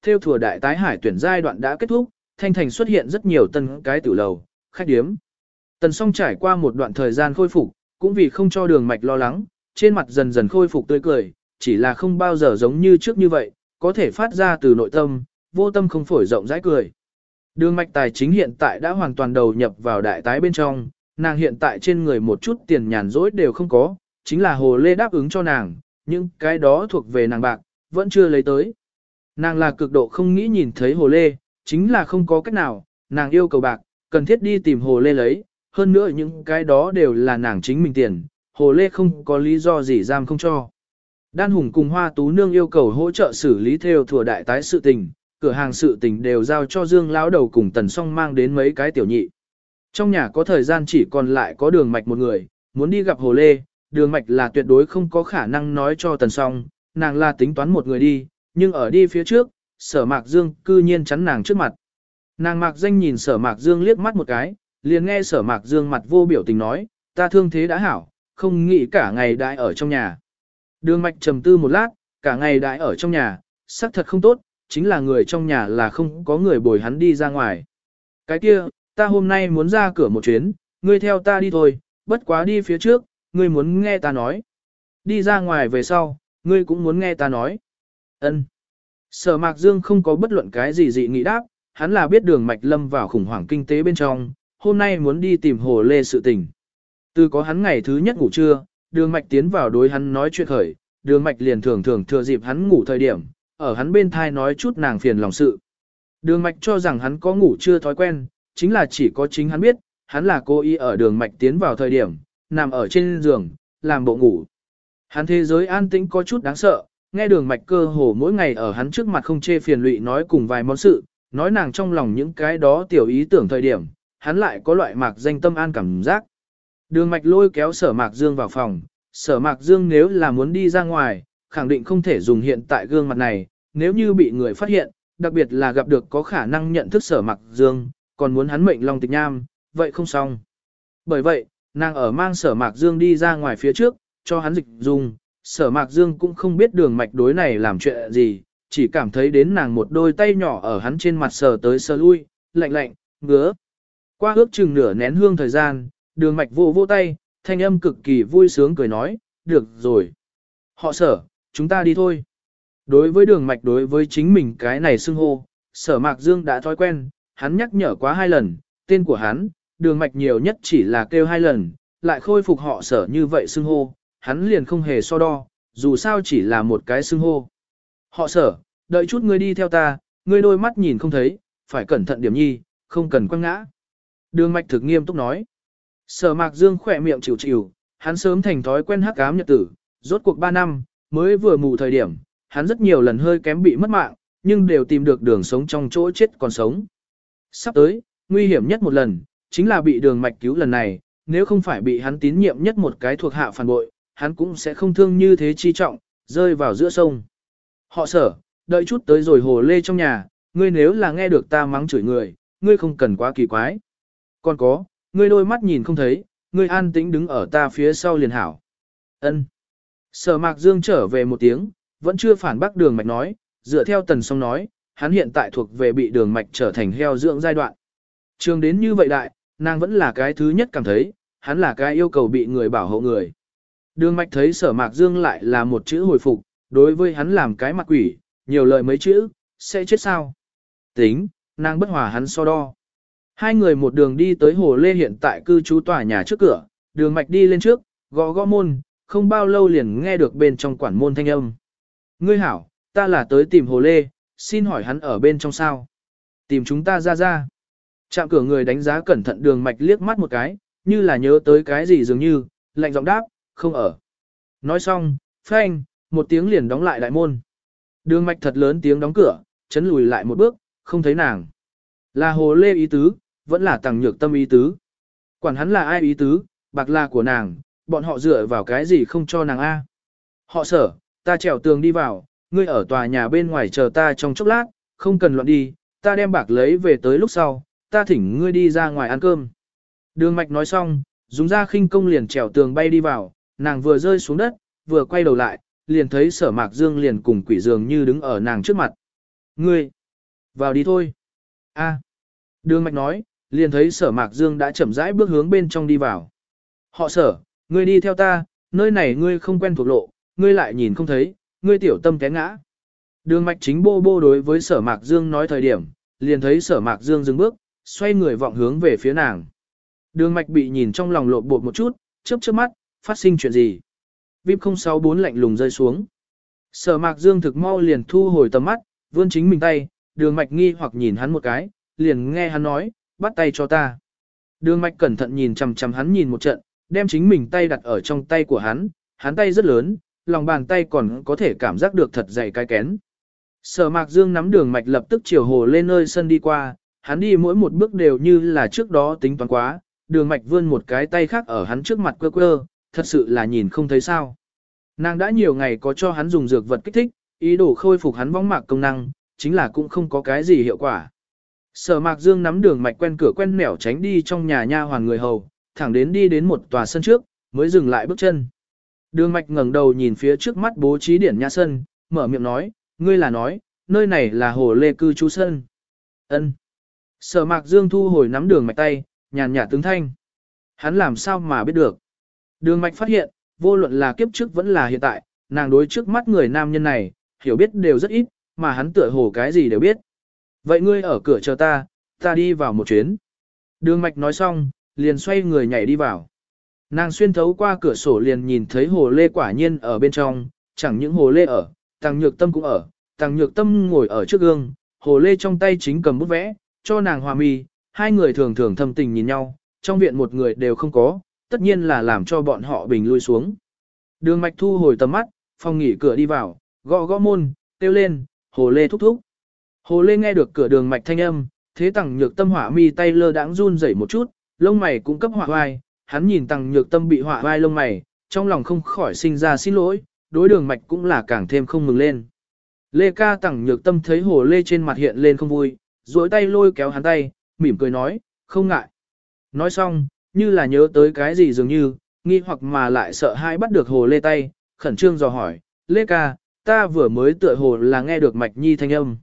Speaker 1: theo thùa đại tái hải tuyển giai đoạn đã kết thúc, Thanh Thành xuất hiện rất nhiều tân cái tiểu lầu, khách điếm. Tần Song trải qua một đoạn thời gian khôi phục, cũng vì không cho Đường Mạch lo lắng, trên mặt dần dần khôi phục tươi cười, chỉ là không bao giờ giống như trước như vậy, có thể phát ra từ nội tâm, vô tâm không phổi rộng rãi cười. Đường Mạch tài chính hiện tại đã hoàn toàn đầu nhập vào đại tái bên trong, nàng hiện tại trên người một chút tiền nhàn rỗi đều không có, chính là Hồ Lê đáp ứng cho nàng, nhưng cái đó thuộc về nàng bạc, vẫn chưa lấy tới. Nàng là cực độ không nghĩ nhìn thấy Hồ Lê, chính là không có cách nào, nàng yêu cầu bạc, cần thiết đi tìm Hồ Lê lấy, hơn nữa những cái đó đều là nàng chính mình tiền, Hồ Lê không có lý do gì giam không cho. Đan Hùng cùng Hoa Tú Nương yêu cầu hỗ trợ xử lý theo thùa đại tái sự tình, cửa hàng sự tình đều giao cho Dương lão đầu cùng Tần Song mang đến mấy cái tiểu nhị. Trong nhà có thời gian chỉ còn lại có Đường Mạch một người, muốn đi gặp Hồ Lê, Đường Mạch là tuyệt đối không có khả năng nói cho Tần Song, nàng là tính toán một người đi, nhưng ở đi phía trước, Sở Mạc Dương cư nhiên chắn nàng trước mặt. Nàng Mạc Danh nhìn Sở Mạc Dương liếc mắt một cái, liền nghe Sở Mạc Dương mặt vô biểu tình nói, ta thương thế đã hảo, không nghĩ cả ngày đãi ở trong nhà. Đường Mạch trầm tư một lát, cả ngày đãi ở trong nhà, xác thật không tốt, chính là người trong nhà là không có người bồi hắn đi ra ngoài. Cái kia, ta hôm nay muốn ra cửa một chuyến, ngươi theo ta đi thôi, bất quá đi phía trước, ngươi muốn nghe ta nói. Đi ra ngoài về sau, ngươi cũng muốn nghe ta nói. Ân. Sở Mạc Dương không có bất luận cái gì dị nghị đáp, hắn là biết Đường Mạch lâm vào khủng hoảng kinh tế bên trong, hôm nay muốn đi tìm Hồ Lê sự tình. Từ có hắn ngày thứ nhất ngủ trưa, Đường Mạch tiến vào đối hắn nói chuyện khởi, Đường Mạch liền thường thường thừa dịp hắn ngủ thời điểm, ở hắn bên thai nói chút nàng phiền lòng sự. Đường Mạch cho rằng hắn có ngủ chưa thói quen, chính là chỉ có chính hắn biết, hắn là cố ý ở Đường Mạch tiến vào thời điểm, nằm ở trên giường, làm bộ ngủ. Hắn thế giới an tĩnh có chút đáng sợ, nghe Đường Mạch cơ hồ mỗi ngày ở hắn trước mặt không chê phiền lụy nói cùng vài món sự, nói nàng trong lòng những cái đó tiểu ý tưởng thời điểm, hắn lại có loại mạc danh tâm an cảm giác. Đường Mạch lôi kéo Sở Mạc Dương vào phòng, Sở Mạc Dương nếu là muốn đi ra ngoài, khẳng định không thể dùng hiện tại gương mặt này, nếu như bị người phát hiện, đặc biệt là gặp được có khả năng nhận thức Sở Mạc Dương, còn muốn hắn mệnh long tịch nham, vậy không xong. Bởi vậy, nàng ở mang Sở Mạc Dương đi ra ngoài phía trước, cho hắn dịch dùng, Sở Mạc Dương cũng không biết Đường Mạch đối này làm chuyện gì, chỉ cảm thấy đến nàng một đôi tay nhỏ ở hắn trên mặt sờ tới sờ lui, lạnh lạnh, ngứa. Qua ước chừng nửa nén hương thời gian, Đường Mạch vô vô tay, thanh âm cực kỳ vui sướng cười nói, được rồi. Họ Sở, chúng ta đi thôi. Đối với Đường Mạch đối với chính mình cái này xưng hô, Sở Mạc Dương đã thói quen, hắn nhắc nhở quá 2 lần, tên của hắn, Đường Mạch nhiều nhất chỉ là kêu 2 lần, lại khôi phục họ Sở như vậy xưng hô, hắn liền không hề so đo, dù sao chỉ là một cái xưng hô. Họ Sở, đợi chút ngươi đi theo ta, ngươi đôi mắt nhìn không thấy, phải cẩn thận điểm nhi, không cần quăng ngã. Đường Mạch thực nghiêm túc nói. Sở Mạc Dương khỏe miệng chịu chịu, hắn sớm thành thói quen hắc ám nhật tử, rốt cuộc 3 năm, mới vừa mù thời điểm, hắn rất nhiều lần hơi kém bị mất mạng, nhưng đều tìm được đường sống trong chỗ chết còn sống. Sắp tới, nguy hiểm nhất một lần, chính là bị Đường Mạch cứu lần này, nếu không phải bị hắn tín nhiệm nhất một cái thuộc hạ phản bội, hắn cũng sẽ không thương như thế chi trọng, rơi vào giữa sông. Họ Sở, đợi chút tới rồi Hồ Lê trong nhà, ngươi nếu là nghe được ta mắng chửi người, ngươi không cần quá kỳ quái. Còn có, ngươi đôi mắt nhìn không thấy, ngươi an tĩnh đứng ở ta phía sau liền hảo. Ân. Sở Mạc Dương trở về một tiếng, vẫn chưa phản bác Đường Mạch nói, dựa theo Tần Song nói, hắn hiện tại thuộc về bị Đường Mạch trở thành heo dưỡng giai đoạn. Trường đến như vậy đại, nàng vẫn là cái thứ nhất cảm thấy, hắn là cái yêu cầu bị người bảo hộ người. Đường Mạch thấy Sở Mạc Dương lại là một chữ hồi phục, đối với hắn làm cái mặt quỷ, nhiều lời mấy chữ, sẽ chết sao. Tính, nàng bất hòa hắn so đo. Hai người một đường đi tới Hồ Lê hiện tại cư trú tòa nhà trước cửa, Đường Mạch đi lên trước, gõ gõ môn, không bao lâu liền nghe được bên trong quản môn thanh âm. Ngươi hảo, ta là tới tìm Hồ Lê, xin hỏi hắn ở bên trong sao? Tìm chúng ta ra. Chạm cửa người đánh giá cẩn thận Đường Mạch liếc mắt một cái, như là nhớ tới cái gì dường như, lạnh giọng đáp, không ở. Nói xong, phanh, một tiếng liền đóng lại đại môn. Đường Mạch thật lớn tiếng đóng cửa, chấn lùi lại một bước, không thấy nàng. Là Hồ Lê ý tứ, vẫn là Tằng Nhược Tâm ý tứ. Quản hắn là ai ý tứ, bạc là của nàng, bọn họ dựa vào cái gì không cho nàng A. Họ Sở, ta trèo tường đi vào, ngươi ở tòa nhà bên ngoài chờ ta trong chốc lát, không cần loạn đi, ta đem bạc lấy về tới lúc sau, ta thỉnh ngươi đi ra ngoài ăn cơm. Đường Mạch nói xong, dùng ra khinh công liền trèo tường bay đi vào, nàng vừa rơi xuống đất, vừa quay đầu lại, liền thấy Sở Mạc Dương liền cùng quỷ dường như đứng ở nàng trước mặt. Ngươi, vào đi thôi. A. Đường Mạch nói, liền thấy Sở Mạc Dương đã chậm rãi bước hướng bên trong đi vào. Họ Sở, ngươi đi theo ta, nơi này ngươi không quen thuộc lộ, ngươi lại nhìn không thấy, ngươi tiểu tâm té ngã. Đường Mạch chính bô bô đối với Sở Mạc Dương nói thời điểm, liền thấy Sở Mạc Dương dừng bước, xoay người vọng hướng về phía nàng. Đường Mạch bị nhìn trong lòng lộn bột một chút, chớp chớp mắt, phát sinh chuyện gì? VIP 064 lạnh lùng rơi xuống. Sở Mạc Dương thực mau liền thu hồi tầm mắt, vươn chính mình tay, Đường Mạch nghi hoặc nhìn hắn một cái, liền nghe hắn nói, bắt tay cho ta. Đường Mạch cẩn thận nhìn chằm chằm hắn nhìn một trận, đem chính mình tay đặt ở trong tay của hắn tay rất lớn, lòng bàn tay còn có thể cảm giác được thật dày cái kén. Sở Mạc Dương nắm Đường Mạch lập tức chiều hồ lên nơi sân đi qua, hắn đi mỗi một bước đều như là trước đó tính toán quá, Đường Mạch vươn một cái tay khác ở hắn trước mặt quơ quơ, thật sự là nhìn không thấy sao. Nàng đã nhiều ngày có cho hắn dùng dược vật kích thích, ý đồ khôi phục hắn võng mạc công năng, chính là cũng không có cái gì hiệu quả. Sở Mạc Dương nắm Đường Mạch quen cửa quen nẻo tránh đi trong nhà nha hoàn người hầu, thẳng đến đi đến một tòa sân trước, mới dừng lại bước chân. Đường Mạch ngẩng đầu nhìn phía trước mắt bố trí điển nhã sân, mở miệng nói, ngươi là nói, nơi này là hồ lê cư trú sân. Ân. Sở Mạc Dương thu hồi nắm Đường Mạch tay, nhàn nhạt tướng thanh. Hắn làm sao mà biết được. Đường Mạch phát hiện, vô luận là kiếp trước vẫn là hiện tại, nàng đối trước mắt người nam nhân này, hiểu biết đều rất ít, mà hắn tựa hồ cái gì đều biết. Vậy ngươi ở cửa chờ ta đi vào một chuyến. Đường Mạch nói xong, liền xoay người nhảy đi vào. Nàng xuyên thấu qua cửa sổ liền nhìn thấy hồ lê quả nhiên ở bên trong, chẳng những hồ lê ở, Tằng Nhược Tâm cũng ở, Tằng Nhược Tâm ngồi ở trước gương, hồ lê trong tay chính cầm bút vẽ, cho nàng hòa mi, hai người thường thường thâm tình nhìn nhau, trong viện một người đều không có, tất nhiên là làm cho bọn họ bình lui xuống. Đường Mạch thu hồi tầm mắt, phòng nghỉ cửa đi vào, gõ gõ môn, kêu lên, hồ lê thúc thúc. Hồ lê nghe được cửa Đường Mạch thanh âm, thế Tằng Nhược Tâm hỏa mi tay lơ đãng run rẩy một chút, lông mày cũng cấp hỏa vai, hắn nhìn Tằng Nhược Tâm bị hỏa vai lông mày, trong lòng không khỏi sinh ra xin lỗi, đối Đường Mạch cũng là càng thêm không mừng lên. Lê ca Tằng Nhược Tâm thấy hồ lê trên mặt hiện lên không vui, duỗi tay lôi kéo hắn tay, mỉm cười nói, không ngại. Nói xong, như là nhớ tới cái gì dường như, nghi hoặc mà lại sợ hãi bắt được hồ lê tay, khẩn trương dò hỏi, Lê ca, ta vừa mới tựa hồ là nghe được Mạch Nhi thanh âm.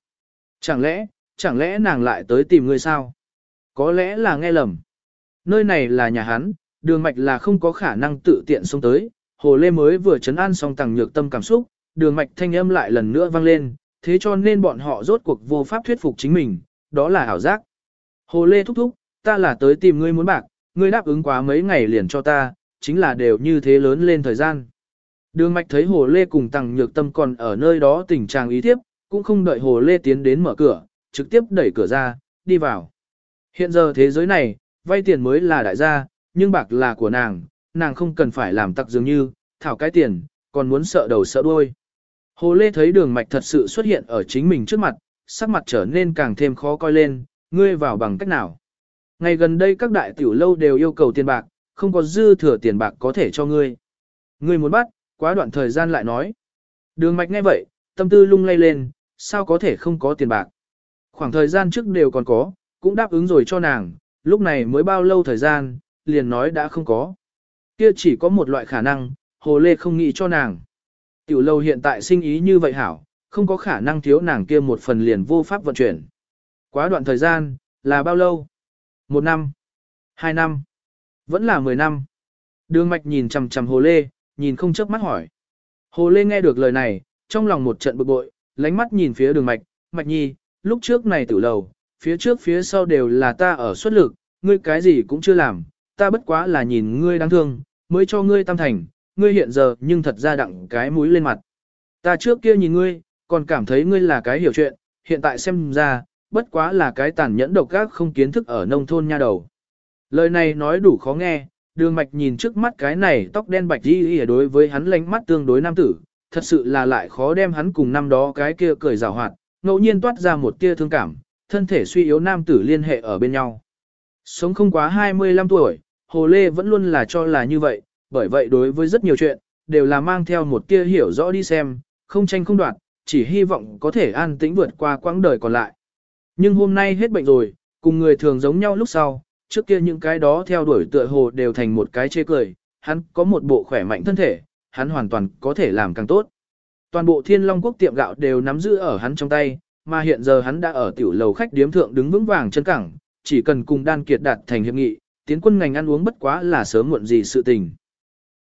Speaker 1: Chẳng lẽ nàng lại tới tìm ngươi sao? Có lẽ là nghe lầm. Nơi này là nhà hắn, Đường Mạch là không có khả năng tự tiện xông tới, hồ lê mới vừa trấn an xong Tằng Nhược Tâm cảm xúc, Đường Mạch thanh âm lại lần nữa vang lên, thế cho nên bọn họ rốt cuộc vô pháp thuyết phục chính mình, đó là ảo giác. Hồ lê thúc thúc, ta là tới tìm ngươi muốn bạc, ngươi đáp ứng quá mấy ngày liền cho ta, chính là đều như thế lớn lên thời gian. Đường Mạch thấy hồ lê cùng Tằng Nhược Tâm còn ở nơi đó tình trạng ý thiếp, cũng không đợi hồ lê tiến đến mở cửa, trực tiếp đẩy cửa ra, đi vào. Hiện giờ thế giới này, vay tiền mới là đại gia, nhưng bạc là của nàng không cần phải làm tặc dường như, thảo cái tiền, còn muốn sợ đầu sợ đuôi. Hồ lê thấy Đường Mạch thật sự xuất hiện ở chính mình trước mặt, sắc mặt trở nên càng thêm khó coi lên, ngươi vào bằng cách nào. Ngày gần đây các đại tiểu lâu đều yêu cầu tiền bạc, không có dư thừa tiền bạc có thể cho ngươi. Ngươi muốn bắt, quá đoạn thời gian lại nói. Đường Mạch nghe vậy, tâm tư lung lay lên, sao có thể không có tiền bạc. Khoảng thời gian trước đều còn có, cũng đáp ứng rồi cho nàng, lúc này mới bao lâu thời gian, liền nói đã không có. Kia chỉ có một loại khả năng, hồ lê không nghĩ cho nàng. Tiểu lâu hiện tại sinh ý như vậy hảo, không có khả năng thiếu nàng kia một phần liền vô pháp vận chuyển. Quá đoạn thời gian, là bao lâu? 1 năm? 2 năm? Vẫn là 10 năm? Đường Mạch nhìn chằm chằm hồ lê, nhìn không chớp mắt hỏi. Hồ lê nghe được lời này, trong lòng một trận bực bội, lánh mắt nhìn phía Đường Mạch, Mạch Nhi, lúc trước này tiểu lầu, phía trước phía sau đều là ta ở xuất lực, ngươi cái gì cũng chưa làm, ta bất quá là nhìn ngươi đáng thương, mới cho ngươi tam thành, ngươi hiện giờ nhưng thật ra đặng cái mũi lên mặt. Ta trước kia nhìn ngươi, còn cảm thấy ngươi là cái hiểu chuyện, hiện tại xem ra, bất quá là cái tàn nhẫn độc ác không kiến thức ở nông thôn nha đầu. Lời này nói đủ khó nghe, Đường Mạch nhìn trước mắt cái này tóc đen bạch đi đối với hắn lánh mắt tương đối nam tử, thật sự là lại khó đem hắn cùng năm đó cái kia cười rào hoạt, ngẫu nhiên toát ra một tia thương cảm, thân thể suy yếu nam tử liên hệ ở bên nhau. Sống không quá 25 tuổi, Hồ Lê vẫn luôn là cho là như vậy, bởi vậy đối với rất nhiều chuyện, đều là mang theo một tia hiểu rõ đi xem, không tranh không đoạt, chỉ hy vọng có thể an tĩnh vượt qua quãng đời còn lại. Nhưng hôm nay hết bệnh rồi, cùng người thường giống nhau lúc sau, trước kia những cái đó theo đuổi tựa hồ đều thành một cái chê cười, hắn có một bộ khỏe mạnh thân thể, hắn hoàn toàn có thể làm càng tốt. Toàn bộ Thiên Long Quốc tiệm gạo đều nắm giữ ở hắn trong tay, mà hiện giờ hắn đã ở tiểu lầu khách điếm thượng đứng vững vàng chân cẳng, chỉ cần cùng Đan Kiệt đạt thành hiệp nghị, tiến quân ngành ăn uống bất quá là sớm muộn gì sự tình.